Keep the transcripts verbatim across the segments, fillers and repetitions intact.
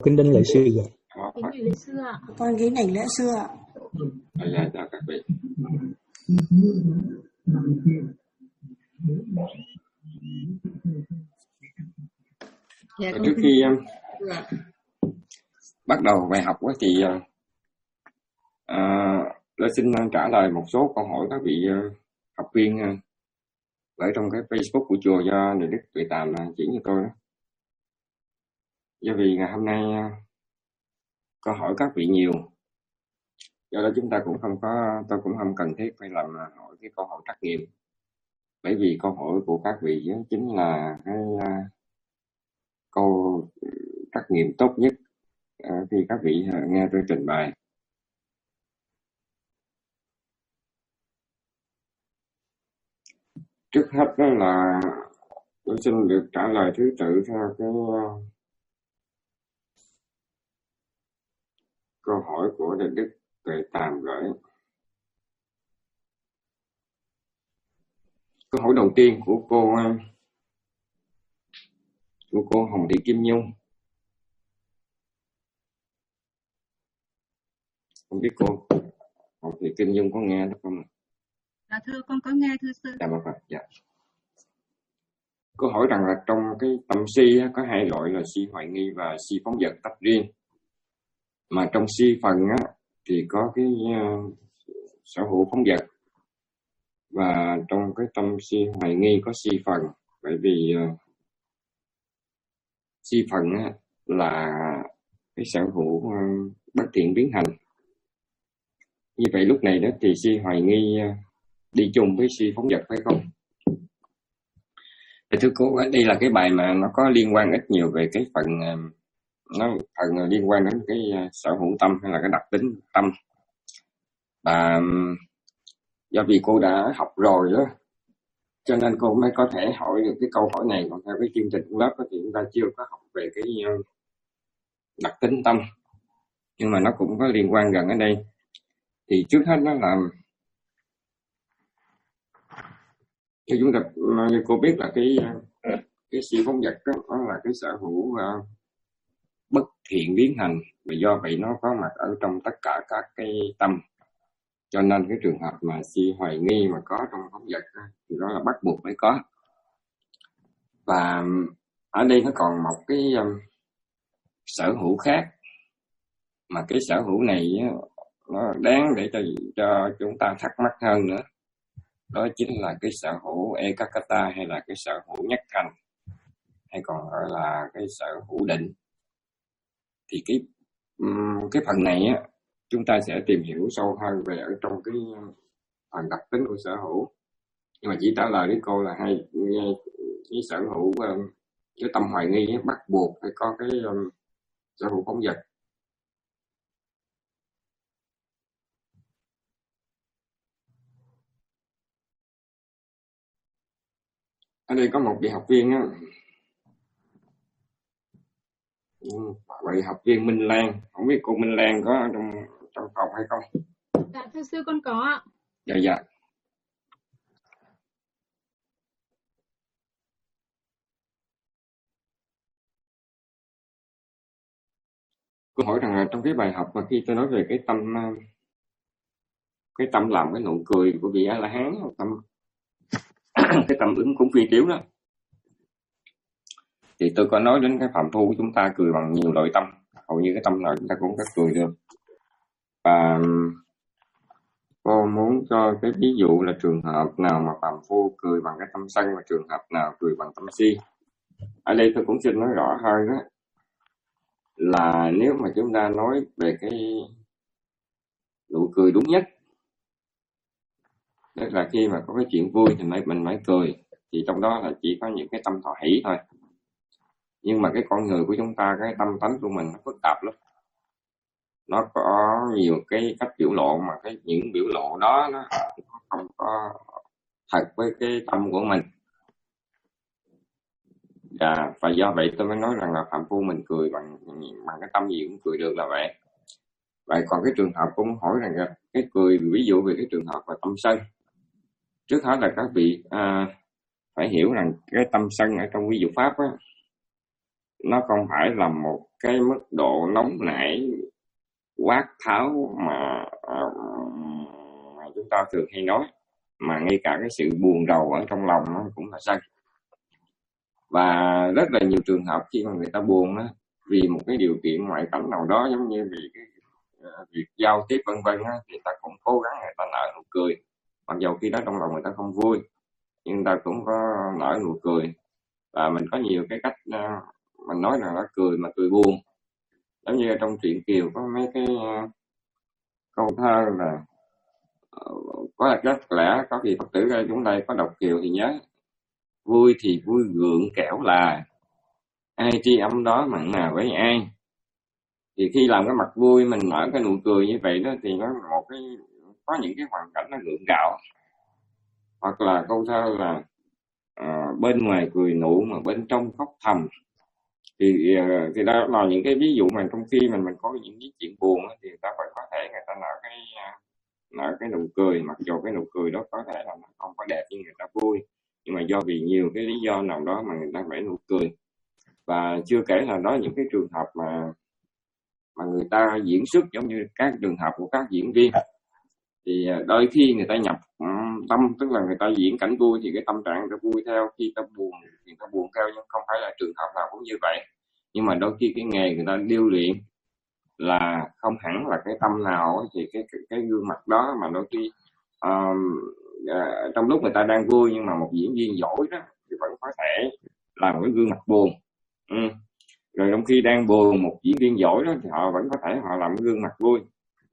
Kính đến lễ sư ạ. Kính lễ sư ạ. Con kính đảnh lễ sư ạ. Dạ, chào các vị. Dạ, Trước khi uh, bắt đầu bài học thì uh, tôi xin trả lời một số câu hỏi các vị uh, học viên uh, ở trong cái Facebook của chùa do Đại Đức Tuệ Tàm uh, chỉ cho tôi đó. Do vì ngày hôm nay uh, câu hỏi các vị nhiều, do đó chúng ta cũng không có, tôi cũng không cần thiết phải làm uh, hỏi cái câu hỏi trắc nghiệm, bởi vì câu hỏi của các vị uh, chính là cái uh, câu trắc nghiệm tốt nhất uh, khi các vị uh, nghe tôi trình bày. Trước hết đó là tôi xin được trả lời thứ tự theo cái uh, câu hỏi của Đại Đức Tuệ Tàm gửi. Câu hỏi đầu tiên của cô uh, của cô Hồng Thị Kim Nhung. Không biết cô Hồng Thị Kim Nhung có nghe được không? Dạ thưa con có nghe thưa sư. Dạ vâng. Dạ. Cô hỏi rằng là trong cái tâm si có hai loại là si hoài nghi và si phóng dật tách riêng. Mà trong si phần á, thì có cái uh, sở hữu phóng dật, và trong cái tâm si hoài nghi có si phần. Bởi vì uh, si phần á, là cái sở hữu uh, bất thiện biến hành. Như vậy lúc này đó thì si hoài nghi uh, đi chung với si phóng dật phải không? Thưa cô, đây là cái bài mà nó có liên quan ít nhiều về cái phần uh, nó phần liên quan đến cái uh, sở hữu tâm hay là cái đặc tính tâm. Và um, do vì cô đã học rồi đó, cho nên cô mới có thể hỏi được cái câu hỏi này. Còn theo cái chương trình của lớp đó, thì chúng ta chưa có học về cái uh, đặc tính tâm, nhưng mà nó cũng có liên quan gần ở đây. Thì trước hết nó là thì chúng ta, như cô biết là cái cái si phóng dật đó, đó là cái sở hữu uh, bất thiện biến hành, và do vậy nó có mặt ở trong tất cả các cái tâm. Cho nên cái trường hợp mà si hoài nghi mà có trong phóng dật đó, thì đó là bắt buộc phải có. Và ở đây nó còn một cái um, sở hữu khác, mà cái sở hữu này nó đáng để cho cho chúng ta thắc mắc hơn nữa. Đó chính là cái sở hữu ekakata, hay là cái sở hữu nhất hành, hay còn gọi là cái sở hữu định. Thì cái cái phần này á, chúng ta sẽ tìm hiểu sâu hơn về ở trong cái phần đặc tính của sở hữu. Nhưng mà chỉ trả lời với cô là hai cái sở hữu, cái tâm hoài nghi bắt buộc phải có cái sở hữu phóng dật. Ở đây có một vị học viên á, vậy học viên Minh Lan, không biết cô Minh Lan có trong trong phòng hay không? Dạ thưa sư con có ạ. Dạ dạ. Cô hỏi rằng là trong cái bài học mà khi tôi nói về cái tâm cái tâm làm cái nụ cười của vị A-la-hán, tâm cái tâm ứng cúng phi tiếu đó, thì tôi có nói đến cái phạm phu của chúng ta cười bằng nhiều loại tâm, hầu như cái tâm nào chúng ta cũng có cười được. Và cô muốn cho cái ví dụ là trường hợp nào mà phạm phu cười bằng cái tâm sân, và trường hợp nào cười bằng tâm si. Ở đây tôi cũng xin nói rõ hơn đó, là nếu mà chúng ta nói về cái nụ cười đúng nhất, tức là khi mà có cái chuyện vui thì mình phải cười, thì trong đó là chỉ có những cái tâm thọ hỷ thôi. Nhưng mà cái con người của chúng ta, cái tâm tánh của mình nó phức tạp lắm, nó có nhiều cái cách biểu lộ, mà cái những biểu lộ đó nó không có thật với cái tâm của mình. À, và do vậy tôi mới nói rằng là phạm phu mình cười bằng bằng cái tâm gì cũng cười được là vậy. Vậy còn cái trường hợp cũng hỏi rằng là cái cười, ví dụ về cái trường hợp là tâm sân. Trước hết là các vị à, phải hiểu rằng cái tâm sân ở trong ví dụ pháp á, nó không phải là một cái mức độ nóng nảy quát tháo mà, mà chúng ta thường hay nói, mà ngay cả cái sự buồn rầu ở trong lòng nó cũng là sân. Và rất là nhiều trường hợp khi mà người ta buồn á, vì một cái điều kiện ngoại cảnh nào đó, giống như vì cái uh, việc giao tiếp vân vân á, thì ta cũng cố gắng người ta nở nụ cười, mặc dù khi đó trong lòng người ta không vui, nhưng người ta cũng có nở nụ cười. Và mình có nhiều cái cách uh, mình nói là nó cười mà cười buồn, giống như trong truyện Kiều có mấy cái uh, câu thơ là uh, có rất lẽ có gì Phật tử đây chúng đây có đọc Kiều thì nhớ: vui thì vui gượng kẻo là, ai tri âm đó mặn mà với ai. Thì khi làm cái mặt vui, mình nở cái nụ cười như vậy đó, thì nó một cái có những cái hoàn cảnh nó gượng gạo. Hoặc là câu thơ là à, bên ngoài cười nụ mà bên trong khóc thầm. Thì thì đó là những cái ví dụ mà trong khi mình mình có những cái chuyện buồn thì người ta phải có thể người ta nở cái nở cái nụ cười, mặc dù cái nụ cười đó có thể là nó không có đẹp nhưng người ta vui, nhưng mà do vì nhiều cái lý do nào đó mà người ta phải nụ cười. Và chưa kể là đó những cái trường hợp mà mà người ta diễn xuất giống như các trường hợp của các diễn viên, thì đôi khi người ta nhập tâm, tức là người ta diễn cảnh vui thì cái tâm trạng người ta vui theo, khi ta buồn thì người ta buồn theo, nhưng không phải là trường hợp nào cũng như vậy. Nhưng mà đôi khi cái nghề người ta điêu luyện là không hẳn là cái tâm nào thì cái cái, cái gương mặt đó, mà đôi khi uh, uh, trong lúc người ta đang vui nhưng mà một diễn viên giỏi đó thì vẫn có thể làm cái gương mặt buồn. Ừ. Rồi trong khi đang buồn, một diễn viên giỏi đó thì họ vẫn có thể họ làm cái gương mặt vui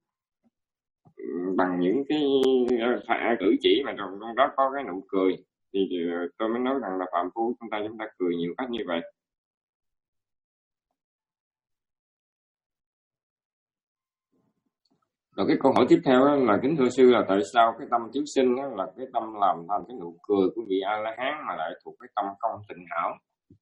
bằng những cái cử chỉ mà trong đó có cái nụ cười. Thì tôi mới nói rằng là phạm phu chúng ta chúng ta cười nhiều cách như vậy. Rồi cái câu hỏi tiếp theo đó là: kính thưa sư, là tại sao cái tâm chúng sinh đó là cái tâm làm thành cái nụ cười của vị A La Hán mà lại thuộc cái tâm không tịnh hảo?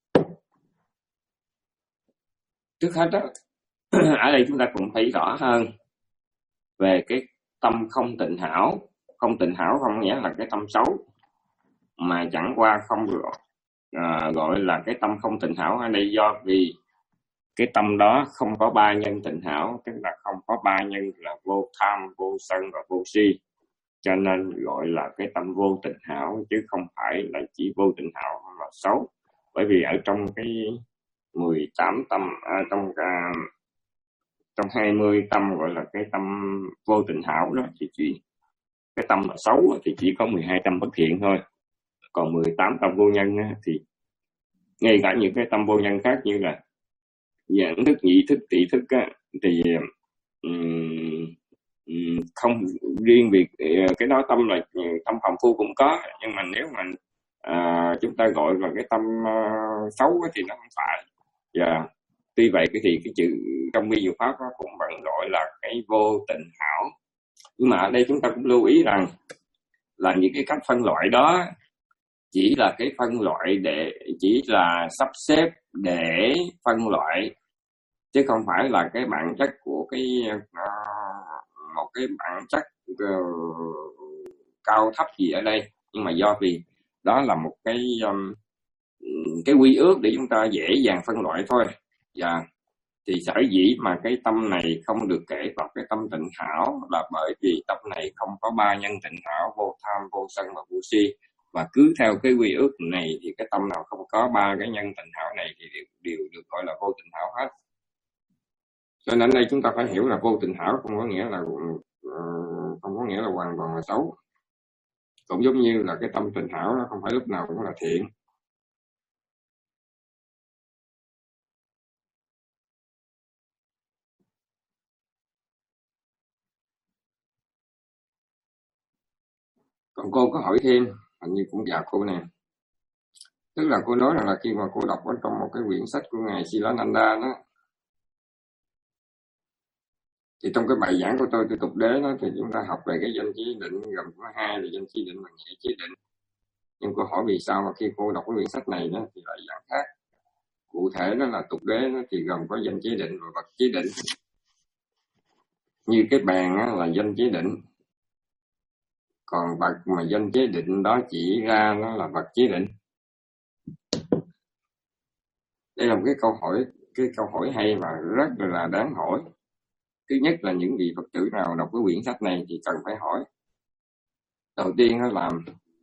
Trước hết đó, ở đây chúng ta cũng thấy rõ hơn về cái tâm không tịnh hảo. Không tịnh hảo không nghĩa là cái tâm xấu, mà chẳng qua không được à, gọi là cái tâm không tịnh hảo ở đây do vì cái tâm đó không có ba nhân tịnh hảo, tức là không có ba nhân là vô tham, vô sân và vô si, cho nên gọi là cái tâm vô tịnh hảo, chứ không phải là chỉ vô tịnh hảo mà xấu. Bởi vì ở trong cái mười tám tâm à, trong à, trong hai mươi tâm gọi là cái tâm vô tịnh hảo đó, thì chỉ cái tâm mà xấu thì chỉ có mười hai tâm bất thiện thôi. Còn mười tám tâm vô nhân á, thì ngay cả những cái tâm vô nhân khác như là nhãn thức, nhị thức, tỷ thức á, thì um, um, không riêng việc cái đó tâm là tâm phàm phu cũng có, nhưng mà nếu mà à, chúng ta gọi là cái tâm uh, xấu á, thì nó không phải. Và yeah. Tuy vậy thì cái chữ trong vi diệu pháp nó cũng vẫn gọi là cái vô tịnh hảo. Nhưng mà ở đây chúng ta cũng lưu ý rằng là những cái cách phân loại đó chỉ là cái phân loại để chỉ là sắp xếp để phân loại, chứ không phải là cái bản chất của cái uh, một cái bản chất uh, cao thấp gì ở đây. Nhưng mà do vì đó là một cái um, cái quy ước để chúng ta dễ dàng phân loại thôi. Và thì sở dĩ mà cái tâm này không được kể vào cái tâm tịnh hảo là bởi vì tâm này không có ba nhân tịnh hảo, vô tham, vô sân và vô si. Và cứ theo cái quy ước này thì cái tâm nào không có ba cái nhân tịnh hảo này thì đều, đều được gọi là vô tịnh hảo hết. Cho nên đây chúng ta phải hiểu là vô tịnh hảo không có nghĩa là không có nghĩa là hoàn toàn là xấu. Cũng giống như là cái tâm tịnh hảo nó không phải lúc nào cũng là thiện. Còn cô có hỏi thêm, hình như cũng dạ cô nè. Tức là cô nói rằng là khi mà cô đọc ở trong một cái quyển sách của ngài Silananda đó, thì trong cái bài giảng của tôi từ tục đế đó, thì chúng ta học về cái danh chí định gồm có hai là danh chí định và nhị chí định. Nhưng cô hỏi vì sao mà khi cô đọc cái quyển sách này đó thì lại giảng khác. Cụ thể đó là tục đế đó thì gồm có danh chí định và vật chí định. Như cái bàn á, là danh chí định, còn vật mà danh chí định đó chỉ ra nó là vật chí định. Đây là một cái câu hỏi cái câu hỏi hay và rất là đáng hỏi. Thứ nhất là những vị Phật tử nào đọc cái quyển sách này thì cần phải hỏi. Đầu tiên đó là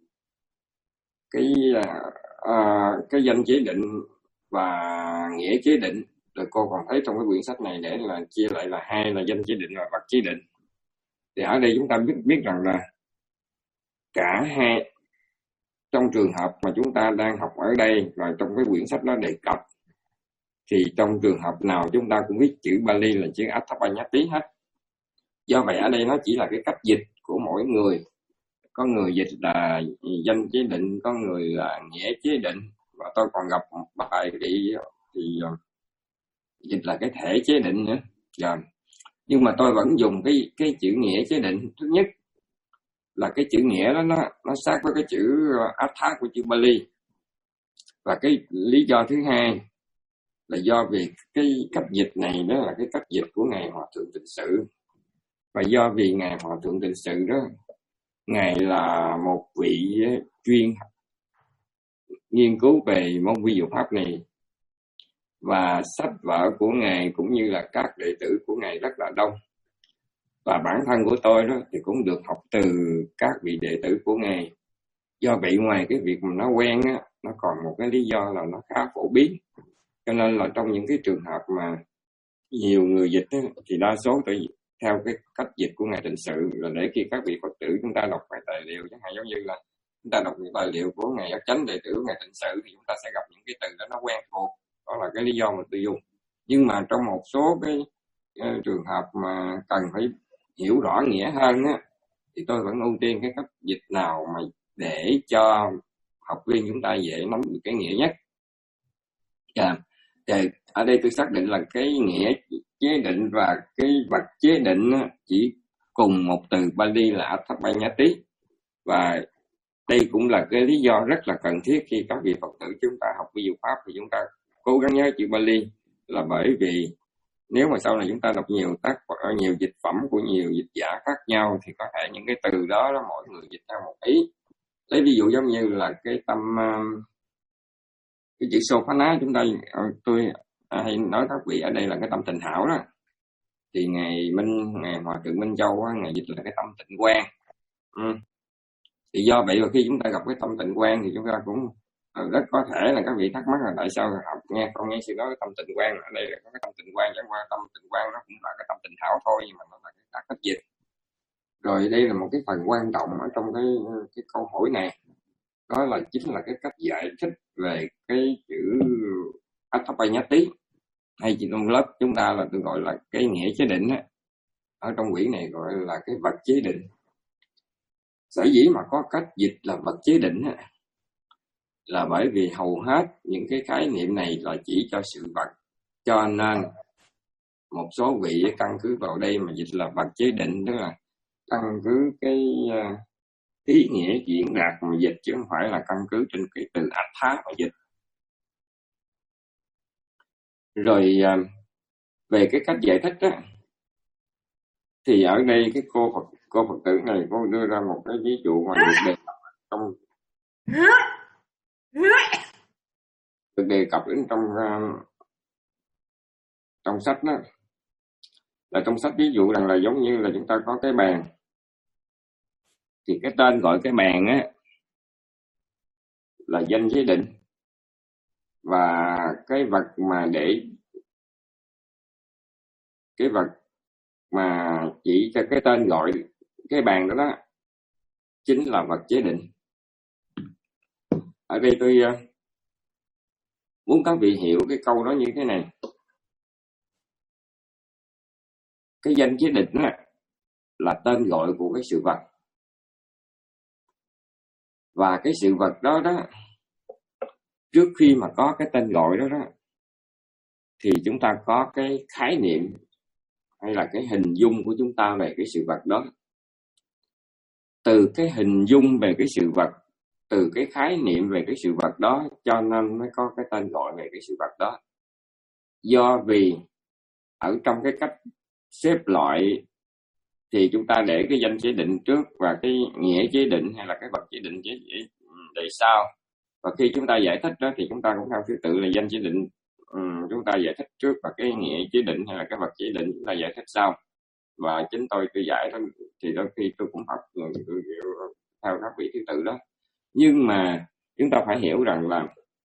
cái à, cái danh chế định và nghĩa chế định. Rồi cô còn thấy trong cái quyển sách này để là chia lại là hai là danh chế định và vật chế định. Thì ở đây chúng ta biết biết rằng là cả hai, trong trường hợp mà chúng ta đang học ở đây và trong cái quyển sách đó đề cập, thì trong trường hợp nào chúng ta cũng biết chữ Bali là chữ Atthapanyati hết. Do vậy ở đây nó chỉ là cái cách dịch của mỗi người. Có người dịch là danh chế định, có người là nghĩa chế định, và tôi còn gặp một bài thì, thì dịch là cái thể chế định nữa. Rồi. Nhưng mà tôi vẫn dùng cái cái chữ nghĩa chế định. Thứ nhất là cái chữ nghĩa đó nó nó sát với cái chữ Attha của chữ Bali. Và cái lý do thứ hai là do vì cái cách dịch này đó là cái cách dịch của Ngài Hòa Thượng Tịnh Sự. Và do vì Ngài Hòa Thượng Tịnh Sự đó, Ngài là một vị chuyên nghiên cứu về môn vi diệu pháp này, và sách vở của Ngài cũng như là các đệ tử của Ngài rất là đông. Và bản thân của tôi đó thì cũng được học từ các vị đệ tử của Ngài. Do vậy ngoài cái việc mà nó quen á, nó còn một cái lý do là nó khá phổ biến. Cho nên là trong những cái trường hợp mà nhiều người dịch á, thì đa số tôi theo cái cách dịch của Ngài Tịnh Sự, là để khi các vị Phật tử chúng ta đọc bài tài liệu, chẳng hạn giống như là chúng ta đọc những tài liệu của Ngài Giác Chánh, đệ tử của Ngài Tịnh Sự, thì chúng ta sẽ gặp những cái từ đó nó quen thuộc. Đó là cái lý do mà tôi dùng. Nhưng mà trong một số cái uh, trường hợp mà cần phải hiểu rõ nghĩa hơn á, thì tôi vẫn ưu tiên cái cách dịch nào mà để cho học viên chúng ta dễ nắm được cái nghĩa nhất. Yeah. Thì ở đây tôi xác định là cái nghĩa chế định và cái vật chế định chỉ cùng một từ Bali là Atthapanyati. Và đây cũng là cái lý do rất là cần thiết khi các vị Phật tử chúng ta học vi diệu pháp thì chúng ta cố gắng nhớ chữ Bali, là bởi vì nếu mà sau này chúng ta đọc nhiều tác nhiều dịch phẩm của nhiều dịch giả khác nhau thì có thể những cái từ đó, đó mỗi người dịch theo một ý. Lấy ví dụ giống như là cái tâm cái chữ Sophana, chúng ta tôi hay nói các vị ở đây là cái tâm tịnh hảo đó, thì ngày Minh ngày Hòa Thượng Minh Châu á, ngày dịch là cái tâm tịnh quang. Ừ. Thì do vậy mà khi chúng ta gặp cái tâm tịnh quang thì chúng ta cũng rất có thể là các vị thắc mắc là tại sao học nghe con nghe sự đó cái tâm tịnh quang, ở đây là có cái tâm tịnh quang, chẳng qua tâm tịnh quang nó cũng là cái tâm tịnh hảo thôi, nhưng mà nó là cái cách dịch. Rồi đây là một cái phần quan trọng ở trong cái cái câu hỏi này, đó là chính là cái cách giải thích về cái chữ Atthapanyati, hay chỉ trong lớp chúng ta là tôi gọi là cái nghĩa chế định á, ở trong quyển này gọi là cái vật chế định. Sở dĩ mà có cách dịch là vật chế định á, là bởi vì hầu hết những cái khái niệm này là chỉ cho sự vật, cho nên một số vị căn cứ vào đây mà dịch là vật chế định, tức là căn cứ cái uh, ý nghĩa diễn đạt mà dịch, chứ không phải là căn cứ trên cái từ Attha mà dịch. Rồi uh, về cái cách giải thích á, thì ở đây cái cô Phật cô Phật tử này cô đưa ra một cái ví dụ mà được đề cập trong được đề cập đến trong uh, trong sách đó, là trong sách ví dụ rằng là giống như là chúng ta có cái bàn, thì cái tên gọi cái bàn á là danh chế định, và cái vật mà để cái vật mà chỉ cho cái tên gọi cái bàn đó đó chính là vật chế định. Ở đây tôi uh, muốn các vị hiểu cái câu đó như thế này. Cái danh chế định á, là tên gọi của cái sự vật, và cái sự vật đó đó trước khi mà có cái tên gọi đó đó thì chúng ta có cái khái niệm hay là cái hình dung của chúng ta về cái sự vật đó. Từ cái hình dung về cái sự vật, từ cái khái niệm về cái sự vật đó, cho nên mới có cái tên gọi về cái sự vật đó. Do vì ở trong cái cách xếp loại thì chúng ta để cái danh chế định trước và cái nghĩa chế định hay là cái vật chế định để sau. Và khi chúng ta giải thích đó thì chúng ta cũng theo thứ tự là danh chế định um, chúng ta giải thích trước và cái nghĩa chế định hay là cái vật chế định chúng ta giải thích sau. Và chính tôi tôi giải đó thì đôi khi tôi cũng học theo các vị thứ tự đó. Nhưng mà chúng ta phải hiểu rằng là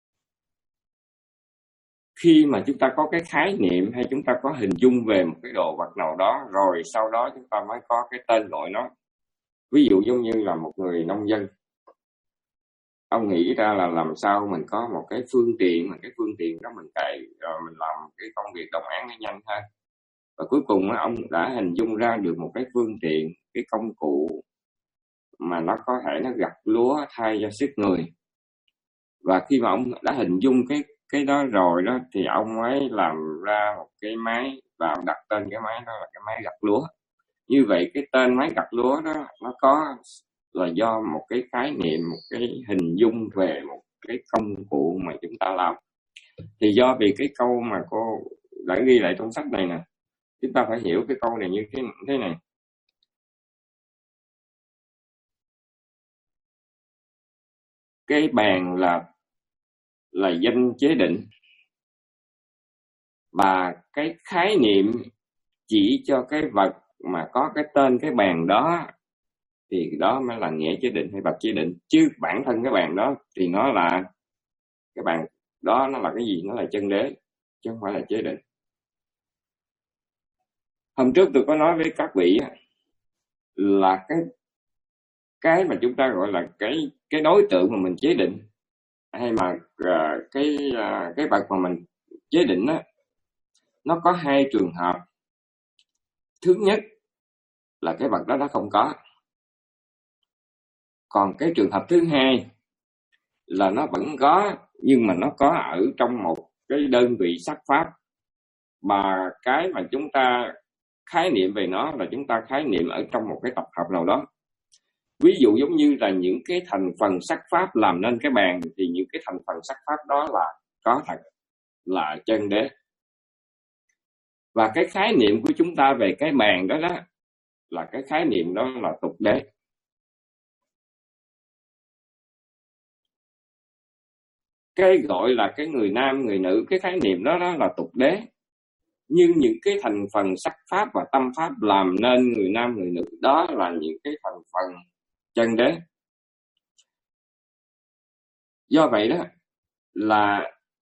khi mà chúng ta có cái khái niệm hay chúng ta có hình dung về một cái đồ vật nào đó, rồi sau đó chúng ta mới có cái tên gọi nó. Ví dụ giống như là một người nông dân, ông nghĩ ra là làm sao mình có một cái phương tiện, mà cái phương tiện đó mình cày rồi mình làm cái công việc đồng áng nó nhanh hơn. Và cuối cùng ông đã hình dung ra được một cái phương tiện, cái công cụ mà nó có thể nó gặt lúa thay cho sức người. Và khi mà ông đã hình dung cái cái đó rồi đó thì ông mới làm ra một cái máy và ông đặt tên cái máy đó là cái máy gặt lúa. Như vậy cái tên máy gặt lúa đó nó có là do một cái khái niệm, một cái hình dung về một cái công cụ mà chúng ta làm. Thì do vì cái câu mà cô đã ghi lại trong sách này nè, chúng ta phải hiểu cái câu này như thế, thế này. Cái bàn là là danh chế định, và cái khái niệm chỉ cho cái vật mà có cái tên cái bàn đó thì đó mới là nghĩa chế định hay vật chế định. Chứ bản thân cái bàn đó thì nó là cái bàn đó nó là cái gì? Nó là chân đế chứ không phải là chế định. Hôm trước tôi có nói với các vị là cái cái mà chúng ta gọi là cái cái đối tượng mà mình chế định, hay mà uh, cái uh, cái vật mà mình chế định đó, nó có hai trường hợp. Thứ nhất là cái vật đó nó không có. Còn cái trường hợp thứ hai là nó vẫn có, nhưng mà nó có ở trong một cái đơn vị sắc pháp, mà cái mà chúng ta khái niệm về nó là chúng ta khái niệm ở trong một cái tập hợp nào đó. Ví dụ giống như là những cái thành phần sắc pháp làm nên cái bàn, thì những cái thành phần sắc pháp đó là có thật, là chân đế. Và cái khái niệm của chúng ta về cái bàn đó đó là cái khái niệm đó là tục đế. Cái gọi là cái người nam, người nữ, cái khái niệm đó đó là tục đế. Nhưng những cái thành phần sắc pháp và tâm pháp làm nên người nam, người nữ, đó là những cái thành phần chân đế. Do vậy đó là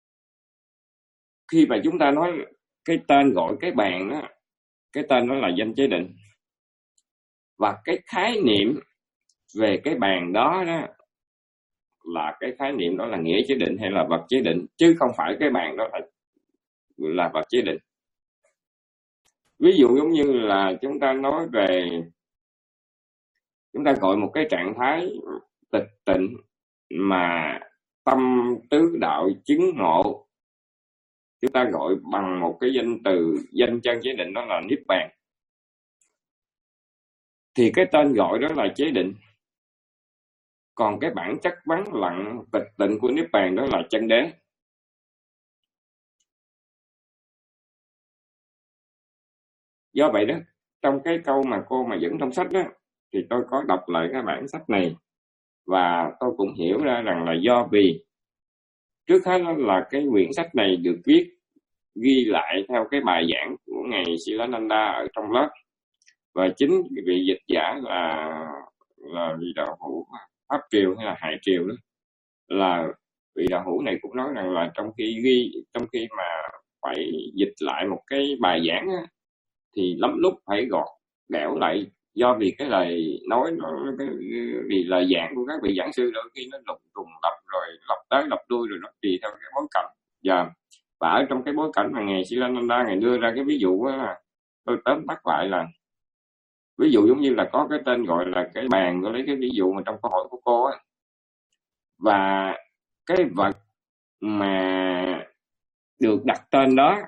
khi mà chúng ta nói cái tên gọi cái bàn đó, cái tên đó là danh chế định. Và cái khái niệm về cái bàn đó đó là cái khái niệm đó là nghĩa chế định hay là vật chế định, chứ không phải cái bàn đó là, là vật chế định. Ví dụ giống như là chúng ta nói về, chúng ta gọi một cái trạng thái tịch tịnh mà tâm tứ đạo chứng ngộ, chúng ta gọi bằng một cái danh từ, danh chân chế định, đó là niết bàn. Thì cái tên gọi đó là chế định. Còn cái bản chất vắng lặng tịch tịnh của niết bàn đó là chân đế. Do vậy đó, trong cái câu mà cô mà dẫn trong sách đó, thì tôi có đọc lại cái bản sách này, và tôi cũng hiểu ra rằng là do vì trước hết là cái quyển sách này được viết ghi lại theo cái bài giảng của ngài Silananda ở trong lớp, và chính vị dịch giả là là vị đạo hữu Pháp Triều hay là Hải Triều đó, là vị đạo hữu này cũng nói rằng là trong khi ghi trong khi mà phải dịch lại một cái bài giảng á, thì lắm lúc phải gọt ghẽo lại, do vì cái lời nói nó cái, vì lời giảng của các vị giảng sư đôi khi nó lục trùng lặp rồi lặp tới lặp đuôi, rồi nó tùy theo cái bối cảnh. Và và ở trong cái bối cảnh mà ngài Silananda ngài đưa ra cái ví dụ á, tôi tóm tắt lại là ví dụ giống như là có cái tên gọi là cái bàn, tôi lấy cái ví dụ mà trong câu hỏi của cô á, và cái vật mà được đặt tên đó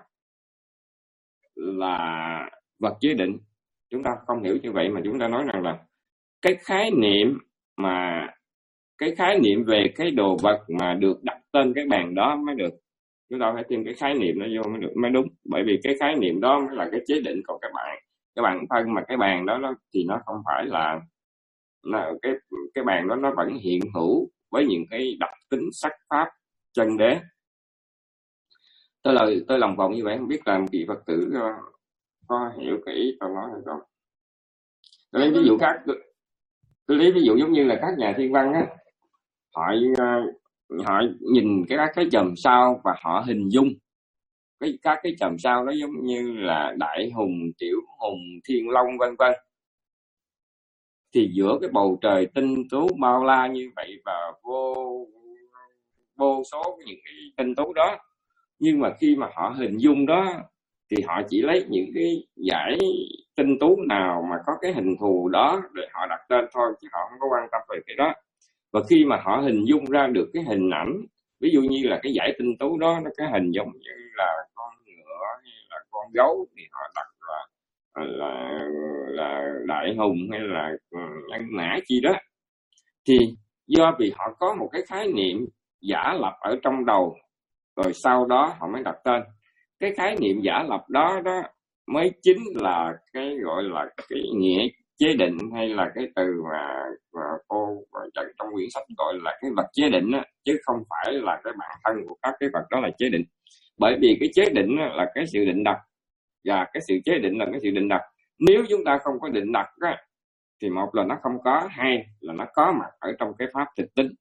là vật chế định. Chúng ta không hiểu như vậy mà chúng ta nói rằng là cái khái niệm mà cái khái niệm về cái đồ vật mà được đặt tên cái bàn đó mới được. Chúng ta phải thêm cái khái niệm nó vô mới được, mới đúng. Bởi vì cái khái niệm đó mới là cái chế định. Còn các bạn cái bản thân mà cái bàn đó, đó thì nó không phải là, là cái cái bàn đó nó vẫn hiện hữu với những cái đặc tính sắc pháp chân đế. tôi lời tôi lòng vòng như vậy, không biết là chị Phật tử có, có hiểu cái ý tôi nói hay không. Tôi lấy ví dụ khác, tôi, tôi lấy ví dụ giống như là các nhà thiên văn á, họ họ nhìn cái các cái chòm sao và họ hình dung cái các cái chòm sao đó giống như là đại hùng, tiểu hùng, thiên long vân vân. Thì giữa cái bầu trời tinh tú bao la như vậy và vô vô số những cái tinh tú đó, nhưng mà khi mà họ hình dung đó thì họ chỉ lấy những cái dải tinh tú nào mà có cái hình thù đó để họ đặt tên thôi, chứ họ không có quan tâm về cái đó. Và khi mà họ hình dung ra được cái hình ảnh, ví dụ như là cái dải tinh tú đó nó cái hình giống như là con ngựa hay là con gấu, thì họ đặt là là là đại hùng hay là nhân mã chi đó. Thì do vì họ có một cái khái niệm giả lập ở trong đầu, rồi sau đó họ mới đặt tên. Cái khái niệm giả lập đó đó mới chính là cái gọi là cái nghĩa chế định, hay là cái từ mà, mà cô Trần trong quyển sách gọi là cái vật chế định đó, chứ không phải là cái bản thân của các cái vật đó là chế định. Bởi vì cái chế định là cái sự định đặt, và cái sự chế định là cái sự định đặt. Nếu chúng ta không có định đặt đó, thì một là nó không có, hai là nó có mặt ở trong cái pháp thực tính.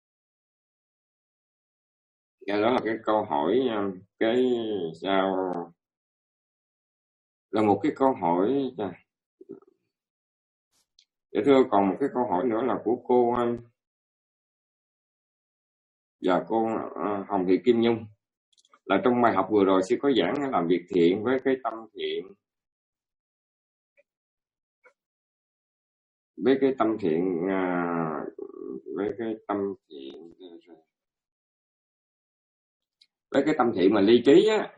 Cái đó là cái câu hỏi cái sao là một cái câu hỏi. Dạ thưa, còn một cái câu hỏi nữa là của cô và cô Hồng Thị Kim Nhung, là trong bài học vừa rồi sư có giảng làm việc thiện với cái tâm thiện, với cái tâm thiện với cái tâm thiện với cái tâm thiện mà ly trí á,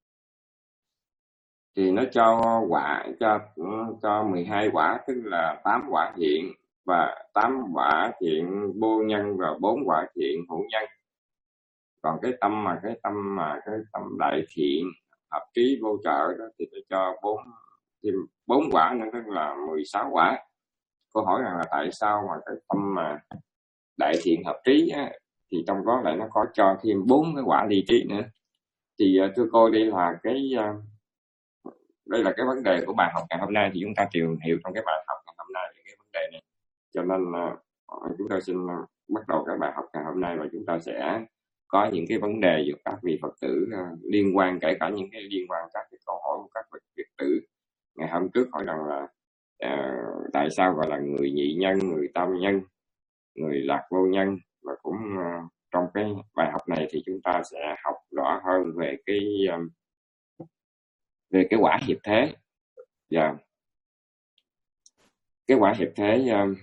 thì nó cho quả cho cho mười hai quả, tức là tám quả thiện và tám quả thiện vô nhân và bốn quả thiện hữu nhân. Còn cái tâm mà cái tâm mà cái tâm đại thiện hợp trí vô trợ đó thì phải cho bốn thêm bốn quả nữa, tức là mười sáu quả. Câu hỏi rằng là tại sao mà cái tâm mà đại thiện hợp trí á, thì trong đó lại nó có cho thêm bốn cái quả ly trí nữa. Thì thưa cô, đây là cái đây là cái vấn đề của bài học ngày hôm nay, thì chúng ta tìm hiểu trong cái bài học ngày hôm nay về cái vấn đề này. Cho nên uh, chúng ta xin bắt đầu cái bài học ngày hôm nay, và chúng ta sẽ có những cái vấn đề của các vị Phật tử uh, liên quan, kể cả những cái liên quan các cái câu hỏi của các vị Phật tử ngày hôm trước hỏi rằng là uh, tại sao gọi là người nhị nhân, người tam nhân, người lạc vô nhân. Và cũng uh, trong cái bài học này thì chúng ta sẽ học rõ hơn về cái um, về cái quả hiệp thế. Và yeah. Cái quả hiệp thế um,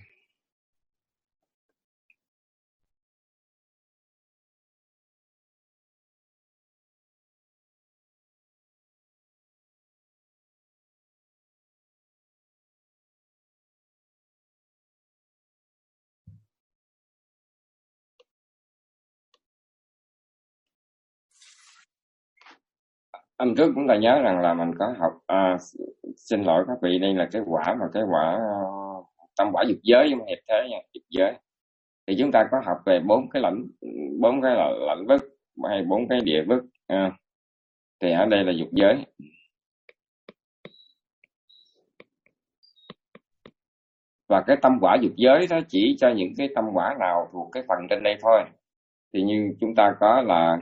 hôm trước chúng ta nhớ rằng là mình có học à, xin lỗi các vị, đây là cái quả mà cái quả uh, tâm quả dục giới trong hiệp thế nha, dục giới. Thì chúng ta có học về bốn cái lãnh bốn cái là lãnh vức hay bốn cái địa vức à, thì ở đây là dục giới. Và cái tâm quả dục giới đó chỉ cho những cái tâm quả nào thuộc cái phần trên đây thôi. Thì như chúng ta có là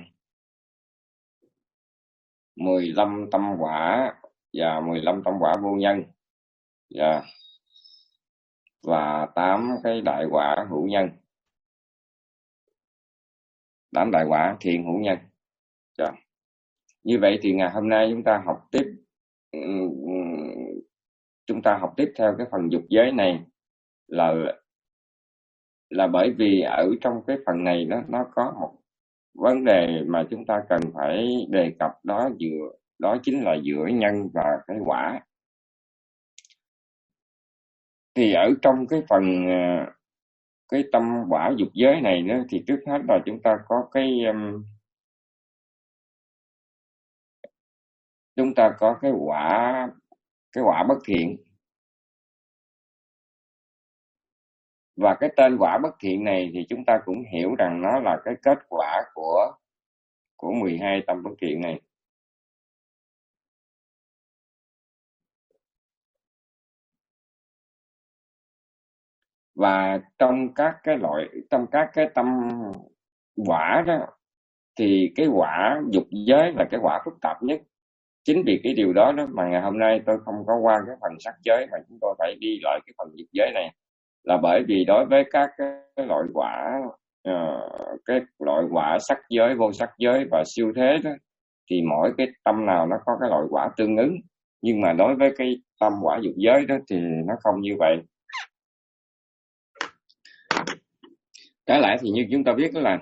mười lăm tâm quả và mười lăm tâm quả vô nhân, yeah. Và tám cái đại quả hữu nhân, tám đại quả thiện hữu nhân, yeah. Như vậy thì ngày hôm nay chúng ta học tiếp chúng ta học tiếp theo cái phần dục giới này là là bởi vì ở trong cái phần này nó nó có một vấn đề mà chúng ta cần phải đề cập, đó giữa đó chính là giữa nhân và cái quả. Thì ở trong cái phần cái tâm quả dục giới này nữa, thì trước hết là chúng ta có cái um, chúng ta có cái quả cái quả bất thiện. Và cái tên quả bất thiện này thì chúng ta cũng hiểu rằng nó là cái kết quả của của mười hai tâm bất thiện này. Và trong các cái loại trong các cái tâm quả đó thì cái quả dục giới là cái quả phức tạp nhất. Chính vì cái điều đó đó mà ngày hôm nay tôi không có qua cái phần sắc giới mà chúng tôi phải đi lại cái phần dục giới này, là bởi vì đối với các cái loại quả uh, cái loại quả sắc giới, vô sắc giới và siêu thế đó, thì mỗi cái tâm nào nó có cái loại quả tương ứng, nhưng mà đối với cái tâm quả dục giới đó thì nó không như vậy. Trái lại thì như chúng ta biết đó là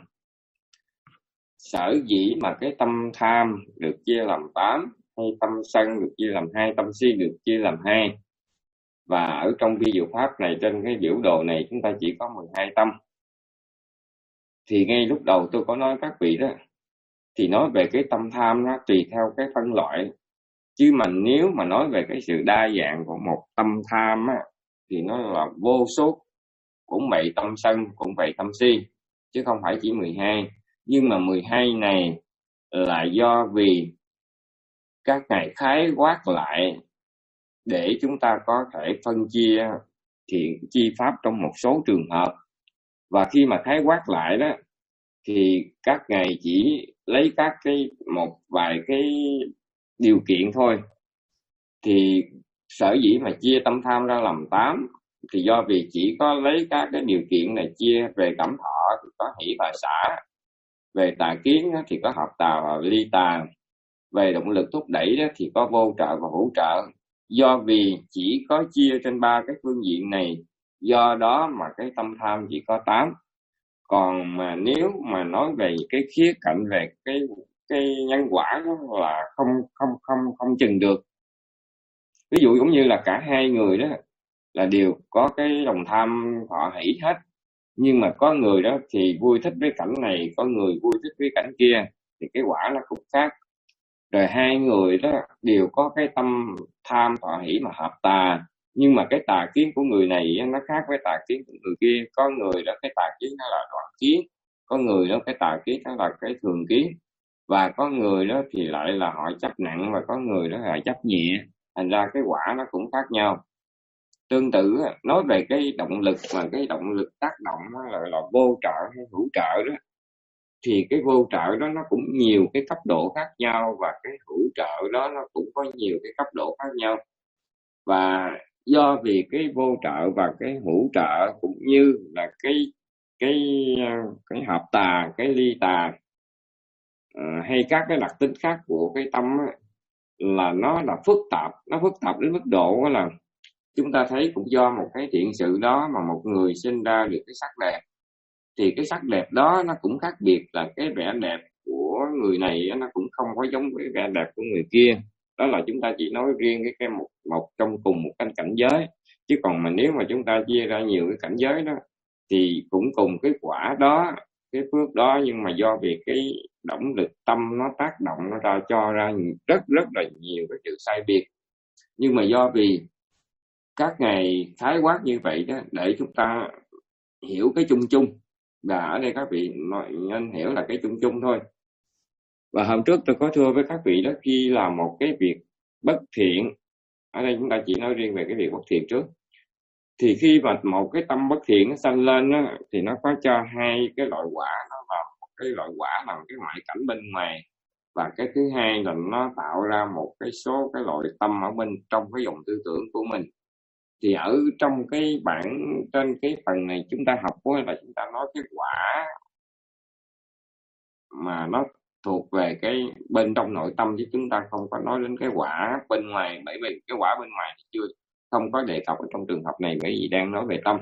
sở dĩ mà cái tâm tham được chia làm tám, hay tâm sân được chia làm hai, tâm si được chia làm hai, và ở trong vi diệu pháp này, trên cái biểu đồ này chúng ta chỉ có mười hai tâm. Thì ngay lúc đầu tôi có nói các vị đó, thì nói về cái tâm tham nó tùy theo cái phân loại, chứ mà nếu mà nói về cái sự đa dạng của một tâm tham á, thì nó là vô số. Cũng vậy tâm sân, cũng vậy tâm si, chứ không phải chỉ mười hai. Nhưng mà mười hai này là do vì các ngài khái quát lại để chúng ta có thể phân chia thiện chi pháp trong một số trường hợp. Và khi mà khái quát lại đó thì các ngài chỉ lấy các cái một vài cái điều kiện thôi. Thì sở dĩ mà chia tâm tham ra làm tám thì do vì chỉ có lấy các cái điều kiện này chia. Về cảm thọ thì có hỷ và xả, về tà kiến thì có hợp tà và ly tà, về động lực thúc đẩy thì có vô trợ và hữu trợ. Do vì chỉ có chia trên ba cái phương diện này, do đó mà cái tâm tham chỉ có tám. Còn mà nếu mà nói về cái khía cạnh về cái cái nhân quả đó là không không không không chừng được. Ví dụ cũng như là cả hai người đó là đều có cái lòng tham họ hỷ hết, nhưng mà có người đó thì vui thích với cảnh này, có người vui thích với cảnh kia, thì cái quả nó cũng khác. Rồi hai người đó đều có cái tâm tham thọ hỷ mà hợp tà, nhưng mà cái tà kiến của người này nó khác với tà kiến của người kia. Có người đó cái tà kiến nó là đoạn kiến, có người đó cái tà kiến nó là cái thường kiến, và có người đó thì lại là họ chấp nặng, và có người đó là chấp nhẹ. Thành ra cái quả nó cũng khác nhau. Tương tự nói về cái động lực, mà cái động lực tác động là, là vô trợ hay hữu trợ đó, thì cái vô trợ đó nó cũng nhiều cái cấp độ khác nhau, và cái hữu trợ đó nó cũng có nhiều cái cấp độ khác nhau. Và do vì cái vô trợ và cái hữu trợ cũng như là cái cái cái hợp tà, cái ly tà, uh, hay các cái đặc tính khác của cái tâm á, là nó là phức tạp, nó phức tạp đến mức độ là chúng ta thấy cũng do một cái thiện sự đó mà một người sinh ra được cái sắc đẹp. Thì cái sắc đẹp đó nó cũng khác biệt, là cái vẻ đẹp của người này nó cũng không có giống với vẻ đẹp của người kia. Đó là chúng ta chỉ nói riêng cái, cái một, một trong cùng một cái cảnh giới. Chứ còn mà nếu mà chúng ta chia ra nhiều cái cảnh giới đó thì cũng cùng cái quả đó, cái phước đó, nhưng mà do vì cái động lực tâm nó tác động, nó ra cho ra rất rất là nhiều cái sự sai biệt. Nhưng mà do vì các ngài khái quát như vậy đó, để chúng ta hiểu cái chung chung. Và ở đây các vị nên hiểu là cái chung chung thôi. Và hôm trước tôi có thưa với các vị đó, khi làm một cái việc bất thiện, ở đây chúng ta chỉ nói riêng về cái việc bất thiện trước, thì khi mà một cái tâm bất thiện nó sanh lên đó, thì nó có cho hai cái loại quả. Nó là một cái loại quả là cái ngoại cảnh bên ngoài, và cái thứ hai là nó tạo ra một cái số cái loại tâm ở bên trong cái dòng tư tưởng của mình. Thì ở trong cái bản trên cái phần này chúng ta học là chúng ta nói cái quả mà nó thuộc về cái bên trong nội tâm, chứ chúng ta không có nói đến cái quả bên ngoài. Bởi vì cái quả bên ngoài thì chưa không có đề cập ở trong trường hợp này, bởi vì đang nói về tâm.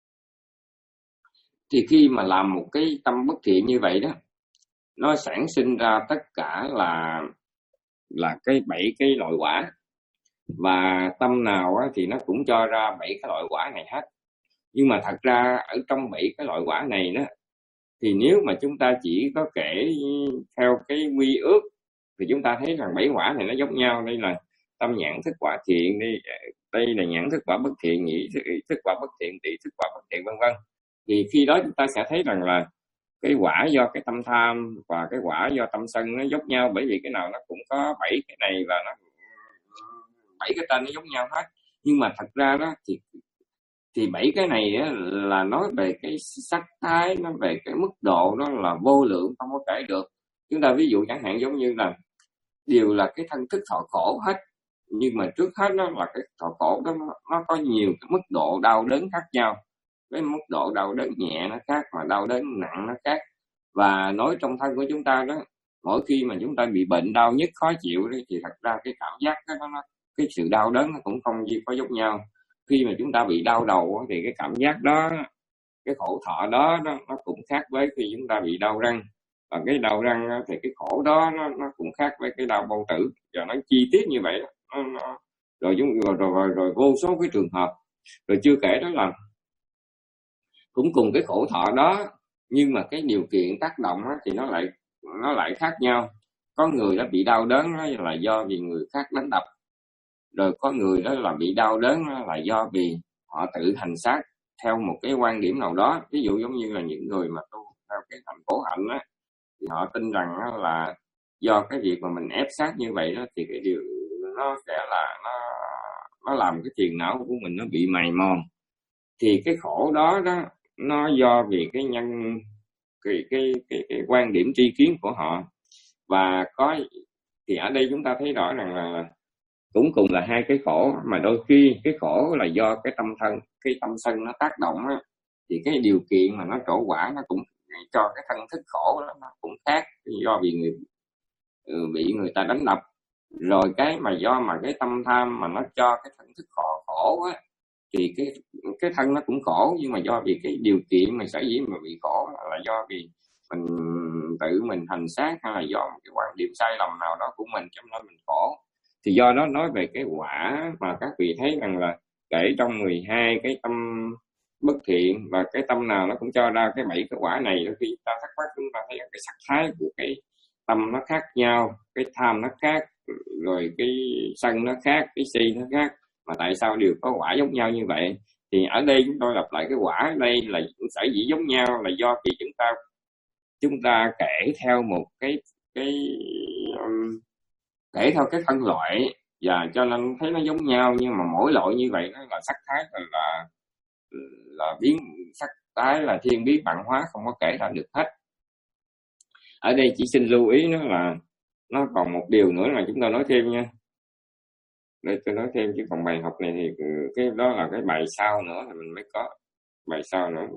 Thì khi mà làm một cái tâm bất thiện như vậy đó, nó sản sinh ra tất cả là là cái bảy cái loại quả. Và tâm nào á, thì nó cũng cho ra bảy cái loại quả này hết. Nhưng mà thật ra ở trong bảy cái loại quả này đó, thì nếu mà chúng ta chỉ có kể theo cái quy ước thì chúng ta thấy rằng bảy quả này nó giống nhau. Đây là tâm nhãn thức quả thiện, đây, đây là nhãn thức quả bất thiện, nhĩ thức, thức quả bất thiện, tỷ thức quả bất thiện, vân vân. Thì khi đó chúng ta sẽ thấy rằng là cái quả do cái tâm tham và cái quả do tâm sân nó giống nhau, bởi vì cái nào nó cũng có bảy cái này và nó bảy cái tên nó giống nhau hết. Nhưng mà thật ra đó thì Thì bảy cái này á, là nói về cái sắc thái, nó về cái mức độ đó là vô lượng, không có kể được. Chúng ta ví dụ chẳng hạn giống như là đều là cái thân thức thọ khổ hết, nhưng mà trước hết nó là cái thọ khổ đó nó có nhiều cái mức độ đau đớn khác nhau. Cái mức độ đau đớn nhẹ nó khác, mà đau đớn nặng nó khác. Và nói trong thân của chúng ta đó, mỗi khi mà chúng ta bị bệnh đau nhức khó chịu đấy, thì thật ra cái cảm giác đó, nó cái sự đau đớn nó cũng không gì có giống nhau. Khi mà chúng ta bị đau đầu thì cái cảm giác đó, cái khổ thọ đó, đó nó cũng khác với khi chúng ta bị đau răng. Và cái đau răng thì cái khổ đó nó, nó cũng khác với cái đau bao tử. Và nó chi tiết như vậy nó, nó, rồi, rồi, rồi, rồi, rồi vô số cái trường hợp. Rồi chưa kể đó là cũng cùng cái khổ thọ đó, nhưng mà cái điều kiện tác động đó, thì nó lại nó lại khác nhau. Có người đã bị đau đớn đó là do vì người khác đánh đập, rồi có người đó là bị đau đớn là do vì họ tự hành xác theo một cái quan điểm nào đó. Ví dụ giống như là những người mà tu theo cái thành khổ hạnh á, thì họ tin rằng là do cái việc mà mình ép sát như vậy đó, thì cái điều nó sẽ là nó nó làm cái tiền não của mình nó bị mài mòn. Thì cái khổ đó đó nó do vì cái nhân cái cái cái, cái quan điểm tri kiến của họ. Và có thì ở đây chúng ta thấy rõ rằng là cũng cùng là hai cái khổ, mà đôi khi cái khổ là do cái tâm thân, cái tâm sân nó tác động á, thì cái điều kiện mà nó trổ quả nó cũng cho cái thân thức khổ đó, nó cũng khác. Do vì người bị người ta đánh đập, rồi cái mà do mà cái tâm tham mà nó cho cái thân thức khổ khổ á, thì cái cái thân nó cũng khổ. Nhưng mà do vì cái điều kiện mà sở dĩ mà bị khổ là do vì mình tự mình hành xác, hay là do một cái quan điểm sai lầm nào đó của mình cho nên mình khổ. Thì do đó nói về cái quả mà các vị thấy rằng là kể trong mười hai cái tâm bất thiện, và cái tâm nào nó cũng cho ra cái bảy cái quả này. Khi ta thắc mắc chúng ta thấy cái sắc thái của cái tâm nó khác nhau, cái tham nó khác, rồi cái sân nó khác, cái si nó khác, mà tại sao đều có quả giống nhau như vậy? Thì ở đây chúng tôi lặp lại cái quả ở đây là sở dĩ giống nhau là do khi chúng ta chúng ta kể theo một cái cái um, kể theo cái phân loại, và cho nên thấy nó giống nhau. Nhưng mà mỗi loại như vậy nó là sắc thái là là, là biến sắc thái là thiên biến vạn hóa, không có kể ra được hết. Ở đây chỉ xin lưu ý nó là nó còn một điều nữa là chúng ta nói thêm nha. Để tôi nói thêm, chứ còn bài học này thì cái đó là cái bài sau nữa thì mình mới có bài sau nữa.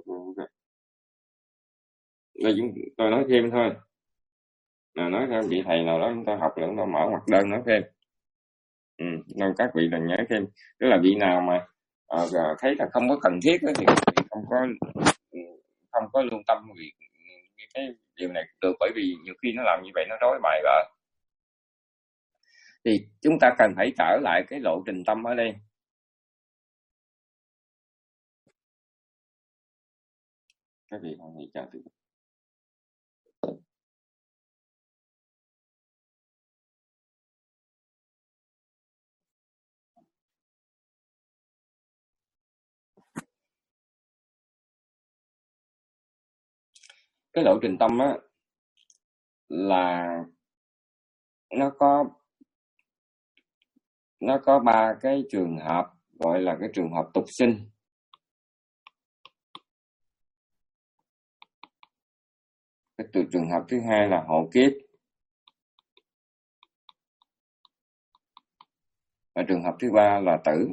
Đây chúng tôi nói thêm thôi, là nói thêm vị thầy nào đó chúng ta học nữa, chúng ta mở mặt đơn nói thêm. Ừ, nên các vị đừng nhớ thêm. Tức là vị nào mà à, thấy là không có cần thiết đó, thì không có không có lưu tâm vì cái điều này được, bởi vì nhiều khi nó làm như vậy nó rối bài vở. Thì chúng ta cần phải trở lại cái lộ trình tâm ở đây. Các vị không nghĩ chào tôi. Cái lộ trình tâm á là nó có nó có ba cái trường hợp, gọi là cái trường hợp tục sinh. Cái từ trường hợp thứ hai là hộ kiếp, và trường hợp thứ ba là tử.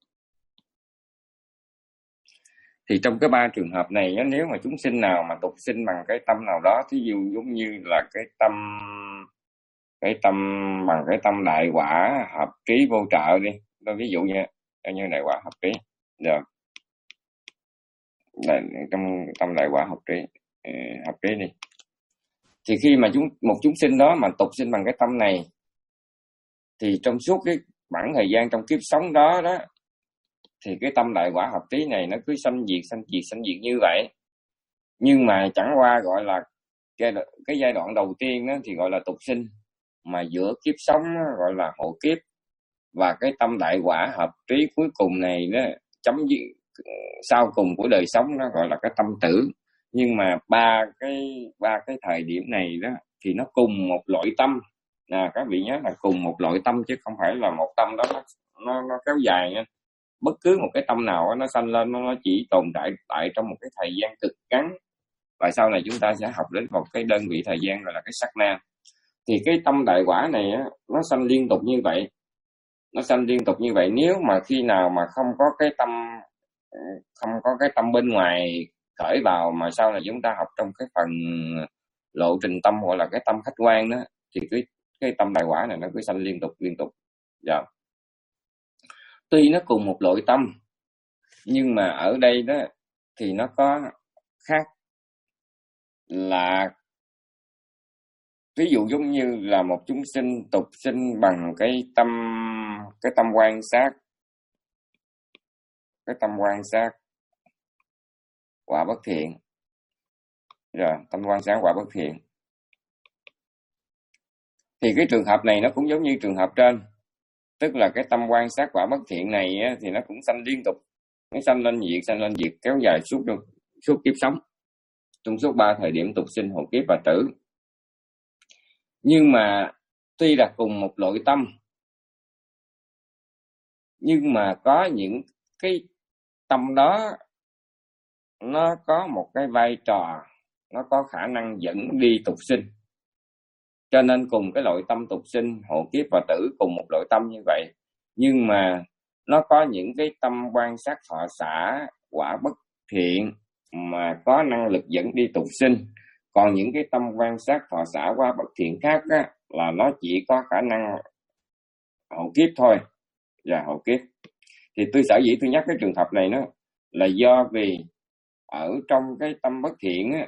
Thì trong cái ba trường hợp này, nếu mà chúng sinh nào mà tục sinh bằng cái tâm nào đó, thí dụ giống như là cái tâm cái tâm bằng cái tâm đại quả hợp trí vô trợ đi, tôi ví dụ nha, như đại quả hợp trí, được, đại, trong tâm đại quả hợp trí hợp trí đi. Thì khi mà chúng một chúng sinh đó mà tục sinh bằng cái tâm này, thì trong suốt cái khoảng thời gian trong kiếp sống đó đó, thì cái tâm đại quả hợp trí này nó cứ sanh diệt sanh diệt sanh diệt như vậy. Nhưng mà chẳng qua gọi là cái, cái giai đoạn đầu tiên đó thì gọi là tục sinh, mà giữa kiếp sống đó, gọi là hộ kiếp. Và cái tâm đại quả hợp trí cuối cùng này đó, chấm dứt sau cùng của đời sống, nó gọi là cái tâm tử. Nhưng mà ba cái ba cái thời điểm này đó thì nó cùng một loại tâm. À, các vị nhớ là cùng một loại tâm chứ không phải là một tâm đó nó nó, nó kéo dài nha. bất cứ một cái tâm nào nó sanh lên nó chỉ tồn tại tại trong một cái thời gian cực ngắn, và sau này chúng ta sẽ học đến một cái đơn vị thời gian gọi là cái sát na. Thì cái tâm đại quả này á, nó sanh liên tục như vậy, nó sanh liên tục như vậy. Nếu mà khi nào mà không có cái tâm không có cái tâm bên ngoài khởi vào, mà sau này chúng ta học trong cái phần lộ trình tâm gọi là cái tâm khách quan đó, thì cái cái tâm đại quả này nó cứ sanh liên tục liên tục. Dạ. Tuy nó cùng một loại tâm, nhưng mà ở đây đó thì nó có khác, là ví dụ giống như là một chúng sinh tục sinh bằng cái tâm cái tâm quan sát, cái tâm quan sát quả bất thiện. Rồi, tâm quan sát quả bất thiện. Thì cái trường hợp này nó cũng giống như trường hợp trên, tức là cái tâm quan sát quả bất thiện này á, thì nó cũng sanh liên tục, nó sanh lên diệt, sanh lên diệt, kéo dài suốt suốt kiếp sống, trong suốt ba thời điểm tục sinh, hộ kiếp và tử. Nhưng mà tuy là cùng một loại tâm, nhưng mà có những cái tâm đó nó có một cái vai trò, nó có khả năng dẫn đi tục sinh. Cho nên cùng cái loại tâm tục sinh, hộ kiếp và tử cùng một loại tâm như vậy, nhưng mà nó có những cái tâm quan sát thọ xả quả bất thiện mà có năng lực dẫn đi tục sinh. Còn những cái tâm quan sát thọ xả quả bất thiện khác á, là nó chỉ có khả năng hộ kiếp thôi, và hộ kiếp. Thì tôi sở dĩ tôi nhắc cái trường hợp này nó là do vì ở trong cái tâm bất thiện á,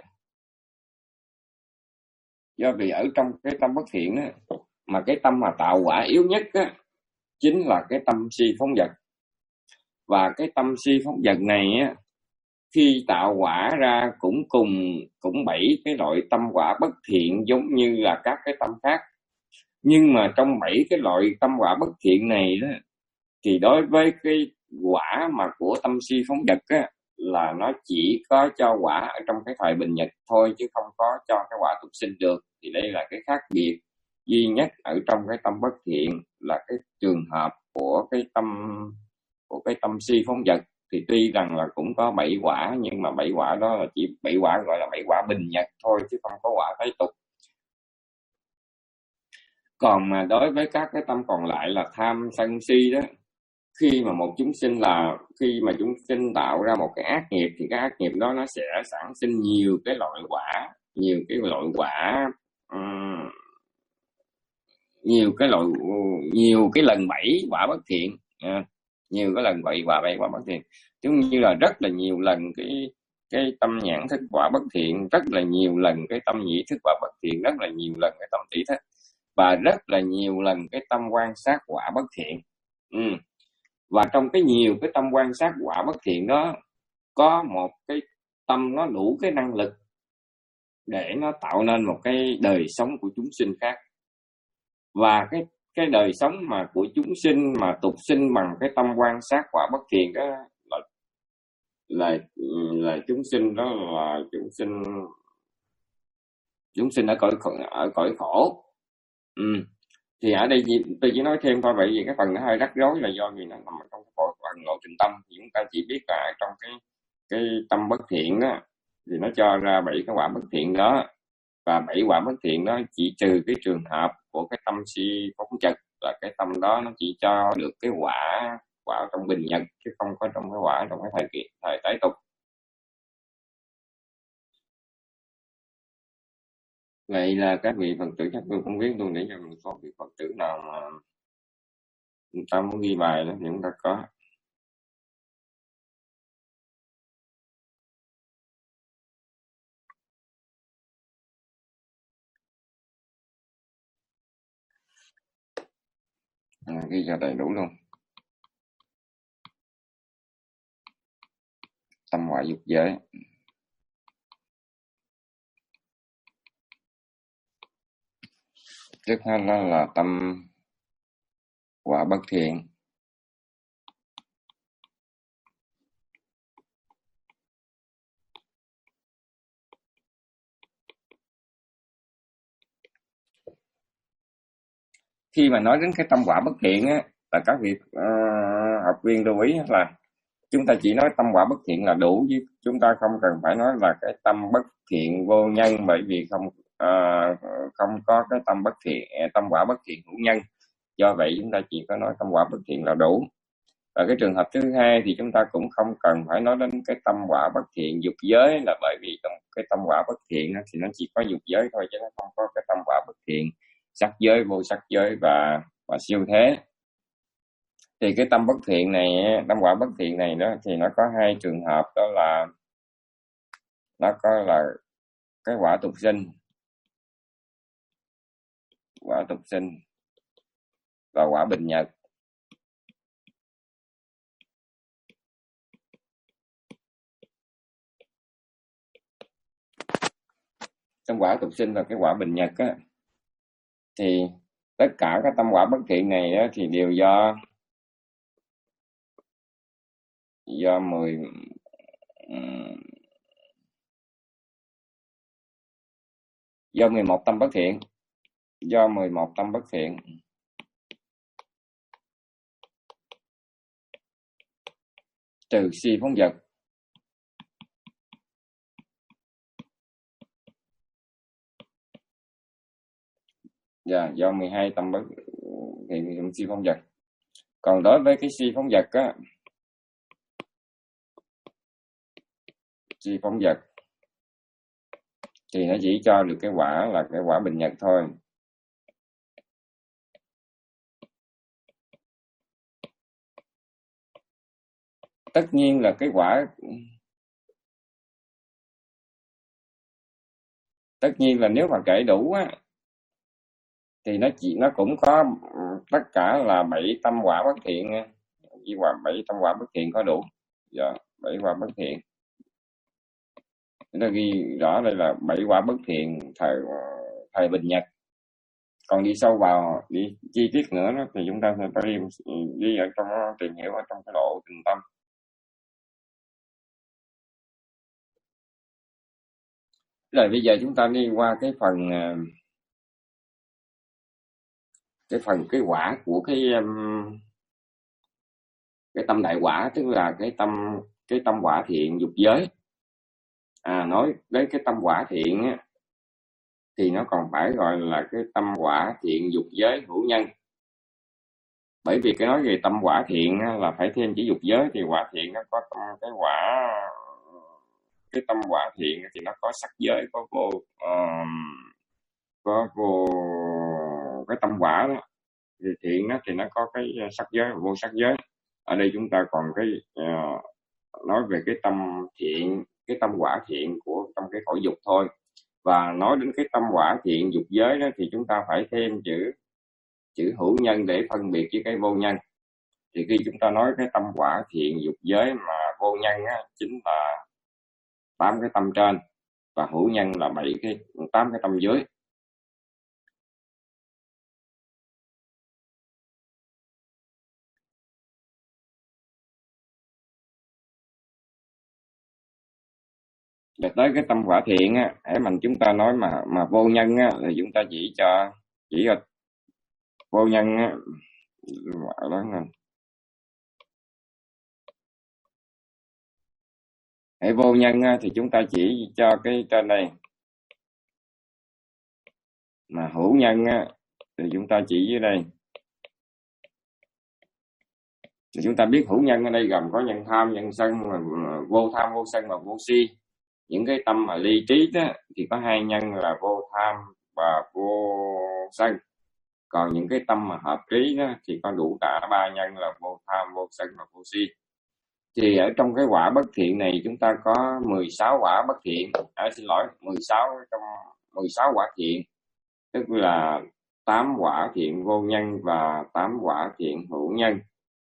do vì ở trong cái tâm bất thiện á, mà cái tâm mà tạo quả yếu nhất á, chính là cái tâm si phóng dật. Và cái tâm si phóng dật này á, khi tạo quả ra cũng cùng cũng bảy cái loại tâm quả bất thiện giống như là các cái tâm khác. Nhưng mà trong bảy cái loại tâm quả bất thiện này đó, thì đối với cái quả mà của tâm si phóng dật á, là nó chỉ có cho quả ở trong cái thời bình nhật thôi, chứ không có cho cái quả tục sinh được. Thì đây là cái khác biệt duy nhất ở trong cái tâm bất thiện, là cái trường hợp của cái tâm của cái tâm si phóng dật. Thì tuy rằng là cũng có bảy quả, nhưng mà bảy quả đó là chỉ bảy quả gọi là bảy quả bình nhật thôi, chứ không có quả thế tục. Còn mà đối với các cái tâm còn lại là tham sân si đó, khi mà một chúng sinh là khi mà chúng sinh tạo ra một cái ác nghiệp, thì cái ác nghiệp đó nó sẽ sản sinh nhiều cái loại quả, nhiều cái loại quả um, nhiều cái loại nhiều cái lần bảy quả bất thiện, uh, nhiều cái lần bảy quả bảy quả bất thiện, giống như là rất là nhiều lần cái cái tâm nhãn thức quả bất thiện, rất là nhiều lần cái tâm nhĩ thức quả bất thiện, rất là nhiều lần cái tâm tỷ thức, và rất là nhiều lần cái tâm quan sát quả bất thiện. Ừ. Và trong cái nhiều cái tâm quan sát quả bất thiện đó, có một cái tâm nó đủ cái năng lực để nó tạo nên một cái đời sống của chúng sinh khác. Và cái cái đời sống mà của chúng sinh mà tục sinh bằng cái tâm quan sát quả bất thiện đó là là là chúng sinh đó là chúng sinh chúng sinh ở cõi ở cõi khổ. Ừ. Thì ở đây tôi chỉ nói thêm thôi, vậy vì cái phần nó hơi rắc rối là do vì nó nằm trong cái phần lộ trình tâm. Chúng ta chỉ biết là trong cái cái tâm bất thiện đó thì nó cho ra bảy cái quả bất thiện đó, và bảy quả bất thiện đó chỉ trừ cái trường hợp của cái tâm si phóng dật, là cái tâm đó nó chỉ cho được cái quả quả trong bình nhật, chứ không có trong cái quả trong cái thời kỳ thời tái tục. Vậy là các vị Phật tử, chắc tôi không biết luôn, để cho mình có vị Phật tử nào mà chúng ta muốn ghi bài đó thì chúng ta có. À, ghi cho đầy đủ luôn. Tâm ngoại dục giới. Trước hết đó là tâm quả bất thiện. Khi mà nói đến cái tâm quả bất thiện á, là các vị uh, học viên lưu ý là chúng ta chỉ nói tâm quả bất thiện là đủ, chứ chúng ta không cần phải nói là cái tâm bất thiện vô nhân, bởi vì không uh, không có cái tâm bất thiện, tâm quả bất thiện hữu nhân. Do vậy chúng ta chỉ có nói tâm quả bất thiện là đủ. Và cái trường hợp thứ hai thì chúng ta cũng không cần phải nói đến cái tâm quả bất thiện dục giới, là bởi vì trong cái tâm quả bất thiện thì nó chỉ có dục giới thôi, chứ nó không có cái tâm quả bất thiện sắc giới, vô sắc giới và và siêu thế. Thì cái tâm bất thiện này, tâm quả bất thiện này đó, thì nó có hai trường hợp, đó là nó có là cái quả tục sinh, quả tục sinh và quả bình nhật. Trong quả tục sinh và cái quả bình nhật á, thì tất cả các tâm quả bất thiện này á, thì đều do do mười do mười một tâm bất thiện, do mười một tâm bất thiện trừ si phóng dật. Dạ, do mười hai tâm bất thiện si phóng dật. Còn đối với cái si phóng dật á, si phóng dật thì nó chỉ cho được cái quả là cái quả bình nhật thôi. Tất nhiên là cái quả tất nhiên là nếu mà kể đủ á, thì nó chỉ nó cũng có tất cả là bảy tâm quả bất thiện, chỉ quả bảy tâm quả bất thiện có đủ. Dạ, bảy quả bất thiện. Nó ghi rõ đây là bảy quả bất thiện thời thời bình nhật. Còn đi sâu vào, đi chi tiết nữa đó, thì chúng ta phải đi, đi ở trong tìm hiểu ở trong cái độ tình tâm. Rồi bây giờ chúng ta đi qua cái phần cái phần cái quả của cái cái tâm đại quả, tức là cái tâm cái tâm quả thiện dục giới. À, nói đến cái tâm quả thiện á, thì nó còn phải gọi là cái tâm quả thiện dục giới hữu nhân. Bởi vì cái nói về tâm quả thiện á, là phải thêm chữ dục giới, thì quả thiện nó có tâm, cái quả cái tâm quả thiện thì nó có sắc giới, có vô uh, có vô cái tâm quả đó, thì thiện đó, thì nó có cái sắc giới, vô sắc giới. Ở đây chúng ta còn cái uh, nói về cái tâm thiện, cái tâm quả thiện của trong cái cõi dục thôi. Và nói đến cái tâm quả thiện dục giới đó, thì chúng ta phải thêm chữ chữ hữu nhân để phân biệt với cái vô nhân. Thì khi chúng ta nói cái tâm quả thiện dục giới mà vô nhân á, chính là tám cái tâm trên, và hữu nhân là bảy cái tám cái tâm dưới. Để tới cái tâm quả thiện á, hãy mình chúng ta nói mà mà vô nhân á, thì chúng ta chỉ cho chỉ cho vô nhân á, đó nè. Hãy vô nhân á, thì chúng ta chỉ cho cái trên đây, mà hữu nhân á, thì chúng ta chỉ dưới đây. Thì chúng ta biết hữu nhân ở đây gồm có nhân tham, nhân sân, mà vô tham, vô sân và vô si. Những cái tâm mà ly trí đó, thì có hai nhân là vô tham và vô sân. Còn những cái tâm mà hợp trí đó, thì có đủ cả ba nhân là vô tham, vô sân và vô si. Thì ở trong cái quả bất thiện này chúng ta có mười sáu quả bất thiện. À, xin lỗi, mười sáu trong mười sáu quả thiện, tức là tám quả thiện vô nhân và tám quả thiện hữu nhân.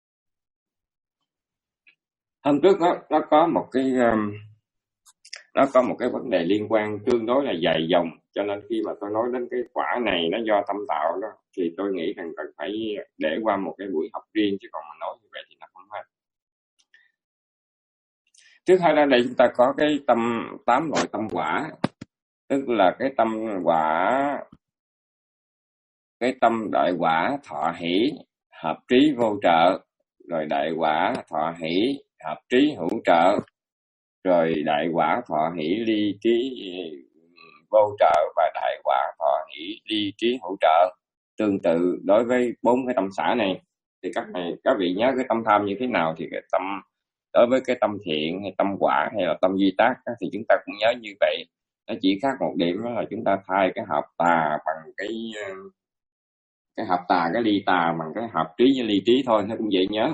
Hôm trước đó, nó có một cái nó có một cái vấn đề liên quan tương đối là dài dòng, cho nên khi mà tôi nói đến cái quả này nó do tâm tạo đó, thì tôi nghĩ rằng cần phải để qua một cái buổi học riêng, chứ còn mình nói như vậy thì nó không hết. Trước hai ra đây chúng ta có cái tâm tám loại tâm quả, tức là cái tâm quả, cái tâm đại quả thọ hỷ, hợp trí vô trợ, rồi đại quả thọ hỷ hợp trí hữu trợ, rồi đại quả thọ hỷ ly trí vô trợ, và đại quả thọ hỷ ly trí hữu trợ. Tương tự đối với bốn cái tâm xã này thì các này các vị nhớ cái tâm tham như thế nào thì cái tâm đối với cái tâm thiện hay tâm quả hay là tâm duy tác thì chúng ta cũng nhớ như vậy. Nó chỉ khác một điểm đó là chúng ta thay cái hợp tà bằng cái cái hợp tà cái ly tà bằng cái hợp trí với ly trí thôi, nó cũng dễ nhớ.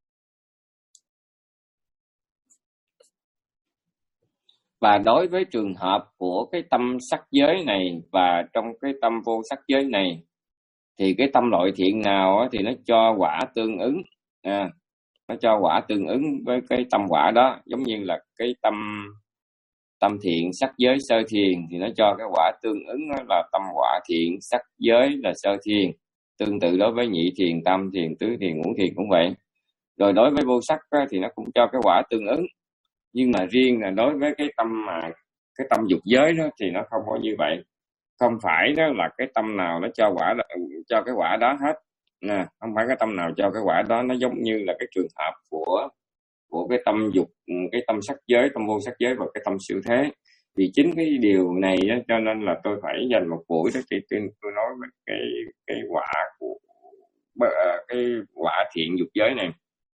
Và đối với trường hợp của cái tâm sắc giới này và trong cái tâm vô sắc giới này thì cái tâm loại thiện nào thì nó cho quả tương ứng, à, nó cho quả tương ứng với cái tâm quả đó. Giống như là cái tâm tâm thiện sắc giới sơ thiền thì nó cho cái quả tương ứng là tâm quả thiện sắc giới là sơ thiền. Tương tự đối với nhị thiền, tam thiền, tứ thiền, ngũ thiền cũng vậy. Rồi đối với vô sắc thì nó cũng cho cái quả tương ứng, nhưng mà riêng là đối với cái tâm mà cái tâm dục giới đó thì nó không có như vậy. Không phải đó là cái tâm nào nó cho quả cho cái quả đó hết nè, không phải cái tâm nào cho cái quả đó. Nó giống như là cái trường hợp của của cái tâm dục, cái tâm sắc giới, tâm vô sắc giới và cái tâm siêu thế. Vì chính cái điều này đó, cho nên là tôi phải dành một buổi đó để tôi, tôi nói về cái cái quả của cái quả thiện dục giới này.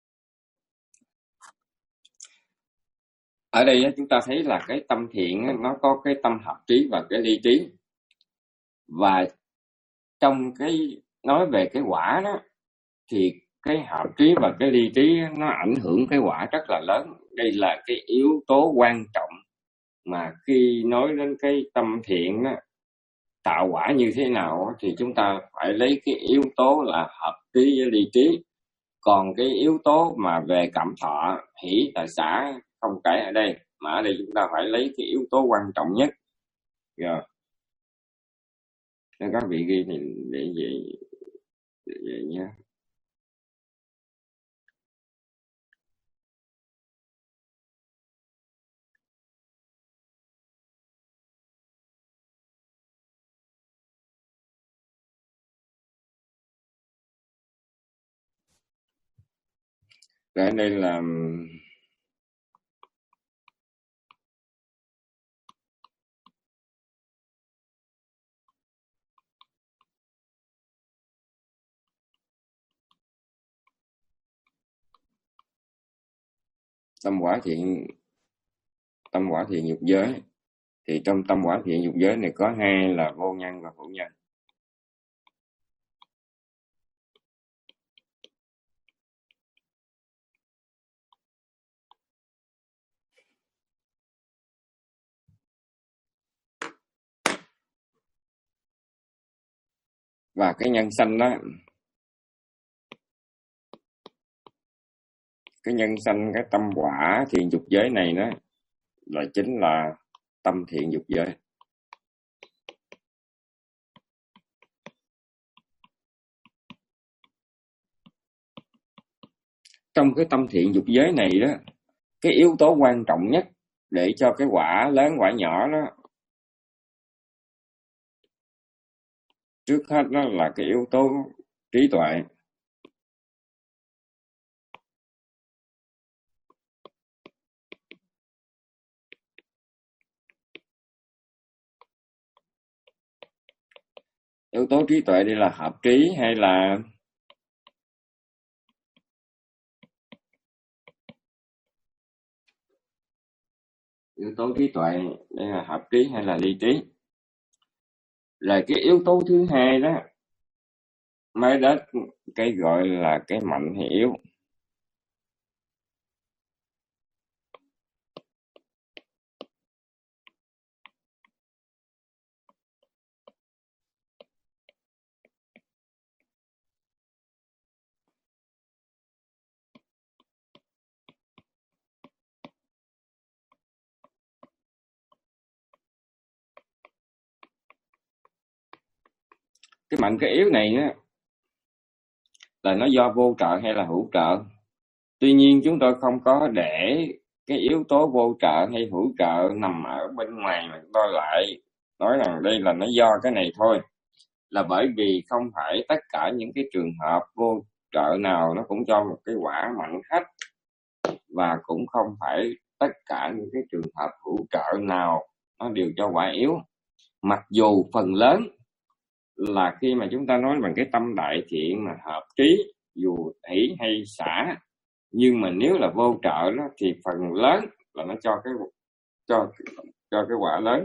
Ở đây chúng ta thấy là cái tâm thiện nó có cái tâm hợp trí và cái ly trí. Và trong cái nói về cái quả đó thì cái hợp trí và cái ly trí nó ảnh hưởng cái quả rất là lớn. Đây là cái yếu tố quan trọng mà khi nói đến cái tâm thiện đó, tạo quả như thế nào thì chúng ta phải lấy cái yếu tố là hợp trí với ly trí. Còn cái yếu tố mà về cảm thọ, hỷ, tài xả không kể ở đây, mà ở đây chúng ta phải lấy cái yếu tố quan trọng nhất. Rồi. Nên các vị ghi thì để vậy, để vậy nhé. Rồi đây là tâm quả thiện, tâm quả thiện dục giới. Thì trong tâm quả thiện dục giới này có hai là vô nhân và hữu nhân. Và cái nhân sanh đó, cái nhân sanh cái tâm quả thiện dục giới này đó là chính là tâm thiện dục giới. Trong cái tâm thiện dục giới này đó, cái yếu tố quan trọng nhất để cho cái quả lớn quả nhỏ đó, trước hết đó là cái yếu tố trí tuệ. Yếu tố trí tuệ đây là hợp trí hay là yếu tố trí tuệ đây là hợp trí hay là ly trí. Rồi cái yếu tố thứ hai đó mới đến cái gọi là cái mạnh hay yếu. Cái mạnh cái yếu này á là nó do vô trợ hay là hữu trợ. Tuy nhiên chúng tôi không có để cái yếu tố vô trợ hay hữu trợ nằm ở bên ngoài, mà tôi lại nói rằng đây là nó do cái này thôi. Là bởi vì không phải tất cả những cái trường hợp vô trợ nào nó cũng cho một cái quả mạnh hết, và cũng không phải tất cả những cái trường hợp hữu trợ nào nó đều cho quả yếu. Mặc dù phần lớn là khi mà chúng ta nói bằng cái tâm đại thiện mà hợp trí, dù hỷ hay xả, nhưng mà nếu là vô trợ đó thì phần lớn là nó cho cái cho cho cái quả lớn.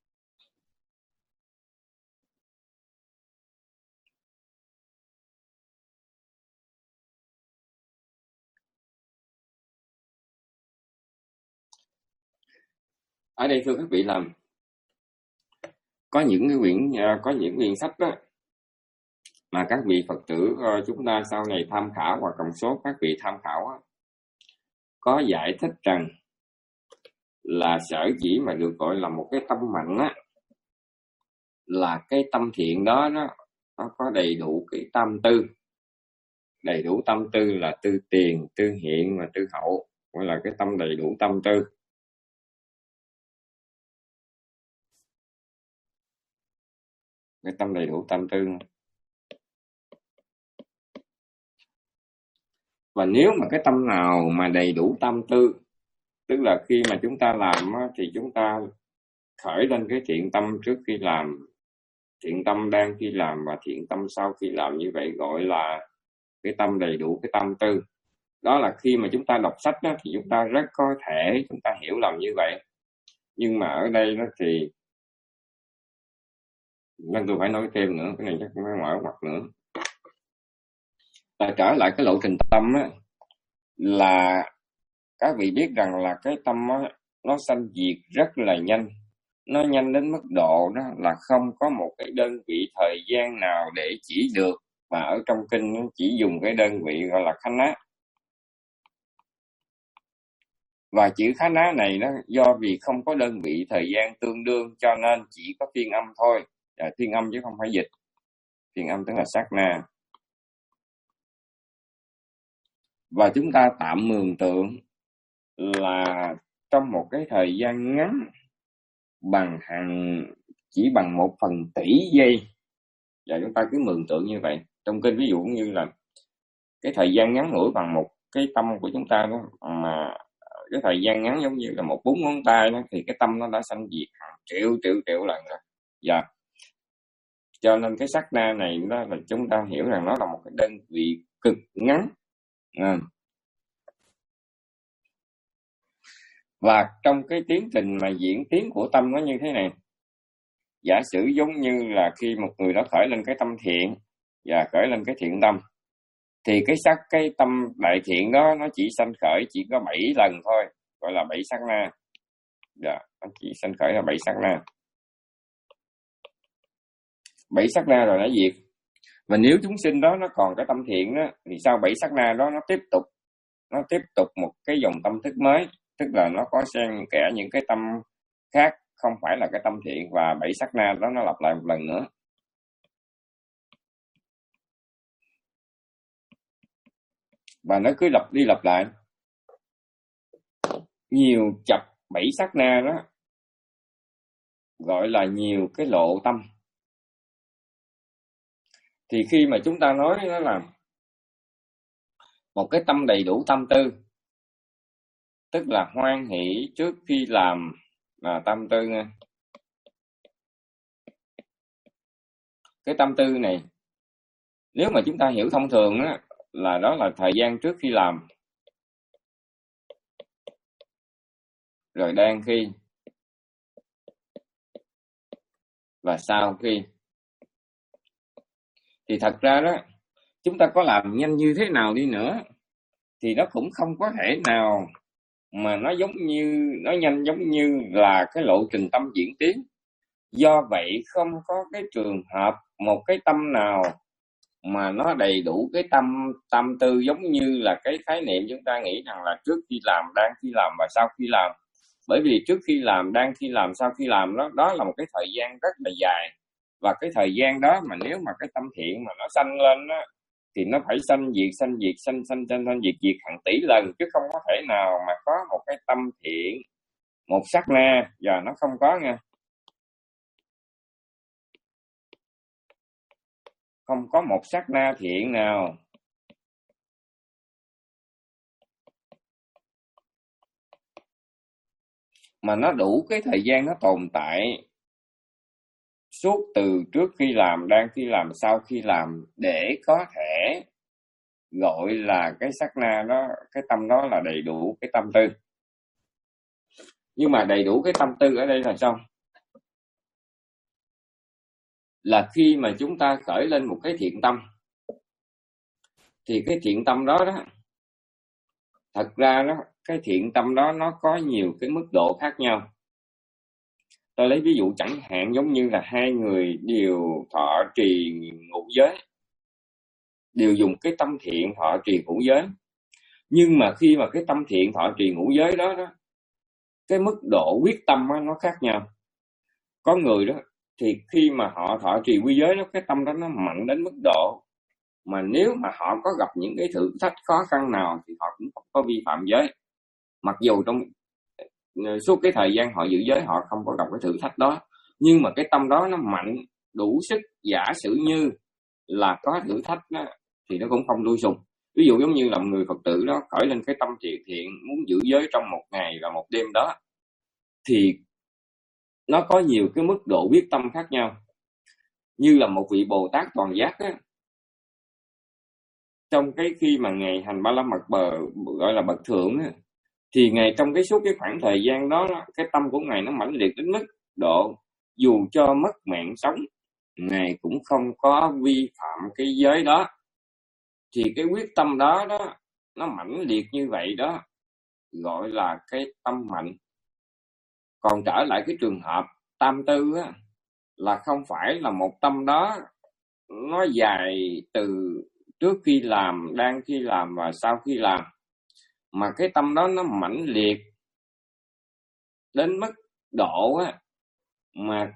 Ở đây thưa các vị, làm có những cái quyển có những quyển sách đó mà các vị Phật tử chúng ta sau này tham khảo, hoặc cộng số các vị tham khảo đó, có giải thích rằng là sở dĩ mà được gọi là một cái tâm mạnh á, là cái tâm thiện đó nó, nó có đầy đủ cái tam tư. Đầy đủ tâm tư là tư tiền, tư hiện và tư hậu, gọi là cái tâm đầy đủ tâm tư. Cái tâm đầy đủ tâm tư. Và nếu mà cái tâm nào mà đầy đủ tâm tư, tức là khi mà chúng ta làm thì chúng ta khởi lên cái thiện tâm trước khi làm, thiện tâm đang khi làm và thiện tâm sau khi làm, như vậy gọi là cái tâm đầy đủ cái tâm tư. Đó là khi mà chúng ta đọc sách đó, thì chúng ta rất có thể chúng ta hiểu lầm như vậy. Nhưng mà ở đây đó thì nên tôi phải nói thêm nữa, cái này chắc phải mở mặt nữa. Là trở lại cái lộ trình tâm á, là các vị biết rằng là cái tâm á, nó sanh diệt rất là nhanh. Nó nhanh đến mức độ đó là không có một cái đơn vị thời gian nào để chỉ được. Và ở trong kinh nó chỉ dùng cái đơn vị gọi là khánh á. Và chữ khánh á này đó, do vì không có đơn vị thời gian tương đương cho nên chỉ có phiên âm thôi. À, phiên âm chứ không phải dịch. Phiên âm tức là sát na. Và chúng ta tạm mường tượng là trong một cái thời gian ngắn bằng hàng chỉ bằng một phần tỷ giây, và chúng ta cứ mường tượng như vậy. Trong kinh ví dụ như là cái thời gian ngắn ngủi bằng một cái tâm của chúng ta đó, mà cái thời gian ngắn giống như là một bốn ngón tay đó, thì cái tâm nó đã sanh diệt hàng triệu triệu triệu lần rồi. Dạ. Cho nên cái sát na này đó là chúng ta hiểu rằng nó là một cái đơn vị cực ngắn. À. Và trong cái tiến trình mà diễn tiến của tâm nó như thế này, giả sử giống như là khi một người đó khởi lên cái tâm thiện và khởi lên cái thiện tâm, thì cái sắc cái tâm đại thiện đó nó chỉ sanh khởi chỉ có bảy lần thôi, gọi là bảy sát na. Dạ, nó chỉ sanh khởi là bảy sát na. Bảy sát na rồi nó diệt. Và nếu chúng sinh đó nó còn cái tâm thiện đó, thì sau bảy sát na đó nó tiếp tục nó tiếp tục một cái dòng tâm thức mới, tức là nó có xen kẽ những cái tâm khác không phải là cái tâm thiện, và bảy sát na đó nó lặp lại một lần nữa. Và nó cứ lặp đi lặp lại nhiều chập bảy sát na đó, gọi là nhiều cái lộ tâm. Thì khi mà chúng ta nói nó là một cái tâm đầy đủ tâm tư, tức là hoan hỷ trước khi làm là tâm tư nha. Cái tâm tư này nếu mà chúng ta hiểu thông thường á, là đó là thời gian trước khi làm, rồi đang khi, và sau khi. Thì thật ra đó, chúng ta có làm nhanh như thế nào đi nữa thì nó cũng không có thể nào mà nó giống như nó nhanh giống như là cái lộ trình tâm diễn tiến. Do vậy không có cái trường hợp một cái tâm nào mà nó đầy đủ cái tâm tâm tư giống như là cái khái niệm chúng ta nghĩ rằng là trước khi làm, đang khi làm và sau khi làm. Bởi vì trước khi làm, đang khi làm, sau khi làm đó, đó là một cái thời gian rất là dài. Và cái thời gian đó mà nếu mà cái tâm thiện mà nó sanh lên đó, thì nó phải sanh diệt, sanh diệt, sanh sanh sanh sanh diệt diệt hàng tỷ lần, chứ không có thể nào mà có một cái tâm thiện một sát na, và nó không có nha. Không có một sát na thiện nào mà nó đủ cái thời gian nó tồn tại suốt từ trước khi làm, đang khi làm, sau khi làm, để có thể gọi là cái sát na đó, cái tâm đó là đầy đủ cái tâm tư. Nhưng mà đầy đủ cái tâm tư ở đây là sao? Là khi mà chúng ta khởi lên một cái thiện tâm, thì cái thiện tâm đó đó, thật ra đó, cái thiện tâm đó nó có nhiều cái mức độ khác nhau. Tôi lấy ví dụ chẳng hạn giống như là hai người đều thọ trì ngũ giới, đều dùng cái tâm thiện thọ trì ngũ giới. Nhưng mà khi mà cái tâm thiện thọ trì ngũ giới đó, đó cái mức độ quyết tâm đó, nó khác nhau. Có người đó thì khi mà họ thọ trì quy giới đó, cái tâm đó nó mạnh đến mức độ mà nếu mà họ có gặp những cái thử thách khó khăn nào thì họ cũng không có vi phạm giới. Mặc dù trong suốt cái thời gian họ giữ giới họ không có gặp cái thử thách đó, nhưng mà cái tâm đó nó mạnh đủ sức, giả sử như là có thử thách đó, thì nó cũng không lui sụp. Ví dụ giống như là người Phật tử đó khởi lên cái tâm thiện thiện muốn giữ giới trong một ngày và một đêm đó, thì nó có nhiều cái mức độ quyết tâm khác nhau. Như là một vị Bồ Tát toàn giác á, trong cái khi mà ngày hành ba la mật bờ gọi là bậc thượng á, thì ngày trong cái suốt cái khoảng thời gian đó, cái tâm của ngài nó mãnh liệt đến mức độ dù cho mất mạng sống, ngài cũng không có vi phạm cái giới đó. Thì cái quyết tâm đó đó nó mãnh liệt như vậy đó, gọi là cái tâm mạnh. Còn trở lại cái trường hợp tam tư á, là không phải là một tâm đó nó dài từ trước khi làm, đang khi làm và sau khi làm, mà cái tâm đó nó mãnh liệt đến mức độ á, mà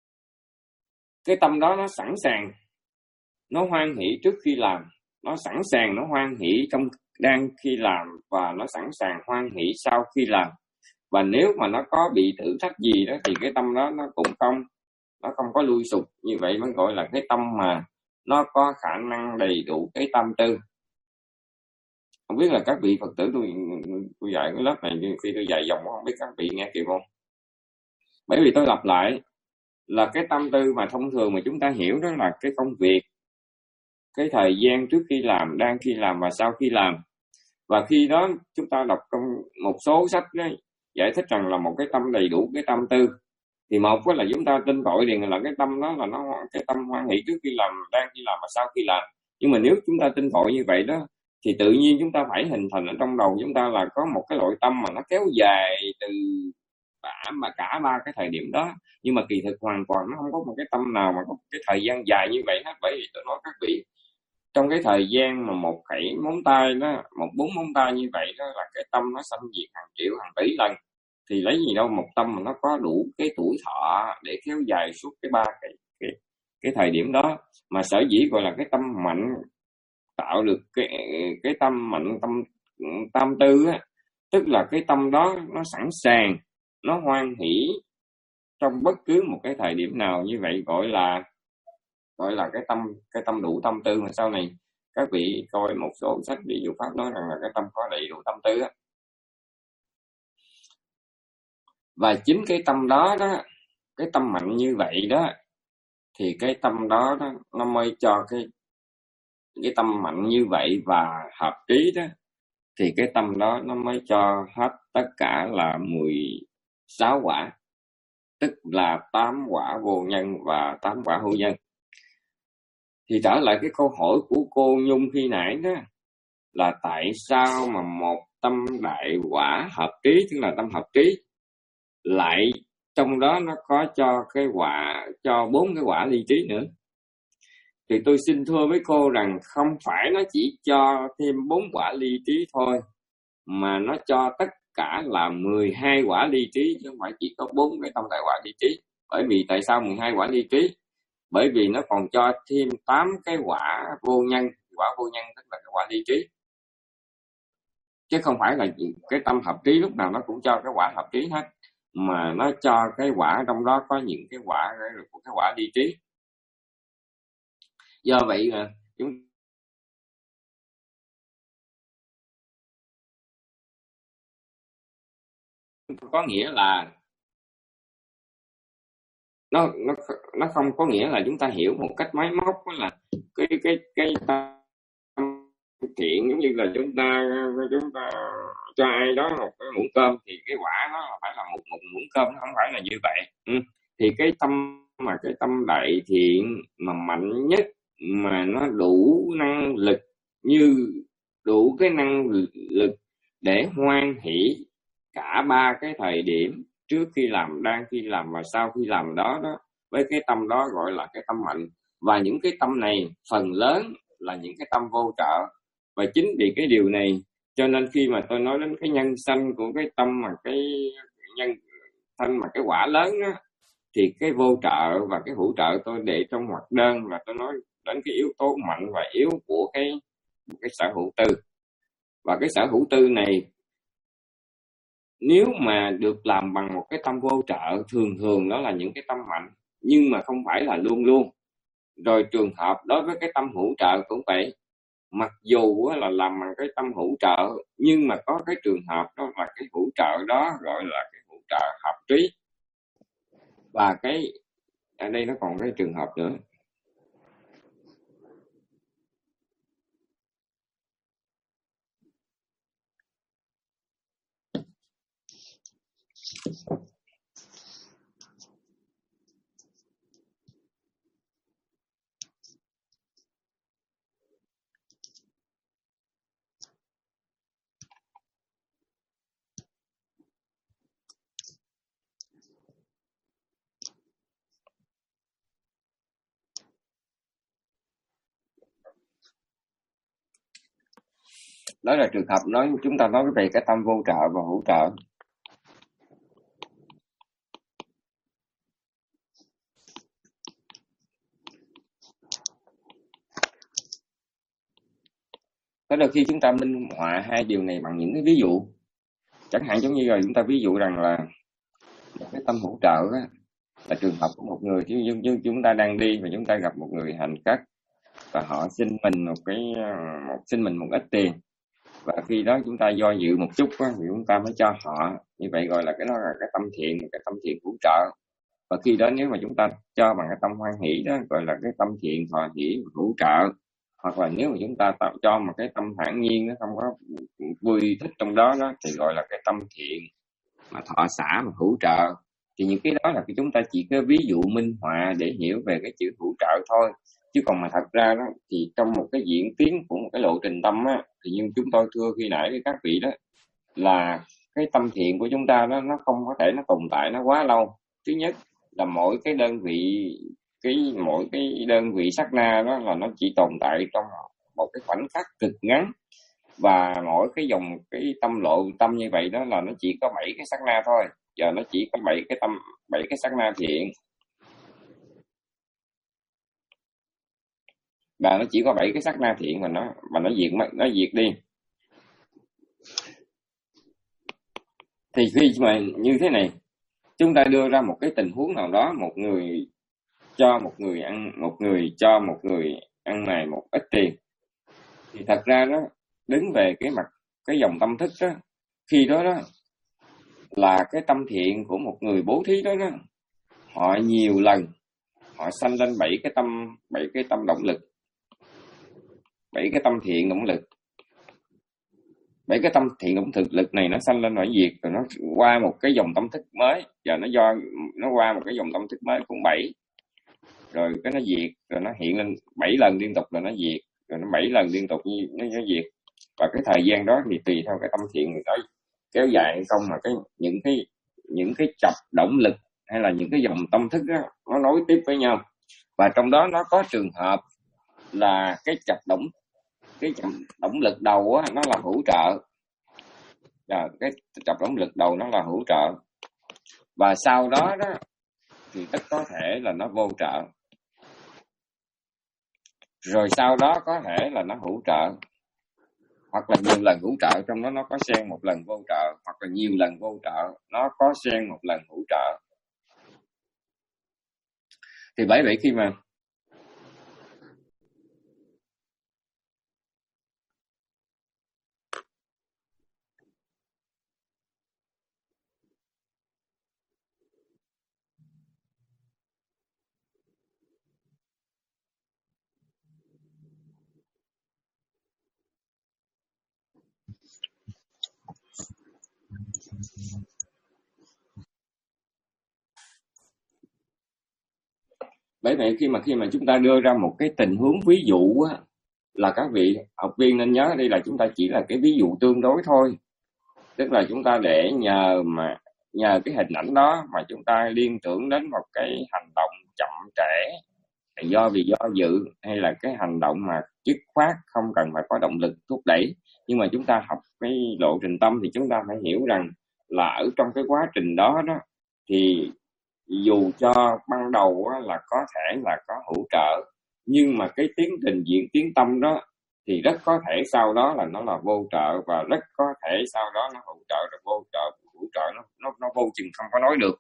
cái tâm đó nó sẵn sàng, nó hoan hỷ trước khi làm, nó sẵn sàng, nó hoan hỷ trong đang khi làm, và nó sẵn sàng hoan hỷ sau khi làm. Và nếu mà nó có bị thử thách gì đó thì cái tâm đó nó cũng không nó không có lui sụp. Như vậy mới gọi là cái tâm mà nó có khả năng đầy đủ cái tâm tư. Không biết là các vị Phật tử tôi, tôi dạy cái lớp này khi tôi dạy dòng không biết các vị nghe kịp không? Bởi vì tôi lặp lại là cái tâm tư mà thông thường mà chúng ta hiểu đó là cái công việc, cái thời gian trước khi làm, đang khi làm và sau khi làm. Và khi đó chúng ta đọc trong một số sách đó, giải thích rằng là một cái tâm đầy đủ cái tâm tư, thì một cái là chúng ta tin tội liền là cái tâm đó là nó cái tâm hoan hỷ trước khi làm, đang khi làm và sau khi làm. Nhưng mà nếu chúng ta tin tội như vậy đó, thì tự nhiên chúng ta phải hình thành ở trong đầu chúng ta là có một cái nội tâm mà nó kéo dài từ cả mà cả ba cái thời điểm đó. Nhưng mà kỳ thực hoàn toàn nó không có một cái tâm nào mà có cái thời gian dài như vậy hết. Bởi vì tôi nói các vị, trong cái thời gian mà một khẩy móng tay đó, một bốn móng tay như vậy đó, là cái tâm nó sanh diệt hàng triệu hàng tỷ lần. Thì lấy gì đâu một tâm mà nó có đủ cái tuổi thọ để kéo dài suốt cái ba cái, cái cái thời điểm đó. Mà sở dĩ gọi là cái tâm mạnh, tạo được cái cái tâm mạnh, tâm tam tư á, tức là cái tâm đó nó sẵn sàng, nó hoan hỷ trong bất cứ một cái thời điểm nào. Như vậy gọi là gọi là cái tâm cái tâm đủ tâm tư. Mà sau này các vị coi một số sách ví dụ pháp nói rằng là cái tâm có đầy đủ tâm tư á. Và chính cái tâm đó đó, cái tâm mạnh như vậy đó, thì cái tâm đó, đó nó mới cho cái cái tâm mạnh như vậy và hợp trí đó, thì cái tâm đó nó mới cho hết tất cả là mười sáu quả, tức là tám quả vô nhân và tám quả hữu nhân. Thì trở lại cái câu hỏi của cô Nhung khi nãy đó, là tại sao mà một tâm đại quả hợp trí, tức là tâm hợp trí, lại trong đó nó có cho cái quả, cho bốn cái quả ly trí nữa. Thì tôi xin thưa với cô rằng không phải nó chỉ cho thêm bốn quả ly trí thôi, mà nó cho tất cả là mười hai quả ly trí, chứ không phải chỉ có bốn cái tâm đại quả ly trí. Bởi vì tại sao mười hai quả ly trí? Bởi vì nó còn cho thêm tám cái quả vô nhân. Quả vô nhân tức là cái quả ly trí, chứ không phải là cái tâm hợp trí lúc nào nó cũng cho cái quả hợp trí hết, mà nó cho cái quả trong đó có những cái quả của cái quả ly trí. Do vậy là chúng có nghĩa là nó nó nó không có nghĩa là chúng ta hiểu một cách máy móc, đó là cái cái cái tâm thiện giống như là chúng ta chúng ta cho ai đó một cái muỗng cơm thì cái quả nó phải là một một muỗng cơm, nó không phải là như vậy. Ừ. Thì cái tâm mà cái tâm đại thiện mà mạnh nhất, mà nó đủ năng lực, như đủ cái năng lực để hoan hỷ cả ba cái thời điểm, trước khi làm, đang khi làm và sau khi làm đó đó, với cái tâm đó gọi là cái tâm mạnh. Và những cái tâm này phần lớn là những cái tâm vô trợ. Và chính vì cái điều này cho nên khi mà tôi nói đến cái nhân sanh của cái tâm, mà cái nhân sanh mà cái quả lớn á, thì cái vô trợ và cái hữu trợ tôi để trong ngoặc đơn, và tôi nói đến cái yếu tố mạnh và yếu của cái cái sở hữu tư. Và cái sở hữu tư này nếu mà được làm bằng một cái tâm vô trợ, thường thường đó là những cái tâm mạnh, nhưng mà không phải là luôn luôn. Rồi trường hợp đối với cái tâm hữu trợ cũng vậy, mặc dù là làm bằng cái tâm hữu trợ, nhưng mà có cái trường hợp đó là cái hữu trợ đó gọi là cái hữu trợ hợp trí. Và cái ở đây nó còn cái trường hợp nữa. Đó là trường hợp nói chúng ta nói về cái tâm vô trợ và hữu trợ. Đó là khi chúng ta minh họa hai điều này bằng những cái ví dụ. Chẳng hạn giống như là chúng ta ví dụ rằng là cái tâm hỗ trợ đó, là trường hợp của một người, chứ chúng ta đang đi và chúng ta gặp một người hành khách và họ xin mình một cái một xin mình một ít tiền, và khi đó chúng ta do dự một chút đó, thì chúng ta mới cho họ. Như vậy gọi là cái đó là cái tâm thiện, cái tâm thiện hỗ trợ. Và khi đó nếu mà chúng ta cho bằng cái tâm hoan hỷ đó, gọi là cái tâm thiện thọ hỷ hỗ trợ. Hoặc là nếu mà chúng ta tạo cho một cái tâm thản nhiên, nó không có vui thích trong đó đó, thì gọi là cái tâm thiện mà thọ xả mà hữu trợ. Thì những cái đó là cái chúng ta chỉ có ví dụ minh họa để hiểu về cái chữ hữu trợ thôi. Chứ còn mà thật ra đó thì trong một cái diễn tiến của một cái lộ trình tâm á, thì như chúng tôi thưa khi nãy với các vị đó, là cái tâm thiện của chúng ta đó, nó không có thể nó tồn tại nó quá lâu. Thứ nhất là mỗi cái đơn vị cái mỗi cái đơn vị sát na đó là nó chỉ tồn tại trong một cái khoảnh khắc cực ngắn. Và mỗi cái dòng cái tâm lộ tâm như vậy đó là nó chỉ có bảy cái sát na thôi. Giờ nó chỉ có bảy cái tâm bảy cái sát na thiện, và nó chỉ có bảy cái sát na thiện mà nó mà nó diệt nó diệt đi. Thì khi mà như thế này, chúng ta đưa ra một cái tình huống nào đó, một người cho một người ăn một người cho một người ăn này một ít tiền, thì thật ra đó, đứng về cái mặt cái dòng tâm thức đó, khi đó đó là cái tâm thiện của một người bố thí đó, đó họ nhiều lần họ sanh lên bảy cái tâm bảy cái tâm động lực, bảy cái tâm thiện động lực. Bảy cái tâm thiện động thực lực này nó sanh lên, nó diệt, rồi nó qua một cái dòng tâm thức mới, và nó do nó qua một cái dòng tâm thức mới cũng bảy, rồi cái nó diệt, rồi nó hiện lên bảy lần liên tục, rồi nó diệt, rồi nó bảy lần liên tục như nó, nó diệt. Và cái thời gian đó thì tùy theo cái tâm thiện người đó kéo dài hay không, mà cái những cái những cái chập động lực hay là những cái dòng tâm thức đó, nó nối tiếp với nhau. Và trong đó nó có trường hợp là cái chập động cái chập động lực đầu á, nó là hữu trợ. Và cái chập động lực đầu nó là hữu trợ, và sau đó đó thì tất có thể là nó vô trợ, rồi sau đó có thể là nó hữu trợ, hoặc là nhiều lần hữu trợ, trong đó nó có xen một lần vô trợ, hoặc là nhiều lần vô trợ nó có xen một lần hữu trợ. Thì bởi vậy khi mà Bởi vậy khi mà khi mà chúng ta đưa ra một cái tình huống ví dụ á, là các vị học viên nên nhớ đây là chúng ta chỉ là cái ví dụ tương đối thôi. Tức là chúng ta để nhờ mà nhờ cái hình ảnh đó mà chúng ta liên tưởng đến một cái hành động chậm trễ do vì do dự, hay là cái hành động mà dứt khoát không cần phải có động lực thúc đẩy. Nhưng mà chúng ta học cái lộ trình tâm thì chúng ta phải hiểu rằng là ở trong cái quá trình đó đó thì dù cho ban đầu là có thể là có hỗ trợ, nhưng mà cái tiến trình diễn tiến tâm đó thì rất có thể sau đó là nó là vô trợ, và rất có thể sau đó nó hỗ trợ rồi vô trợ hỗ trợ nó nó nó vô chừng không có nói được.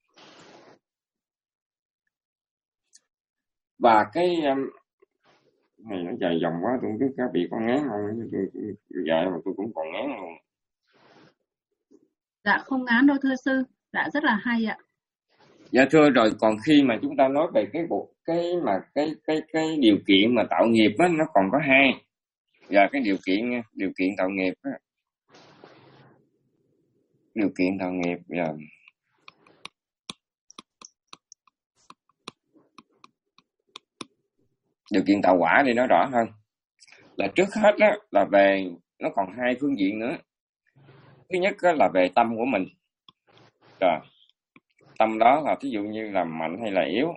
Và cái um, này nó dài dòng quá, tôi không biết các vị có ngán không, dạ mà tôi cũng còn ngán luôn. Dạ không ngán đâu thưa sư, dạ rất là hay ạ. Dạ thưa, rồi còn khi mà chúng ta nói về cái bộ cái mà cái cái cái điều kiện mà tạo nghiệp á, nó còn có hai. Dạ cái điều kiện nha, điều kiện tạo nghiệp á. Điều kiện tạo nghiệp dạ. Điều kiện tạo quả đi nói rõ hơn. Là trước hết á, là về nó còn hai phương diện nữa. Thứ nhất á, là về tâm của mình. Rồi. Tâm đó là ví dụ như là mạnh hay là yếu.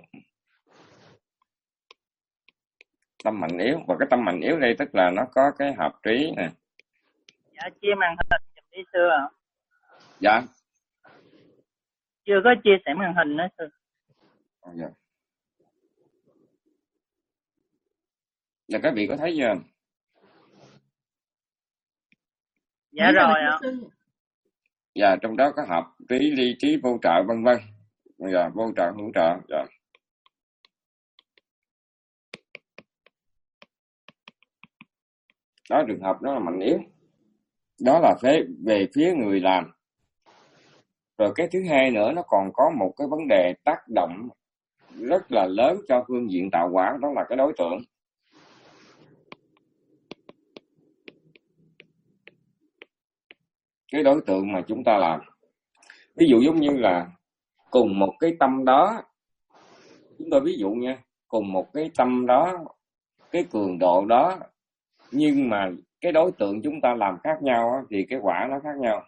Tâm mạnh yếu, và cái tâm mạnh yếu đây tức là nó có cái hợp trí nè. Dạ chia màn hình giùm đi sư ạ. Dạ. Chưa có chia sẻ màn hình nữa sư. Dạ. Là các vị có thấy chưa? Dạ rồi, rồi ạ. Dạ trong đó có hợp trí, ly trí, vô trợ vân vân. Dạ vô trợ, hữu trợ. Dạ. Đó trường hợp đó là mạnh yếu. Đó là về, về phía người làm. Rồi cái thứ hai nữa nó còn có một cái vấn đề tác động rất là lớn cho phương diện tạo quả, đó là cái đối tượng. Cái đối tượng mà chúng ta làm. Ví dụ giống như là cùng một cái tâm đó, chúng tôi ví dụ nha, cùng một cái tâm đó, cái cường độ đó, nhưng mà cái đối tượng chúng ta làm khác nhau thì cái quả nó khác nhau.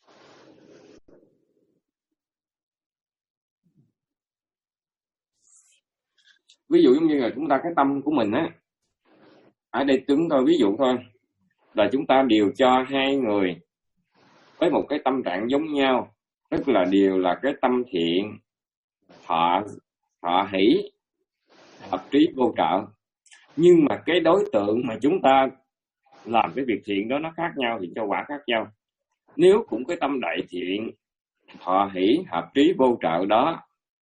Ví dụ giống như là chúng ta cái tâm của mình á, ở đây chúng tôi ví dụ thôi, là chúng ta điều cho hai người với một cái tâm trạng giống nhau, tức là đều là cái tâm thiện, thọ, thọ hỷ, hợp trí vô trợ. Nhưng mà cái đối tượng mà chúng ta làm cái việc thiện đó nó khác nhau thì cho quả khác nhau. Nếu cũng cái tâm đại thiện, thọ hỷ, hợp trí vô trợ đó,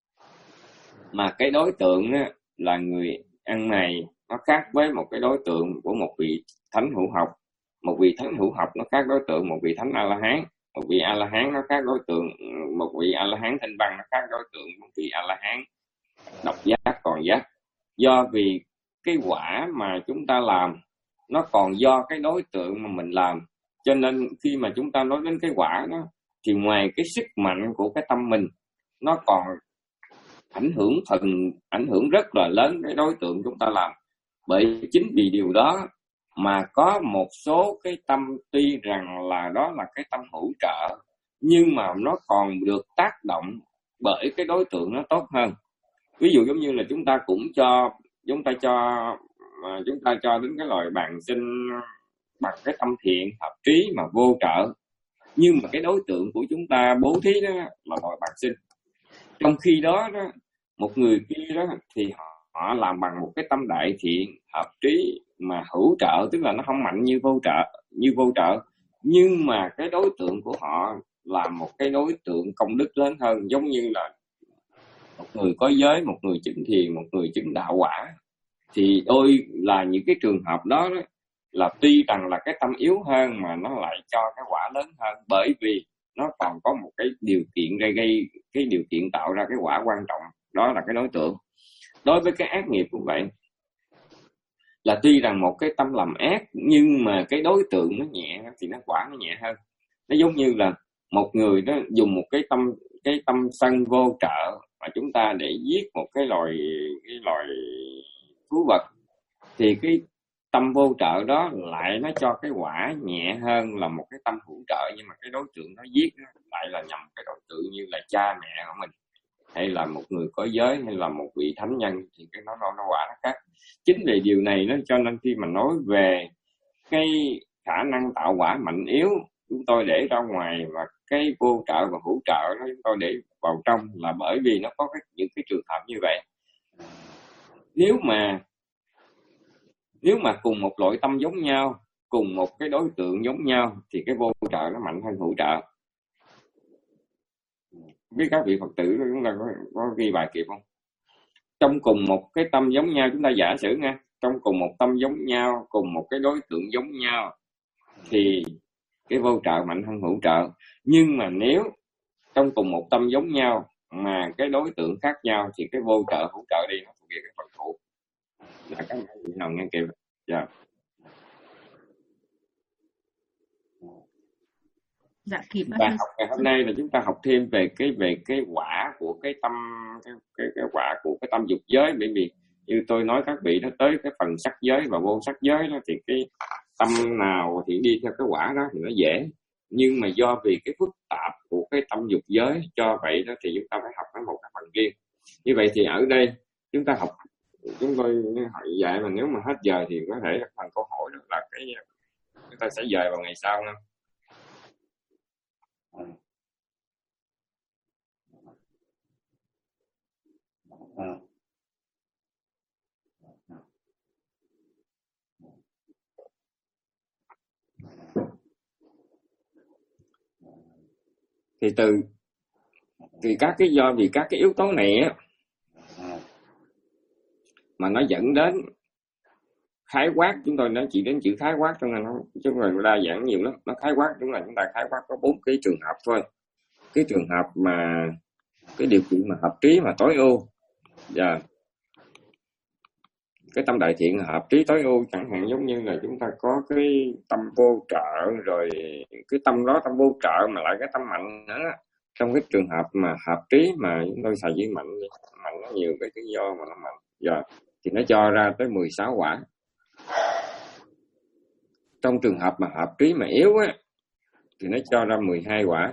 mà cái đối tượng á, là người ăn mày, nó khác với một cái đối tượng của một vị thánh hữu học. Một vị thánh hữu học nó khác đối tượng một vị thánh A-la-hán. Một vị A-la-hán nó khác đối tượng một vị A-la-hán thanh văn, nó khác đối tượng một vị A-la-hán độc giác còn giác. Do vì cái quả mà chúng ta làm nó còn do cái đối tượng mà mình làm, cho nên khi mà chúng ta nói đến cái quả đó thì ngoài cái sức mạnh của cái tâm mình, nó còn ảnh hưởng phần ảnh hưởng rất là lớn cái đối tượng chúng ta làm. Bởi chính vì điều đó mà có một số cái tâm tuy rằng là đó là cái tâm hữu trợ, nhưng mà nó còn được tác động bởi cái đối tượng nó tốt hơn. Ví dụ giống như là chúng ta cũng cho chúng ta cho mà chúng ta cho đến cái loài bạn sinh bằng cái tâm thiện, hợp trí mà vô trợ, nhưng mà cái đối tượng của chúng ta bố thí đó là loài bạn sinh. Trong khi đó, đó một người kia đó thì họ, họ làm bằng một cái tâm đại thiện, hợp trí mà hữu trợ, tức là nó không mạnh như vô trợ, như vô trợ, nhưng mà cái đối tượng của họ là một cái đối tượng công đức lớn hơn, giống như là một người có giới, một người chứng thiền, một người chứng đạo quả. Thì đôi là những cái trường hợp đó, đó là tuy rằng là cái tâm yếu hơn mà nó lại cho cái quả lớn hơn, bởi vì nó còn có một cái điều kiện gây gây cái điều kiện tạo ra cái quả quan trọng, đó là cái đối tượng. Đối với cái ác nghiệp cũng vậy, là tuy rằng một cái tâm làm ác nhưng mà cái đối tượng nó nhẹ thì nó quả nó nhẹ hơn. Nó giống như là một người đó dùng một cái tâm cái tâm sân vô trợ mà chúng ta để giết một cái loài cái loài thú vật, thì cái tâm vô trợ đó lại nó cho cái quả nhẹ hơn là một cái tâm hữu trợ, nhưng mà cái đối tượng nó giết nó lại là nhằm cái đối tượng như là cha mẹ của mình, hay là một người có giới, hay là một vị thánh nhân, thì cái nó nó, nó quả nó khác. Chính vì điều này nó cho nên khi mà nói về cái khả năng tạo quả mạnh yếu, chúng tôi để ra ngoài, và cái vô trợ và hữu trợ đó chúng tôi để vào trong, là bởi vì nó có cái, những cái trường hợp như vậy. Nếu mà nếu mà cùng một loại tâm giống nhau, cùng một cái đối tượng giống nhau, thì cái vô trợ nó mạnh hơn hữu trợ. Biết các vị Phật tử chúng ta có, có ghi bài kịp không? Trong cùng một cái tâm giống nhau, chúng ta giả sử nha, trong cùng một tâm giống nhau, cùng một cái đối tượng giống nhau, thì cái vô trợ mạnh hơn hữu trợ. Nhưng mà nếu trong cùng một tâm giống nhau mà cái đối tượng khác nhau, thì cái vô trợ hữu trợ đi nó thuộc về cái phần phụ. Là các vị nào nghe kịp? Dạ. Dạ kịp. Và học ngày hôm nay là chúng ta học thêm về cái về cái quả của cái tâm cái, cái, cái quả của cái tâm dục giới. Bởi vì như tôi nói các vị, nó tới cái phần sắc giới và vô sắc giới đó, thì cái tâm nào thì đi theo cái quả đó thì nó dễ. Nhưng mà do vì cái phức tạp của cái tâm dục giới, cho vậy đó thì chúng ta phải học nó một cái phần riêng. Như vậy thì ở đây chúng ta học, chúng tôi hỏi dạy, mà nếu mà hết giờ thì có thể phần câu hỏi đó là cái chúng ta sẽ dời vào ngày sau nha. Thì từ thì các cái do vì các cái yếu tố này á, mà nó dẫn đến khái quát, chúng tôi nói chỉ đến chữ khái quát cho nên nó chứ còn đa dạng nhiều lắm. Nó khái quát chúng là chúng ta khái quát có bốn cái trường hợp thôi. Cái trường hợp mà cái điều kiện mà hợp trí mà tối ưu, và cái tâm đại thiện hợp trí tối ưu, chẳng hạn giống như là chúng ta có cái tâm vô trợ, rồi cái tâm đó tâm vô trợ mà lại cái tâm mạnh nữa. Trong cái trường hợp mà hợp trí mà chúng tôi xài với mạnh mạnh nó nhiều cái lý do mà nó mạnh, giờ thì nó cho ra tới mười sáu quả. Trong trường hợp mà hợp trí mà yếu á, thì nó cho ra mười hai quả.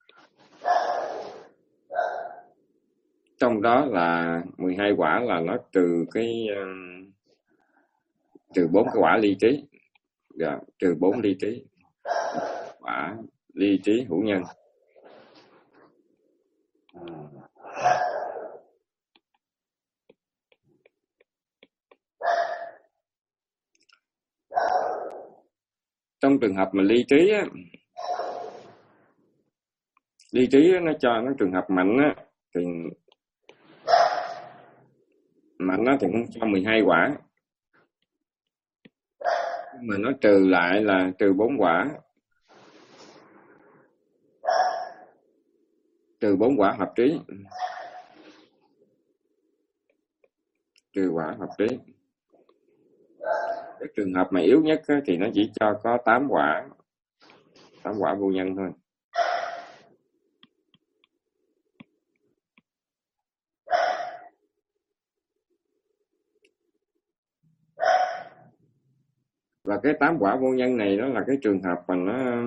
Trong đó là mười hai quả là nó trừ cái uh, trừ bốn cái quả ly trí, dạ, trừ bốn ly trí, quả ly trí hữu nhân. Trong trường hợp mà ly trí á, ly trí á, nó cho nó trường hợp mạnh á, thì mạnh á thì cũng cho mười hai quả, mà nó trừ lại là trừ bốn quả, trừ bốn quả hợp trí, trừ quả hợp trí. Cái trường hợp mà yếu nhất á, thì nó chỉ cho có tám quả, tám quả vô nhân thôi. Và cái tám quả vô nhân này đó là cái trường hợp mà nó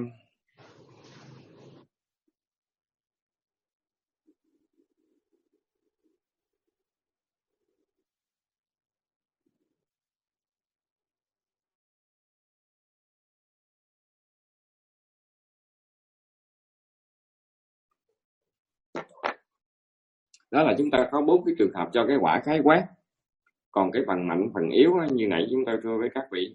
đó là chúng ta có bốn cái trường hợp cho cái quả khái quát. Còn cái phần mạnh phần yếu á, như nãy chúng ta thưa với các vị,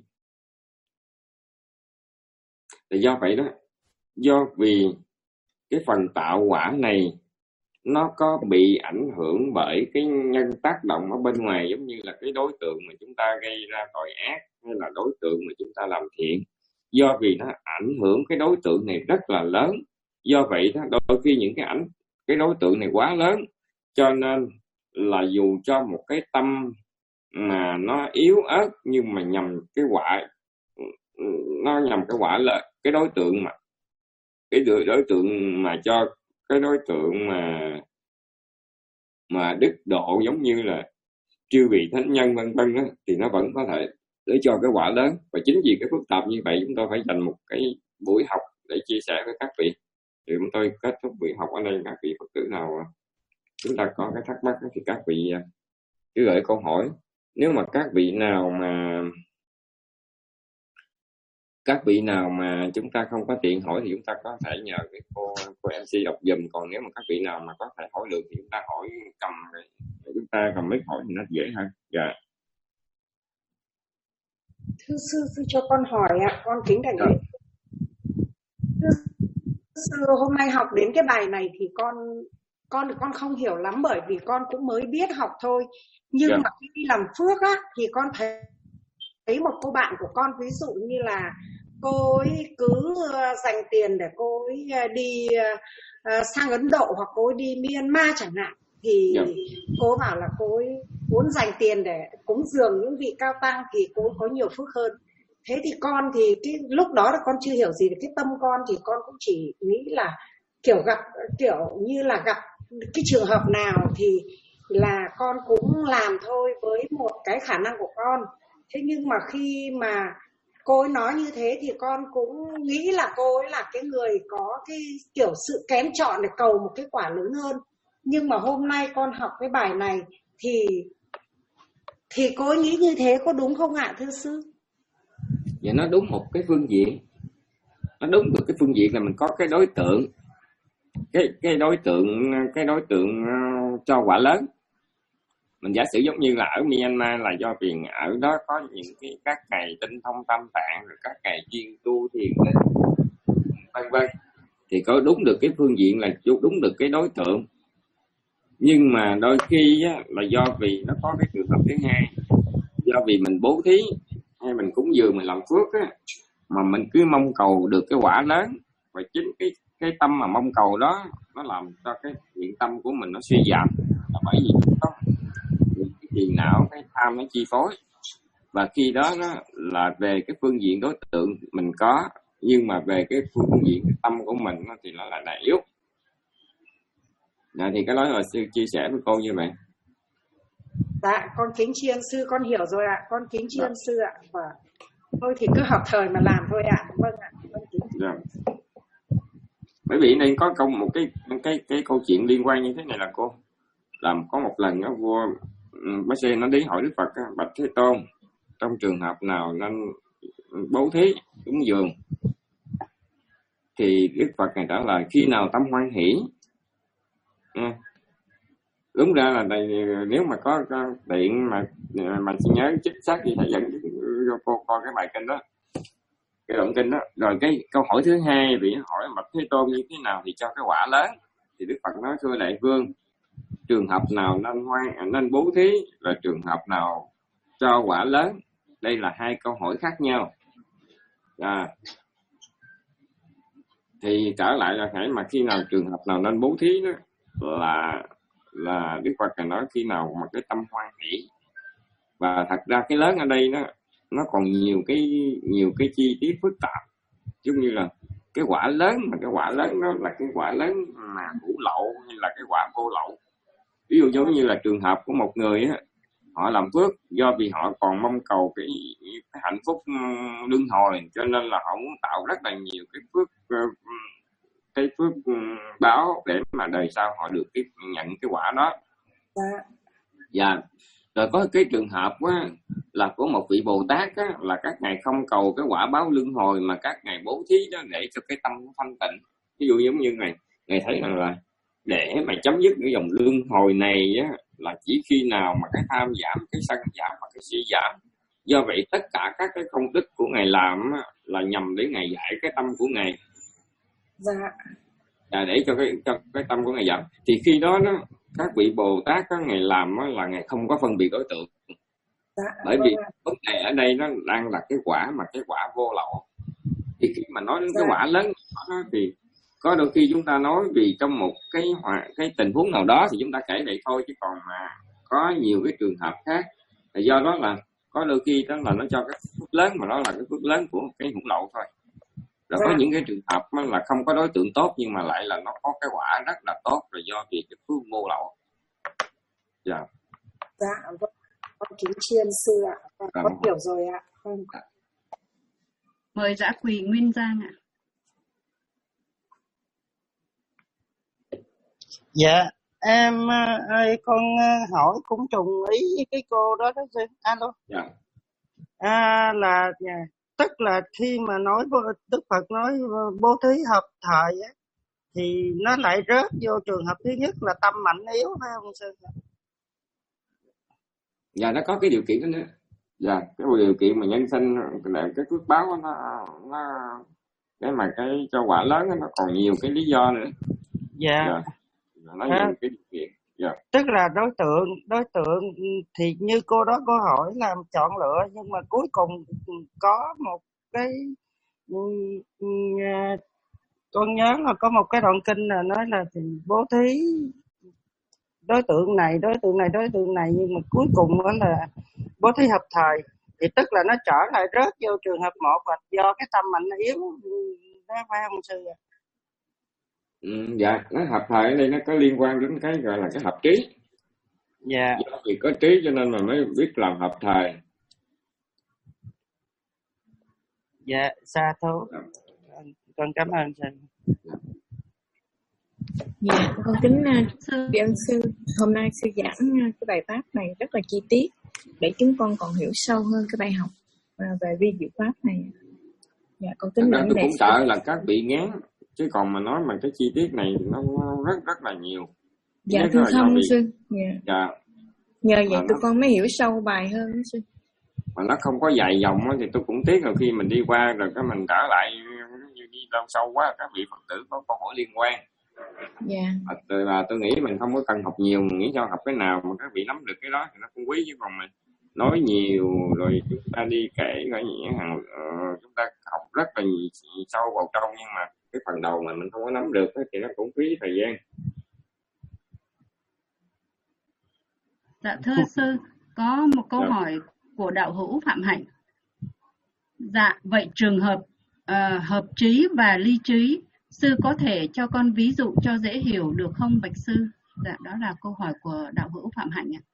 thì do vậy đó, do vì cái phần tạo quả này nó có bị ảnh hưởng bởi cái nhân tác động ở bên ngoài, giống như là cái đối tượng mà chúng ta gây ra tội ác, hay là đối tượng mà chúng ta làm thiện. Do vì nó ảnh hưởng cái đối tượng này rất là lớn, do vậy đó, đôi khi những cái ảnh cái đối tượng này quá lớn, cho nên là dù cho một cái tâm mà nó yếu ớt, nhưng mà nhằm cái quả, nó nhằm cái quả là cái đối tượng mà cái đối tượng mà cho cái đối tượng mà mà đức độ giống như là chư vị thánh nhân vân vân á, thì nó vẫn có thể để cho cái quả lớn. Và chính vì cái phức tạp như vậy, chúng tôi phải dành một cái buổi học để chia sẻ với các vị. Thì chúng tôi kết thúc buổi học ở đây. Các vị Phật tử nào chúng ta có cái thắc mắc thì các vị cứ gửi câu hỏi. Nếu mà các vị nào mà các vị nào mà chúng ta không có tiện hỏi thì chúng ta có thể nhờ cái cô cô em xê đọc giùm. Còn nếu mà các vị nào mà có thể hỏi được thì chúng ta hỏi cầm chúng ta cầm mic hỏi thì nó dễ hơn. Dạ. Thưa sư, sư cho con hỏi ạ, con kính đảnh lễ. Thưa sư, hôm nay học đến cái bài này thì con con con không hiểu lắm, bởi vì con cũng mới biết học thôi. Nhưng dạ. mà khi đi làm phước á thì con thấy thấy một cô bạn của con, ví dụ như là cô ấy cứ dành tiền để cô ấy đi uh, sang Ấn Độ, hoặc cô ấy đi Myanmar chẳng hạn, thì yeah. cô bảo là cô ấy muốn dành tiền để cúng dường những vị cao tăng thì cô ấy có nhiều phước hơn. Thế thì con thì cái lúc đó là con chưa hiểu gì về cái tâm con, thì con cũng chỉ nghĩ là kiểu gặp kiểu như là gặp cái trường hợp nào thì là con cũng làm thôi với một cái khả năng của con. Thế nhưng mà khi mà cô ấy nói như thế thì con cũng nghĩ là cô ấy là cái người có cái kiểu sự kén chọn để cầu một cái quả lớn hơn. Nhưng mà hôm nay con học cái bài này thì thì cô ấy nghĩ như thế có đúng không ạ thưa sư? Dạ nó đúng một cái phương diện. Nó đúng được cái phương diện là mình có cái đối tượng. Cái cái đối tượng cái đối tượng cho quả lớn. Mình giả sử giống như là ở Myanmar là do vì ở đó có những cái các ngày tinh thông tâm tạng, rồi các ngày chuyên tu thiền vân vân, thì có đúng được cái phương diện là đúng được cái đối tượng. Nhưng mà đôi khi á, là do vì nó có cái trường hợp thứ hai, do vì mình bố thí hay mình cúng dường, mình làm phước á, mà mình cứ mong cầu được cái quả lớn, và chính cái cái tâm mà mong cầu đó nó làm cho cái nguyện tâm của mình nó suy giảm, là bởi vì chúng có cái phiền não, cái tham nó chi phối. Và khi đó nó là về cái phương diện đối tượng mình có, nhưng mà về cái phương diện cái tâm của mình thì nó là đại yếu. Dạ, thì cái đó là sư chia sẻ với cô như vậy. Dạ, con kính tri ân sư, con hiểu rồi ạ, con kính tri ân sư ạ. Và thôi thì cứ học thời mà làm thôi ạ. Vâng ạ. Vâng, dạ. Bởi vì đây có câu một cái cái cái câu chuyện liên quan như thế này là cô làm có một lần đó vua bác sĩ nó đi hỏi Đức Phật bạch Thế Tôn, trong trường hợp nào nên bố thí cúng dường, thì Đức Phật này trả lời khi nào tâm hoan hỷ. À, đúng ra là đây, nếu mà có, có tiện mà mà nhớ chính xác thì thầy dẫn cho cô coi cái bài kinh đó, cái đoạn kinh đó. Rồi cái câu hỏi thứ hai vị hỏi bạch Thế Tôn như thế nào thì cho cái quả lớn, thì Đức Phật nói thưa đại vương, trường hợp nào nên hoan nên bố thí, và trường hợp nào cho quả lớn, đây là hai câu hỏi khác nhau. À, thì trở lại là phải mà khi nào trường hợp nào nên bố thí đó là là Đức Phật nói khi nào mà cái tâm hoan hỷ. Và thật ra cái lớn ở đây nó nó còn nhiều cái nhiều cái chi tiết phức tạp, giống như là cái quả lớn, mà cái quả lớn đó là cái quả lớn mà hữu lậu hay là cái quả vô lậu. Ví dụ giống như là trường hợp của một người á, họ làm phước do vì họ còn mong cầu cái, cái hạnh phúc luân hồi, cho nên là họ muốn tạo rất là nhiều cái phước cái phước báo để mà đời sau họ được cái, nhận cái quả đó. Dạ. Rồi có cái trường hợp á, là của một vị Bồ Tát á, là các ngài không cầu cái quả báo luân hồi, mà các ngài bố thí đó để cho cái tâm thanh tịnh. Ví dụ giống như ngài ngài thấy rằng là để mà chấm dứt cái dòng luân hồi này á, là chỉ khi nào mà cái tham giảm, cái sân giảm và cái si giảm. Do vậy tất cả các cái công đức của ngài làm á, là nhằm để ngài giải cái tâm của ngài. Dạ. Là để cho cái cho cái tâm của ngài giảm. Thì khi đó đó các vị Bồ Tát các ngài làm á, là ngài không có phân biệt đối tượng. Dạ, bởi vì vấn đề ở đây nó đang là cái quả mà cái quả vô lậu. Thì khi mà nói đến dạ. cái quả lớn đó, thì có đôi khi chúng ta nói vì trong một cái cái tình huống nào đó thì chúng ta kể vậy thôi, chứ còn mà có nhiều cái trường hợp khác. Thì do đó là có đôi khi đó là nó cho cái phước lớn, mà nó là cái phước lớn của cái hữu lậu thôi. Rồi dạ. có những cái trường hợp là không có đối tượng tốt nhưng mà lại là nó có cái quả rất là tốt, rồi do vì cái phước vô lậu. Dạ. Dạ, vâng. Con kính tri ân sư ạ. Con Dạ. hiểu rồi ạ. Vâng. Mời Dã Quỳ Nguyên Giang ạ. Dạ, em ơi, con hỏi cũng trùng ý với cái cô đó đó sư. Alo. Dạ. À, là tức là khi mà nói Đức Phật nói bố thí hợp thời á, thì nó lại rớt vô trường hợp thứ nhất là tâm mạnh yếu, phải không sư? Dạ, nó có cái điều kiện đó nữa. Dạ, cái điều kiện mà nhân sinh là cái phước báo đó, nó nó cái mà cái cho quả lớn đó, nó còn nhiều cái lý do nữa. Dạ. Dạ. Nó À, nhiều cái điều kiện. Dạ. tức là đối tượng đối tượng thì như cô đó có hỏi là chọn lựa, nhưng mà cuối cùng có một cái con nhớ là có một cái đoạn kinh là nói là bố thí đối tượng này đối tượng này đối tượng này, nhưng mà cuối cùng đó là bố thí hợp thời, thì tức là nó trở lại rớt vô trường hợp một là do cái tâm mạnh yếu đó, phải không sư? Ừ, dạ, nó hợp thời ở đây nó có liên quan đến cái gọi là cái hợp trí. Dạ. Do vì có trí cho nên mà mới biết làm hợp thời. Dạ, xa thú. Dạ. Con cảm ơn sư. Dạ, con kính tri ân sư. Hôm nay sư giảng cái bài pháp này rất là chi tiết để chúng con còn hiểu sâu hơn cái bài học về vi diệu pháp này. Dạ, con kính tôi cũng sợ là các bị ngán, chứ còn mà nói mà cái chi tiết này nó rất rất là nhiều. Dạ, thưa không sư. Dạ. Dạ. Nhờ vậy mà tụi nó, con mới hiểu sâu bài hơn đó sư. Mà nó không có dài dòng thì tôi cũng tiếc là khi mình đi qua rồi cái mình trở lại như đi đâu sâu quá, các vị Phật tử có câu hỏi liên quan. Dạ. Rồi là tôi nghĩ mình không có cần học nhiều, mình nghĩ cho học cái nào mà các vị nắm được cái đó thì nó cũng quý, chứ còn mình nói nhiều rồi chúng ta đi kể gọi nhẹ hàng uh, chúng ta học rất là sâu vào trong, nhưng mà cái phần đầu mà mình không có nắm được thì nó cũng phí thời gian. Dạ thưa sư, có một câu dạ. hỏi của đạo hữu Phạm Hạnh. Dạ, vậy trường hợp uh, hợp trí và ly trí, sư có thể cho con ví dụ cho dễ hiểu được không bạch sư? Dạ, đó là câu hỏi của đạo hữu Phạm Hạnh ạ.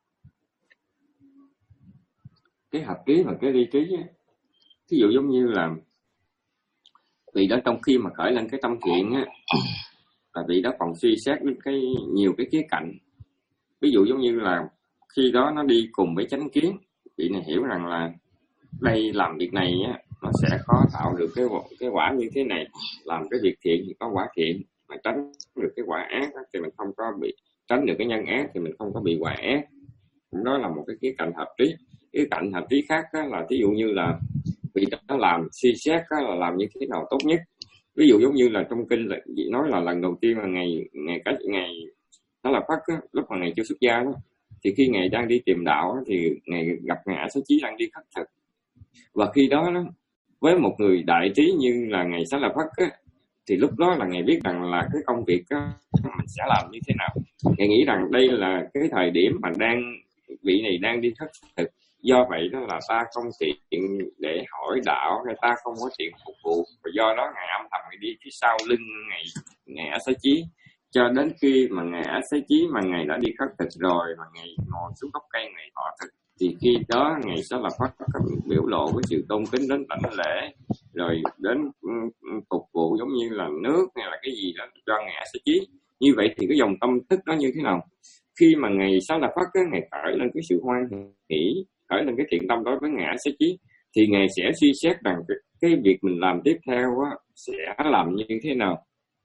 Cái hợp trí và cái ly trí ấy, ví dụ giống như là vị đó trong khi mà khởi lên cái tâm thiện á, là vị đó còn suy xét đến cái nhiều cái khía cạnh. Ví dụ giống như là khi đó nó đi cùng với chánh kiến, vị này hiểu rằng là đây làm việc này á, nó sẽ có tạo được cái cái quả như thế này, làm cái việc thiện thì có quả thiện, mà tránh được cái quả ác thì mình không có bị tránh được cái nhân ác thì mình không có bị quả ác. Đó là một cái khía cạnh hợp trí. Cái cạnh hợp trí khác á, là ví dụ như là vị đó làm suy xét á, là làm như thế nào tốt nhất. Ví dụ giống như là trong kinh là vị nói là lần đầu tiên là ngày ngày cái ngày đó là Phật á, lúc mà ngày chưa xuất gia đó, thì khi ngày đang đi tìm đạo thì ngày gặp ngày A Xá Chí đang đi khất thực, và khi đó, đó với một người đại trí như là ngày Xá La Phất á, thì lúc đó là ngày biết rằng là cái công việc á, mình sẽ làm như thế nào. Ngày nghĩ rằng đây là cái thời điểm mà đang vị này đang đi khất thực, do vậy đó là ta không tiện để hỏi đạo, hay ta không có tiện phục vụ, và do đó ngày âm thầm ngày đi phía sau lưng ngày ngày A Xá Chí, cho đến khi mà ngày A Xá Chí mà ngày đã đi khất thực rồi, mà ngày ngồi xuống gốc cây ngày thọ thực, thì khi đó ngày Xá La Phất có biểu lộ với sự tôn kính đến đảnh lễ, rồi đến phục vụ giống như là nước hay là cái gì đó cho ngày A Xá Chí. Như vậy thì cái dòng tâm thức đó như thế nào? Khi mà ngày Xá La Phất ngày khởi lên cái sự hoan hỷ, khởi lên cái thiện tâm đối với ngày A Xá Chí, thì ngày sẽ suy xét rằng cái, cái việc mình làm tiếp theo á, sẽ làm như thế nào.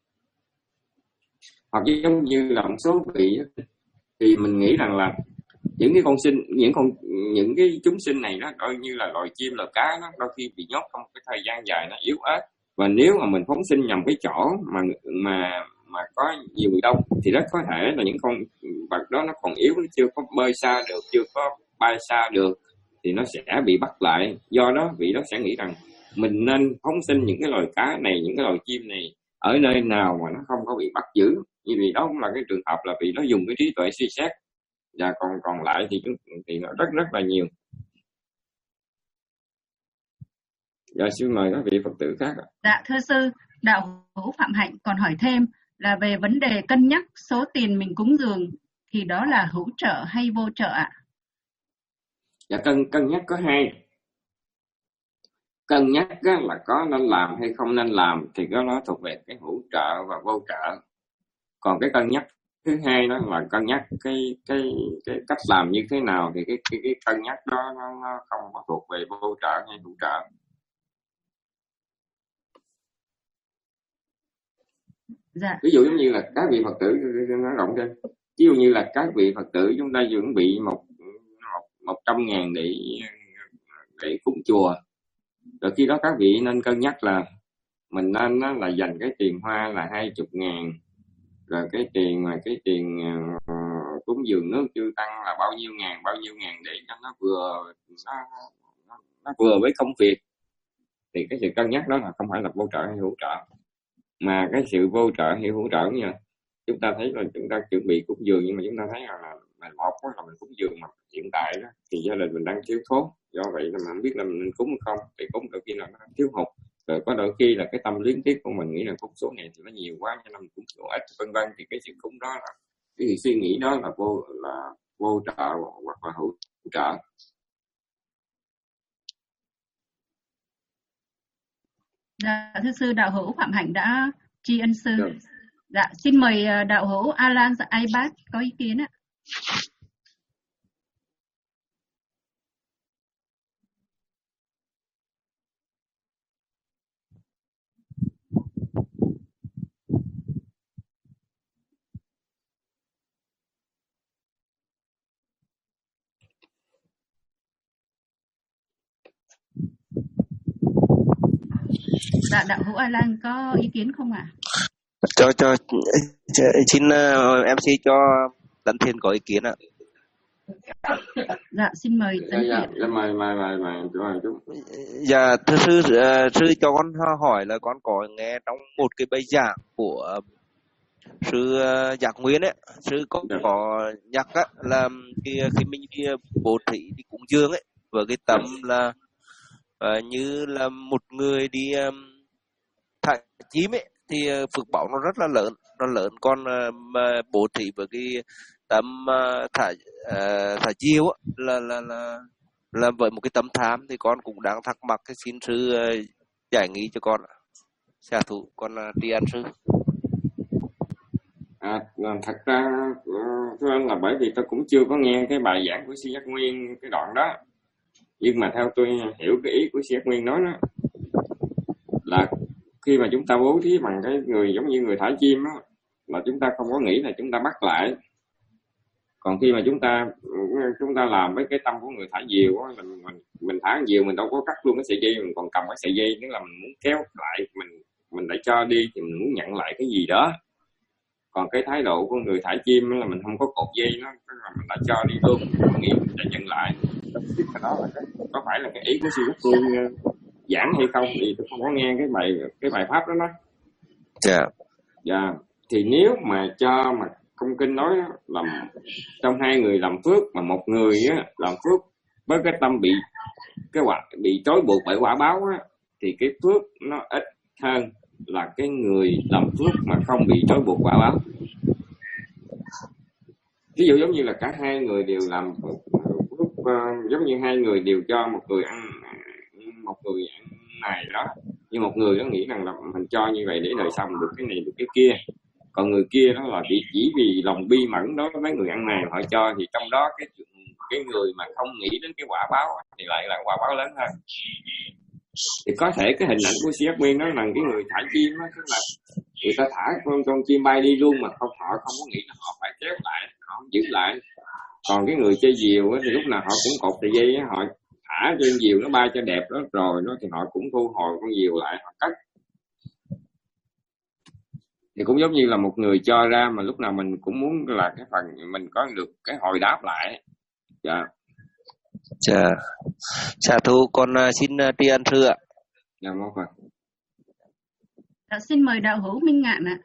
Hoặc giống như là một số vị thì mình nghĩ rằng là những cái con sinh, những con những cái chúng sinh này nó đôi như là loài chim loài cá, nó đôi khi bị nhốt trong cái thời gian dài nó yếu ớt, và nếu mà mình phóng sinh nhằm cái chỗ mà mà mà có nhiều người đông thì rất có thể là những con vật đó nó còn yếu, nó chưa có bơi xa được, chưa có bay xa được, thì nó sẽ bị bắt lại. Do đó vị đó sẽ nghĩ rằng mình nên phóng sinh những cái loài cá này, những cái loài chim này ở nơi nào mà nó không có bị bắt giữ. Như vì đó cũng là cái trường hợp là vị nó dùng cái trí tuệ suy xét, và còn còn lại thì thì nó rất rất là nhiều. Dạ, xin mời các vị Phật tử khác ạ. Dạ thưa sư, đạo hữu Phạm Hạnh còn hỏi thêm là về vấn đề cân nhắc số tiền mình cúng dường thì đó là hữu trợ hay vô trợ ạ? Dạ, cân cân nhắc có hai. Cân nhắc á, là có nên làm hay không nên làm thì cái đó thuộc về cái hữu trợ và vô trợ. Còn cái cân nhắc thứ hai đó là cân nhắc cái cái cái cách làm như thế nào, thì cái cái, cái cân nhắc đó nó, nó không có thuộc về vô trợ hay hữu trợ. Dạ. Ví dụ giống như là các vị Phật tử nó rộng thêm, ví dụ như là các vị Phật tử chúng ta chuẩn bị một một một trăm ngàn để để cúng chùa, rồi khi đó các vị nên cân nhắc là mình nên là dành cái tiền hoa là hai chục ngàn, rồi cái tiền mà cái tiền uh, cúng dường nước chư tăng là bao nhiêu ngàn bao nhiêu ngàn để cho nó vừa nó, nó, nó vừa với công việc. Thì cái sự cân nhắc đó là không phải là vô trợ hay hữu trợ, mà cái sự vô trợ hay hữu trợ nha, chúng ta thấy là chúng ta chuẩn bị cúng dường, nhưng mà chúng ta thấy là, là, là một là mình cúng dường mà hiện tại đó thì gia đình mình đang thiếu thốn, do vậy là mình không biết là mình nên cúng hay không, thì cúng đôi khi là nó thiếu hụt, rồi có đôi khi là cái tâm luyến tiếc của mình nghĩ là cúng số này thì nó nhiều quá cho nên mình cúng số ít, vân vân. Thì cái sự cúng đó là cái suy nghĩ đó là vô là vô trợ hoặc là hữu trợ. Dạ, thưa sư, đạo hữu Phạm Hạnh đã tri ân sư. Được. Dạ, xin mời đạo hữu Alan Aibat có ý kiến ạ. Dạ, đạo hữu Alan có ý kiến không ạ? Cho cho xin uh, em xê cho Tấn Thiện có ý kiến ạ. Dạ, xin mời Tấn Dạ, Thiện. dạ, mời mời mời mời chú. Dạ, thưa sư, uh, sư cho con hỏi là con có nghe trong một cái bài giảng của uh, sư uh, Giác Nguyên ấy, sư có dạ. có nhắc á là khi khi mình đi bố thí đi cúng dường ấy, với cái tấm là uh, như là một người đi um, thả chim ấy, thì phước báo nó rất là lớn, nó lớn. Còn uh, bố thí với cái tấm uh, thả uh, thả diều á, là là là là với một cái tấm tham, thì con cũng đang thắc mắc, cái xin sư uh, giải nghĩ cho con. Xạ thủ con là tri ân sư. À, thật ra thưa anh là bởi vì tôi cũng chưa có nghe cái bài giảng của sư Giác Nguyên cái đoạn đó, nhưng mà theo tôi hiểu cái ý của sư Giác Nguyên nói đó là khi mà chúng ta bố thí bằng cái người giống như người thả chim đó, là chúng ta không có nghĩ là chúng ta bắt lại. Còn khi mà chúng ta chúng ta làm với cái tâm của người thả diều đó, là mình mình thả diều mình đâu có cắt luôn cái sợi dây, mình còn cầm cái sợi dây, tức là mình muốn kéo lại, mình mình lại cho đi thì mình muốn nhận lại cái gì đó. Còn cái thái độ của người thả chim là mình không có cột dây nó, tức là mình đã cho đi luôn, mình nghĩ mình sẽ nhận lại. Đó là cái, có phải là cái ý của sư Giác Nguyên giảng hay không thì tôi không có nghe cái bài cái bài pháp đó đó. Dạ. Yeah. Dạ. Thì nếu mà cho mà công kinh nói là trong hai người làm phước mà một người á, làm phước với cái tâm bị cái quả bị trói buộc bởi quả báo á, thì cái phước nó ít hơn là cái người làm phước mà không bị trói buộc quả báo. Ví dụ giống như là cả hai người đều làm phước, uh, giống như hai người đều cho một người ăn một người ăn này đó, nhưng một người nó nghĩ rằng là mình cho như vậy để đời sau mình được cái này được cái kia, còn người kia đó là chỉ, chỉ vì lòng bi mẫn đối với mấy người ăn này họ cho, thì trong đó cái cái người mà không nghĩ đến cái quả báo thì lại là quả báo lớn hơn. Thì có thể cái hình ảnh của sư Giác Nguyên đó là cái người thả chim đó, tức là người ta thả con con chim bay đi luôn mà không họ không có nghĩ là họ phải kéo lại, họ không giữ lại. Còn cái người chơi diều thì lúc nào họ cũng cột sợi dây, họ thả trên diều nó bay cho đẹp đó rồi nó thì họ cũng thu hồi con diều lại, họ cất. Thì cũng giống như là một người cho ra mà lúc nào mình cũng muốn là cái phần mình có được cái hồi đáp lại. Dạ. Dạ. Xạ thủ con xin tri ân sư ạ. Dạ mô Phật. Dạ, xin mời đạo hữu Minh Ngạn ạ.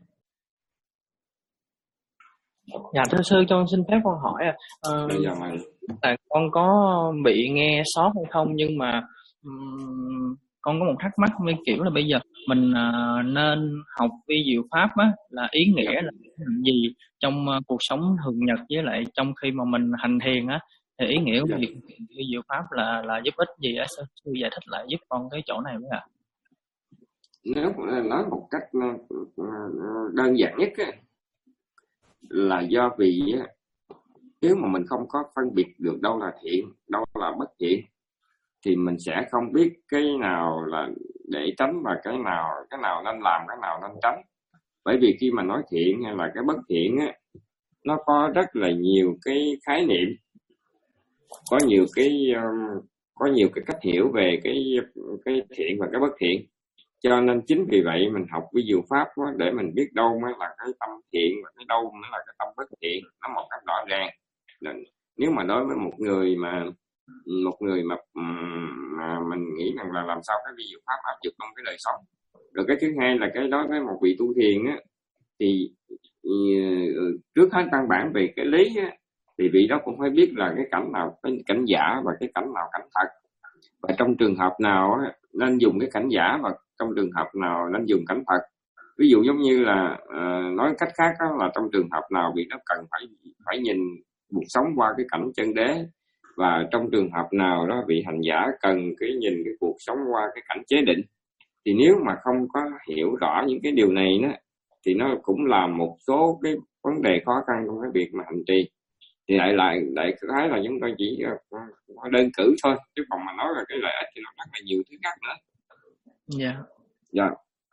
Dạ thưa sư, cho con xin phép con hỏi à, dạ, là con có bị nghe sót hay không, nhưng mà um, con có một thắc mắc không, kiểu là bây giờ mình à, nên học vi diệu pháp á, là ý nghĩa là gì trong à, cuộc sống thường nhật, với lại trong khi mà mình hành thiền á, thì ý nghĩa của Dạ. việc vi diệu pháp là là giúp ích gì á? Sư, sư giải thích lại giúp con cái chỗ này với ạ. Nếu mà nói một cách ờ, đơn giản nhất á, là do vì á, nếu mà mình không có phân biệt được đâu là thiện, đâu là bất thiện, thì mình sẽ không biết cái nào là để tránh và cái nào cái nào nên làm, cái nào nên tránh. Bởi vì khi mà nói thiện hay là cái bất thiện á, nó có rất là nhiều cái khái niệm, có nhiều cái um, có nhiều cái cách hiểu về cái cái thiện và cái bất thiện. Cho nên chính vì vậy mình học vi diệu pháp đó, để mình biết đâu mới là cái tâm thiện và cái đâu mới là cái tâm bất thiện, nó một cách rõ ràng. Nếu mà đối với một người mà một người mà, mà mình nghĩ rằng là làm sao cái vi diệu pháp áp dụng trong cái đời sống. Rồi cái thứ hai là cái đối với một vị tu thiền á, thì trước hết căn bản về cái lý á, thì vị đó cũng phải biết là cái cảnh nào cái cảnh giả và cái cảnh nào cảnh thật, và trong trường hợp nào á, nên dùng cái cảnh giả, và trong trường hợp nào nên dùng cảnh thật. Ví dụ giống như là uh, nói cách khác đó, là trong trường hợp nào vị đó cần phải phải nhìn cuộc sống qua cái cảnh chân đế, và trong trường hợp nào đó vị hành giả cần cái nhìn cái cuộc sống qua cái cảnh chế định. Thì nếu mà không có hiểu rõ những cái điều này đó, thì nó cũng là một số cái vấn đề khó khăn trong cái việc mà hành trì. Thì lại lại đại khái là chúng tôi chỉ uh, đơn cử thôi, chứ còn mà nói là cái lợi ích thì nó rất là nhiều thứ khác nữa. Dạ. Dạ.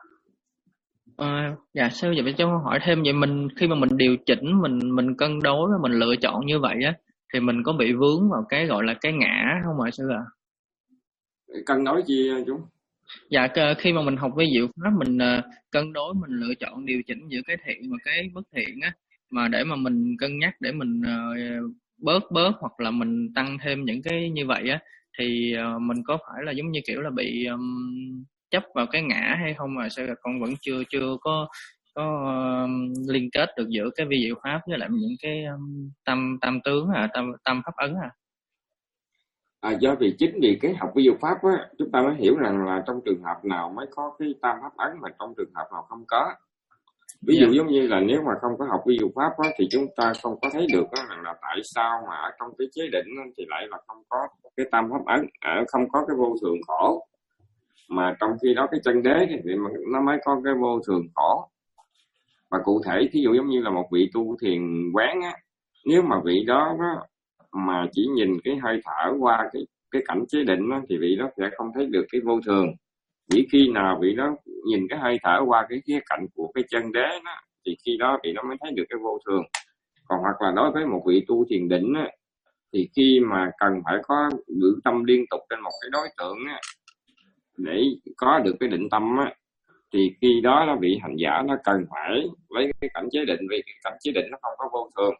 À, dạ sư, vậy cho hỏi thêm, vậy mình khi mà mình điều chỉnh, mình mình cân đối và mình lựa chọn như vậy á, thì mình có bị vướng vào cái gọi là cái ngã không ạ sư ạ? À? Cân đối chi chú? Dạ, khi mà mình học vi diệu pháp, mình uh, cân đối, mình lựa chọn điều chỉnh giữa cái thiện và cái bất thiện á, mà để mà mình cân nhắc để mình uh, bớt bớt hoặc là mình tăng thêm những cái như vậy á, thì uh, mình có phải là giống như kiểu là bị um, chấp vào cái ngã hay không, mà sao con vẫn chưa chưa có có um, liên kết được giữa cái vi diệu pháp với lại những cái um, tâm tâm tướng à, tâm tâm pháp ấn à? À, do vì chính vì cái học vi diệu pháp á, chúng ta mới hiểu rằng là trong trường hợp nào mới có cái tam pháp ấn, mà trong trường hợp nào không có. Ví dụ giống như là nếu mà không có học vi diệu pháp á, thì chúng ta không có thấy được á, là tại sao mà ở trong cái chế định á, thì lại là không có cái tam pháp ấn, à, không có cái vô thường khổ, mà trong khi đó cái chân đế thì nó mới có cái vô thường khổ. Và cụ thể thí dụ giống như là một vị tu thiền quán á, nếu mà vị đó á, mà chỉ nhìn cái hơi thở qua cái cái cảnh chế định đó, thì vị đó sẽ không thấy được cái vô thường. Chỉ khi nào vị đó nhìn cái hơi thở qua cái khía cạnh của cái chân đế đó, thì khi đó vị đó mới thấy được cái vô thường. Còn hoặc là đối với một vị tu thiền định á, thì khi mà cần phải có giữ tâm liên tục trên một cái đối tượng á, để có được cái định tâm á, thì khi đó nó bị hành giả nó cần phải lấy cái cảnh chế định, vì cái cảnh chế định nó không có vô thường.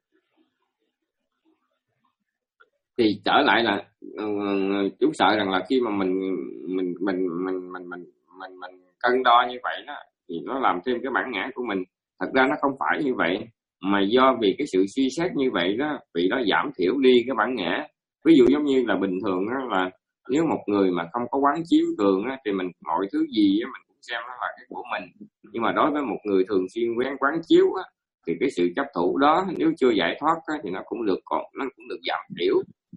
Thì trở lại là uh, chúng sợ rằng là khi mà mình mình mình mình mình mình mình mình cân đo như vậy đó, thì nó làm thêm cái bản ngã của mình. Thật ra nó không phải như vậy, mà do vì cái sự suy xét như vậy đó, vì nó giảm thiểu đi cái bản ngã. Ví dụ giống như là bình thường đó, là nếu một người mà không có quán chiếu thường á, thì mình mọi thứ gì á, mình cũng xem nó là cái của mình. Nhưng mà đối với một người thường xuyên quán quán chiếu á, thì cái sự chấp thủ đó nếu chưa giải thoát á, thì nó cũng được còn nó cũng được giảm thiểu.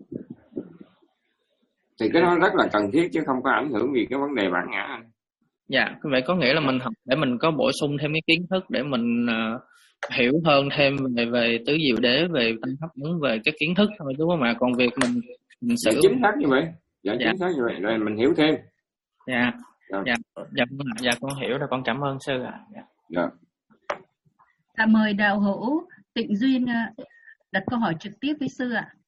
Thì cái đó rất là cần thiết chứ không có ảnh hưởng gì cái vấn đề bản ngã anh. Dạ, vậy có nghĩa là mình học để mình có bổ sung thêm cái kiến thức để mình uh, hiểu hơn thêm về về tứ diệu đế, về tâm pháp ấn, về cái kiến thức thôi đúng không ạ? Còn việc mình mình dạ, xử chính xác như vậy. Dạ, dạ chính xác như vậy, rồi mình hiểu thêm. Dạ, dạ, dạ, dạ, dạ con hiểu rồi, con cảm ơn sư ạ. Dạ. Dạ. Dạ, mời đạo hữu Tịnh Duyên đặt câu hỏi trực tiếp với sư ạ.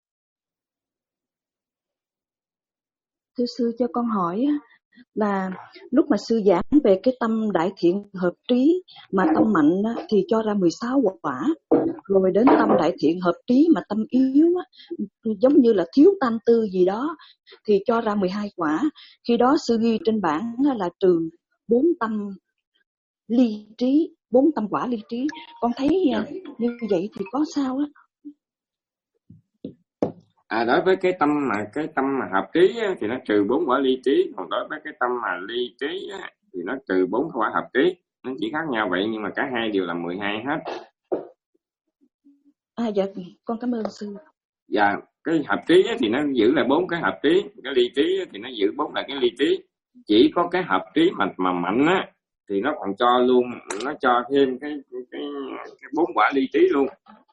Thưa sư, cho con hỏi là lúc mà sư giảng về cái tâm đại thiện hợp trí mà tâm mạnh thì cho ra mười sáu quả, rồi đến tâm đại thiện hợp trí mà tâm yếu giống như là thiếu tam tư gì đó thì cho ra mười hai quả. Khi đó sư ghi trên bảng là trừ bốn tâm ly trí, bốn tâm quả ly trí. Con thấy như vậy thì có sao á? À, đối với cái tâm mà cái tâm mà hợp trí á, thì nó trừ bốn quả ly trí, còn đối với cái tâm mà ly trí á, thì nó trừ bốn quả hợp trí, nó chỉ khác nhau vậy nhưng mà cả hai đều là mười hai hết. À dạ, con cảm ơn sư. Và cái hợp trí thì nó giữ lại bốn cái hợp trí, cái ly trí thì nó giữ bốn lại cái ly trí. Chỉ có cái hợp trí mà mà mạnh á thì nó còn cho luôn, nó cho thêm cái cái cái, cái bốn quả ly trí luôn.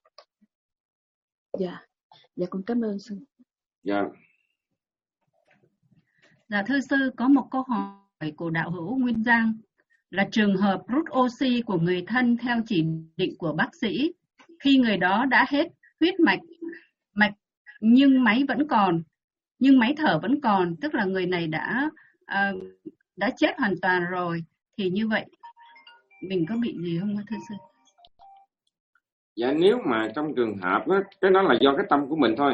Dạ, dạ con cảm ơn sư. Dạ. Dạ thưa sư, có một câu hỏi của đạo hữu Nguyên Giang là trường hợp rút oxy của người thân theo chỉ định của bác sĩ, khi người đó đã hết huyết mạch mạch nhưng máy vẫn còn, nhưng máy thở vẫn còn, tức là người này đã uh, đã chết hoàn toàn rồi, thì như vậy mình có bị gì không thưa sư? Dạ nếu mà trong trường hợp đó, cái đó là do cái tâm của mình thôi.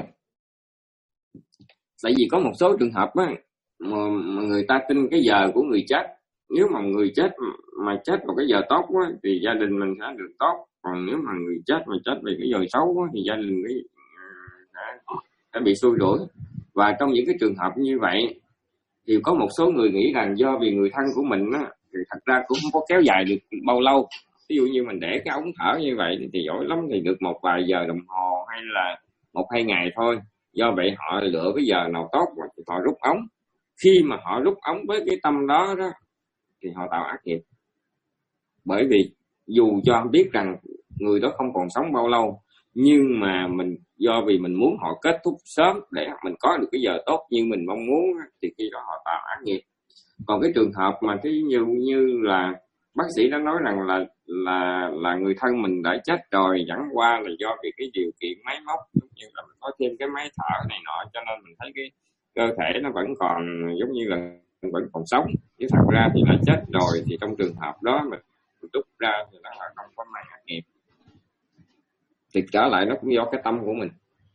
Tại vì có một số trường hợp á, mà, mà người ta tin cái giờ của người chết. Nếu mà người chết mà chết vào cái giờ tốt á, thì gia đình mình sẽ được tốt. Còn nếu mà người chết mà chết về cái giờ xấu á, thì gia đình cái sẽ, sẽ bị xui rủi. Và trong những cái trường hợp như vậy thì có một số người nghĩ rằng do vì người thân của mình á, thì thật ra cũng không có kéo dài được bao lâu. Ví dụ như mình để cái ống thở như vậy thì giỏi lắm thì được một vài giờ đồng hồ hay là một hai ngày thôi. Do vậy họ lựa cái giờ nào tốt thì họ rút ống. Khi mà họ rút ống với cái tâm đó đó thì họ tạo ác nghiệp. Bởi vì dù cho biết rằng người đó không còn sống bao lâu, nhưng mà mình do vì mình muốn họ kết thúc sớm để mình có được cái giờ tốt như mình mong muốn, thì khi đó họ tạo ác nghiệp. Còn cái trường hợp mà cái như như là bác sĩ đã nói rằng là là là người thân mình đã chết rồi, chẳng qua là do vì cái điều kiện máy móc như là mình có thêm cái máy thở này nọ, cho nên mình thấy cái cơ thể nó vẫn còn giống như là vẫn còn sống, chứ thật ra thì nó chết rồi. Thì trong trường hợp đó mình rút ra thì nó là không có mang ác nghiệp. Thì trở lại nó cũng do cái tâm của mình.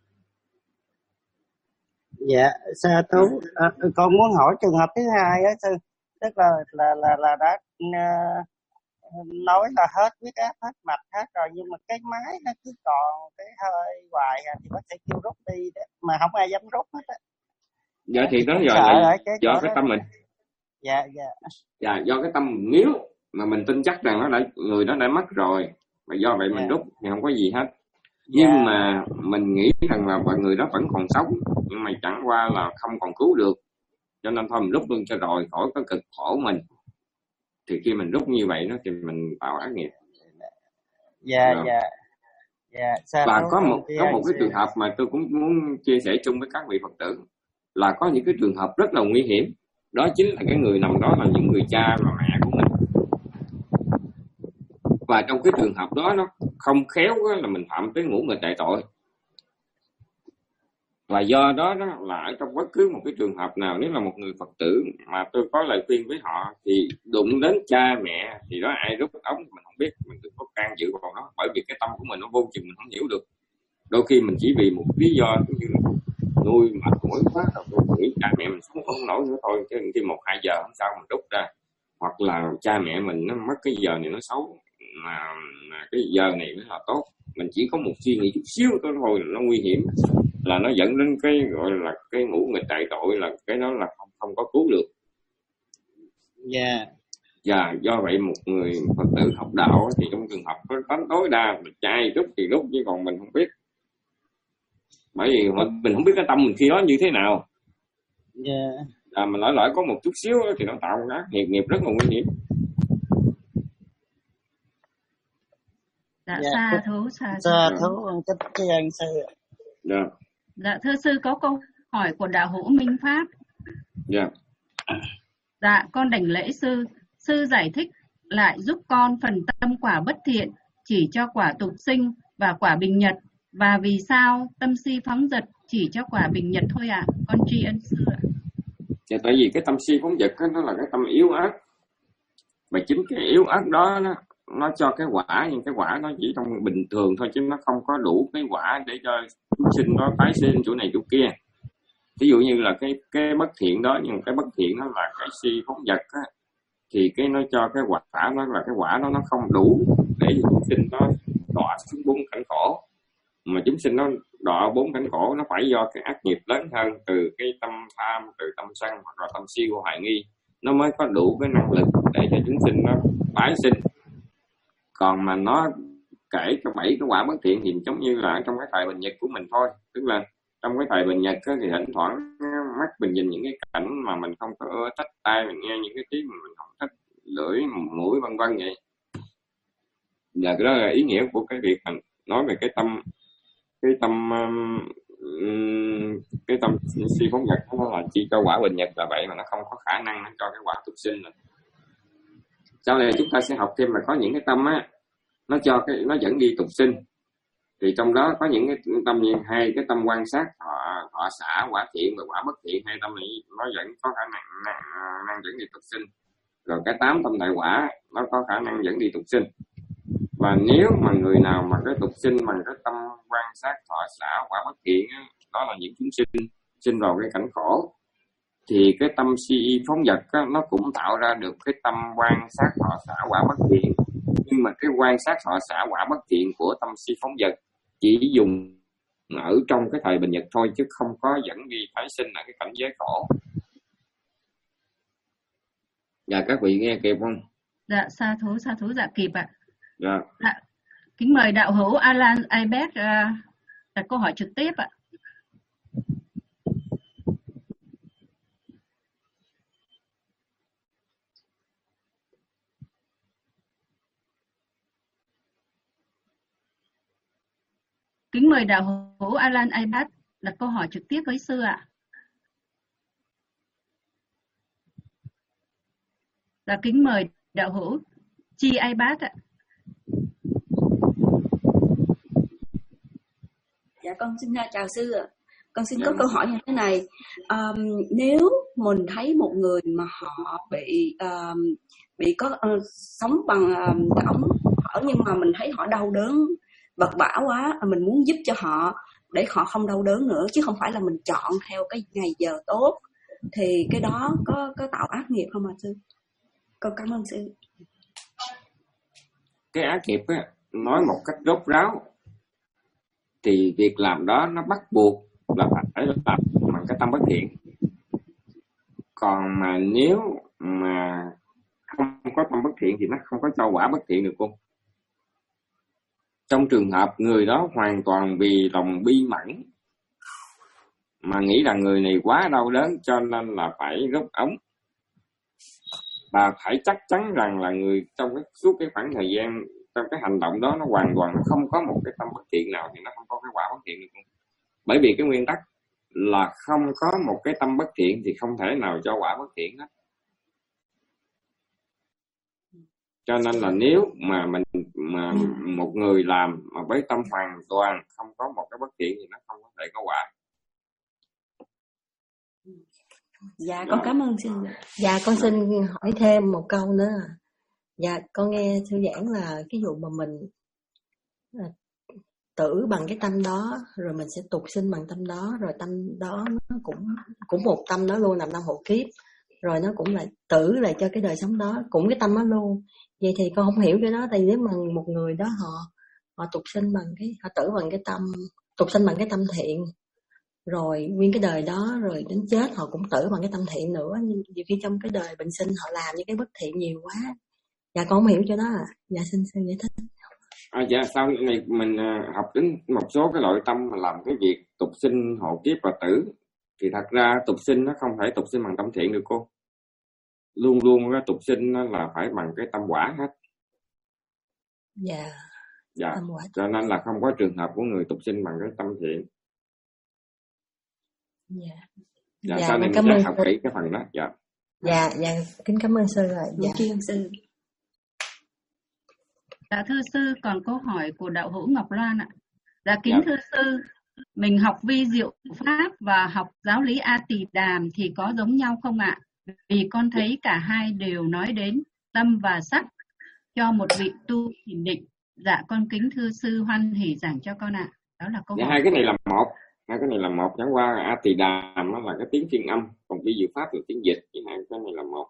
Dạ, sa thú. À, con muốn hỏi trường hợp thứ hai á sư, tức là là là là đã uh, nói là hết huyết áp, hết mạch hết rồi, nhưng mà cái máy nó cứ còn cái hơi hoài à, thì bác sĩ kêu rút đi đó, mà không ai dám rút hết á. Dạ thì đó giờ là cái do cái tâm mình. Dạ dạ. Dạ do cái tâm mình, nếu mà mình tin chắc rằng nó đã người đó đã mất rồi, mà do vậy mình dạ. rút thì không có gì hết. Nhưng dạ. mà mình nghĩ rằng là người đó vẫn còn sống, nhưng mà chẳng qua là không còn cứu được, cho nên thôi mình rút luôn cho rồi, khỏi có cực khổ mình. Thì khi mình rút như vậy đó thì mình tạo ác nghiệp. Dạ dạ. Dạ. Và có một có một cái trường hợp mà tôi cũng muốn chia sẻ chung với các vị Phật tử, là có những cái trường hợp rất là nguy hiểm. Đó chính là cái người nằm đó là những người cha và mẹ của mình. Và trong cái trường hợp đó nó không khéo là mình phạm tới ngũ nghịch đại tội. Và do đó, đó là ở trong bất cứ một cái trường hợp nào, nếu là một người Phật tử mà tôi có lời khuyên với họ thì đụng đến cha mẹ thì đó ai rút ống mình không biết, mình đừng có can dự vào đó, bởi vì cái tâm của mình nó vô chừng mình không hiểu được. Đôi khi mình chỉ vì một lý do như nuôi mệt mỏi quá rồi tôi nghĩ cha mẹ mình sống không nổi nữa thôi, chứ khi một hai giờ không sao mình rút ra, hoặc là cha mẹ mình nó mất cái giờ này nó xấu mà, mà cái giờ này mới là tốt. Mình chỉ có một suy nghĩ chút xíu thôi thôi là nó nguy hiểm, là nó dẫn đến cái gọi là cái ngũ nghịch đại tội, là cái đó là không không có cứu được. Dạ. Yeah. Và do vậy một người Phật tử học đạo thì trong trường hợp có tánh tối đa, mình trai rút thì rút, chứ còn mình không biết, bởi vì mình không biết cái tâm mình khi đó như thế nào. Dạ. Yeah. À, mà lỡ lỡ có một chút xíu thì nó tạo ra nghiệp nghiệp rất là nguy hiểm. Dạ, dạ. Xa thú, xa, xa thú, cách cái anh sư. Dạ. Dạ, thưa sư, có câu hỏi của đạo hữu Minh Pháp. Dạ. Dạ, con đảnh lễ sư. Sư giải thích lại giúp con phần tâm quả bất thiện chỉ cho quả tục sinh và quả bình nhật, và vì sao tâm si phóng dật chỉ cho quả bình nhật thôi ạ? À? Con tri ân sư ạ. Dạ, tại vì cái tâm si phóng dật đó, nó là cái tâm yếu ớt, và chính cái yếu ớt đó nó nó cho cái quả, nhưng cái quả nó chỉ trong bình thường thôi, chứ nó không có đủ cái quả để cho chúng sinh nó tái sinh chỗ này chỗ kia. Ví dụ như là cái cái bất thiện đó, nhưng cái bất thiện nó là cái si phóng dật á, thì cái nó cho cái quả nó là cái quả đó nó không đủ để chúng sinh nó đọa xuống bốn cảnh khổ. Mà chúng sinh nó đọa bốn cảnh khổ nó phải do cái ác nghiệp lớn hơn, từ cái tâm tham, từ tâm sân hoặc là tâm si của hoài nghi. nó mới có đủ cái năng lực để cho chúng sinh nó tái sinh. Còn mà nó kể cái bảy cái quả bất thiện thì giống như là trong cái thời bình nhật của mình thôi, tức là trong cái thời bình nhật á, thì thỉnh thoảng mắt mình nhìn những cái cảnh mà mình không có ưa thích, tai mình nghe những cái tiếng mà mình không thích, lưỡi mũi vân vân vậy. Và cái đó là ý nghĩa của cái việc mình nói về cái tâm cái tâm um, cái tâm si phóng nhật, nó là chỉ cho quả bình nhật là vậy, mà nó không có khả năng nó cho cái quả tục sinh nữa. Sau này chúng ta sẽ học thêm là có những cái tâm á, nó cho cái nó dẫn đi tục sinh. Thì trong đó có những cái tâm như hai cái tâm quan sát, thọ, thọ xả, quả thiện và quả bất thiện, hai tâm này nó vẫn có khả năng năng, năng dẫn đi tục sinh. Rồi cái tám tâm đại quả nó có khả năng dẫn đi tục sinh. Và nếu mà người nào mà cái tục sinh bằng cái tâm quan sát, thọ xả, quả bất thiện á, đó là những chúng sinh sinh vào cái cảnh khổ, thì cái tâm si phóng dật á, nó cũng tạo ra được cái tâm quan sát, thọ xả, quả bất thiện. Nhưng mà cái quan sát, thọ xả, quả bất thiện của tâm si phóng dật chỉ dùng ở trong cái thời bình nhật thôi, chứ không có dẫn đi tái sinh ở cái cảnh giới khổ. Dạ các vị nghe kịp không? Dạ sa thú sa thú dạ kịp ạ. Dạ. Dạ. Kính mời đạo hữu Alan Ibet uh, đặt câu hỏi trực tiếp ạ. Kính mời đạo hữu Alan Ibet đặt câu hỏi trực tiếp với sư ạ. Và kính mời đạo hữu Chi Ibet ạ. Dạ con xin chào sư ạ. Con xin có câu hỏi như thế này. Um, nếu mình thấy một người mà họ bị um, bị có uh, sống bằng um, cái ống thở, nhưng mà mình thấy họ đau đớn vật vã quá, mình muốn giúp cho họ để họ không đau đớn nữa, chứ không phải là mình chọn theo cái ngày giờ tốt, thì cái đó có có tạo ác nghiệp không ạ sư? Con cảm ơn sư. Cái ác nghiệp á, nói một cách rốt ráo thì việc làm đó nó bắt buộc là phải làm bằng cái tâm bất thiện. Còn mà nếu mà không có tâm bất thiện thì nó không có cho quả bất thiện được không? Trong trường hợp người đó hoàn toàn vì lòng bi mẫn mà nghĩ rằng người này quá đau đớn cho nên là phải rút ống, và phải chắc chắn rằng là người trong cái suốt cái khoảng thời gian trong cái hành động đó nó hoàn toàn nó không có một cái tâm bất thiện nào thì nó không có cái quả bất thiện được không? Bởi vì cái nguyên tắc là không có một cái tâm bất thiện thì không thể nào cho quả bất thiện hết. Cho nên là nếu mà mình mà một người làm mà với tâm hoàn toàn không có một cái bất thiện thì nó không có thể có quả. Dạ con cảm ơn sư. Dạ con xin hỏi thêm một câu nữa. Dạ con nghe sư giảng là cái vụ mà mình tử bằng cái tâm đó, rồi mình sẽ tục sinh bằng tâm đó, rồi tâm đó nó cũng cũng một tâm đó luôn, làm năm hộ kiếp, rồi nó cũng lại tử lại cho cái đời sống đó, cũng cái tâm đó luôn. Vậy thì con không hiểu cái đó, tại vì nếu mà một người đó họ họ tục sinh bằng cái họ tử bằng cái tâm tục sinh bằng cái tâm thiện, rồi nguyên cái đời đó rồi đến chết họ cũng tử bằng cái tâm thiện nữa, nhưng nhiều khi trong cái đời bệnh sinh họ làm những cái bất thiện nhiều quá. Dạ con không hiểu cho đó à. Dạ xin sư giải thích. À, dạ sau này mình học đến một số cái loại tâm mà làm cái việc tục sinh hộ kiếp và tử, thì thật ra tục sinh nó không thể tục sinh bằng tâm thiện được cô. Luôn luôn cái tục sinh nó là phải bằng cái tâm quả hết. Dạ. Dạ. Tâm quả. Cho nên là không có trường hợp của người tục sinh bằng cái tâm thiện. Dạ. Dạ, dạ sau này mình sẽ học kỹ cái phần đó. Dạ. Dạ, dạ kính cảm ơn sư rồi. Dạ. Dạ. Sư. Dạ thưa sư, còn câu hỏi của đạo hữu Ngọc Loan ạ. Dạ kính Dạ. thưa sư, mình học vi diệu pháp và học giáo lý A Tỳ Đàm thì có giống nhau không ạ? Vì con thấy cả hai đều nói đến tâm và sắc cho một vị tu thiền định. Dạ con kính thưa sư hoan hỷ giảng cho con ạ. Đó là câu dạ, hỏi. hai cái này là một, hai cái này là một, chẳng qua A Tỳ Đàm nó là cái tiếng phiên âm, còn vi diệu pháp là tiếng dịch, thì hai cái này là một.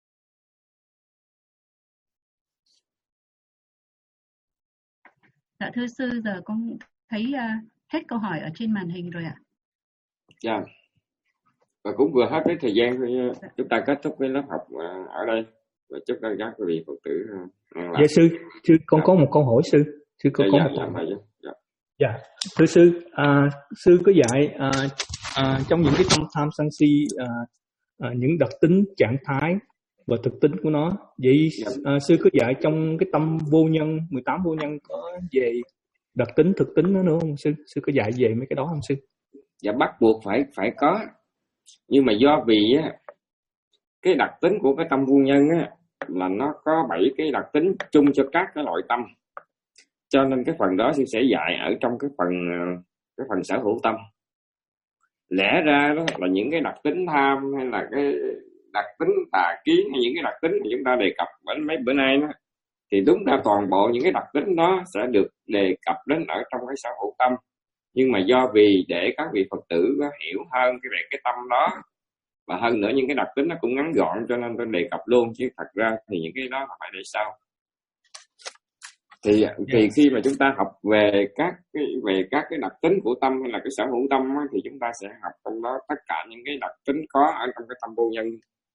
Dạ thưa sư, giờ con thấy uh, hết câu hỏi ở trên màn hình rồi ạ. Dạ. Và cũng vừa hết cái thời gian thôi, chúng ta kết thúc cái lớp học ở đây và chúc các quý vị Phật tử an lạc. Dạ sư, sư con có một câu hỏi sư. Sư con dạ, có dạ, một dạ, câu hỏi. dạ, dạ. Dạ, thưa sư, à, sư có dạy à, à, trong những cái tâm tham sân si à, à, những đặc tính trạng thái và thực tính của nó. Vậy Dạ. à, sư có dạy trong cái tâm vô nhân, mười tám vô nhân có về đặc tính thực tính đó nữa không sư? Sư có dạy về mấy cái đó không sư? Dạ bắt buộc phải phải có, nhưng mà do vì á, cái đặc tính của cái tâm vô nhân á, là nó có bảy cái đặc tính chung cho các cái loại tâm, cho nên cái phần đó sư sẽ dạy ở trong cái phần cái phần sở hữu tâm. Lẽ ra đó là những cái đặc tính tham hay là cái đặc tính tà kiến hay những cái đặc tính mà chúng ta đề cập ở mấy bữa nay đó, thì đúng ra toàn bộ những cái đặc tính đó sẽ được đề cập đến ở trong cái sở hữu tâm. Nhưng mà do vì để các vị Phật tử có hiểu hơn cái về cái tâm đó, và hơn nữa những cái đặc tính nó cũng ngắn gọn, cho nên tôi đề cập luôn, chứ thật ra thì những cái đó là phải để sau. Thì thì khi mà chúng ta học về các cái về các cái đặc tính của tâm hay là cái sở hữu tâm á, thì chúng ta sẽ học trong đó tất cả những cái đặc tính có ở trong cái tâm vô nhân.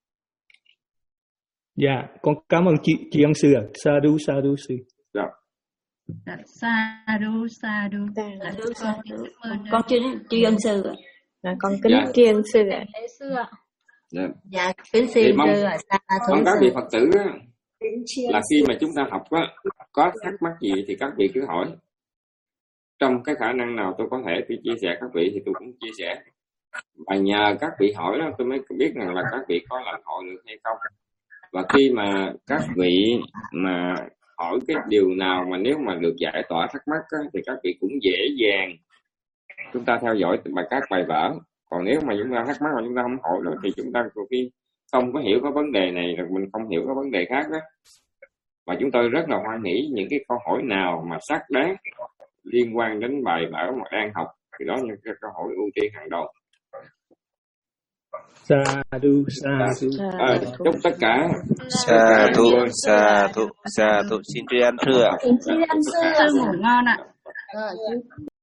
Dạ, con cảm ơn chị chị ân sư ạ. Sadhu sadhu sư. Dạ. Dạ, sadhu sadhu. Dạ, con kính cảm ơn Con tri tri ân sư ạ. Dạ, con kính Dạ. tri ân sư ạ. Lễ sư ạ. Dạ. Dạ, kính Thì xin mong, sư ạ. Sa mong thú các sư. vị Phật tử á, là khi mà chúng ta học á, có thắc mắc gì thì các vị cứ hỏi. Trong cái khả năng nào tôi có thể tôi chia sẻ các vị thì tôi cũng chia sẻ. Và nhờ các vị hỏi đó tôi mới biết rằng là các vị có lãnh hội được hay không. Và khi mà các vị mà hỏi cái điều nào mà nếu mà được giải tỏa thắc mắc á, thì các vị cũng dễ dàng chúng ta theo dõi bài các bài vở. Còn nếu mà chúng ta thắc mắc mà chúng ta không hỏi đó thì chúng ta có khi không có hiểu cái vấn đề này, rồi mình không hiểu cái vấn đề khác đó. Và chúng tôi rất là hoan hỷ những cái câu hỏi nào mà xác đáng liên quan đến bài vở mà đang học, thì đó là những cái câu hỏi ưu tiên hàng đầu. Sadhu sadhu. À, chúc tất cả Sa thụ, sa thụ, sa thụ. Xin tri ân sư ạ. Xin tri ân sư ạ. Sư ngủ ngon ạ. Rồi,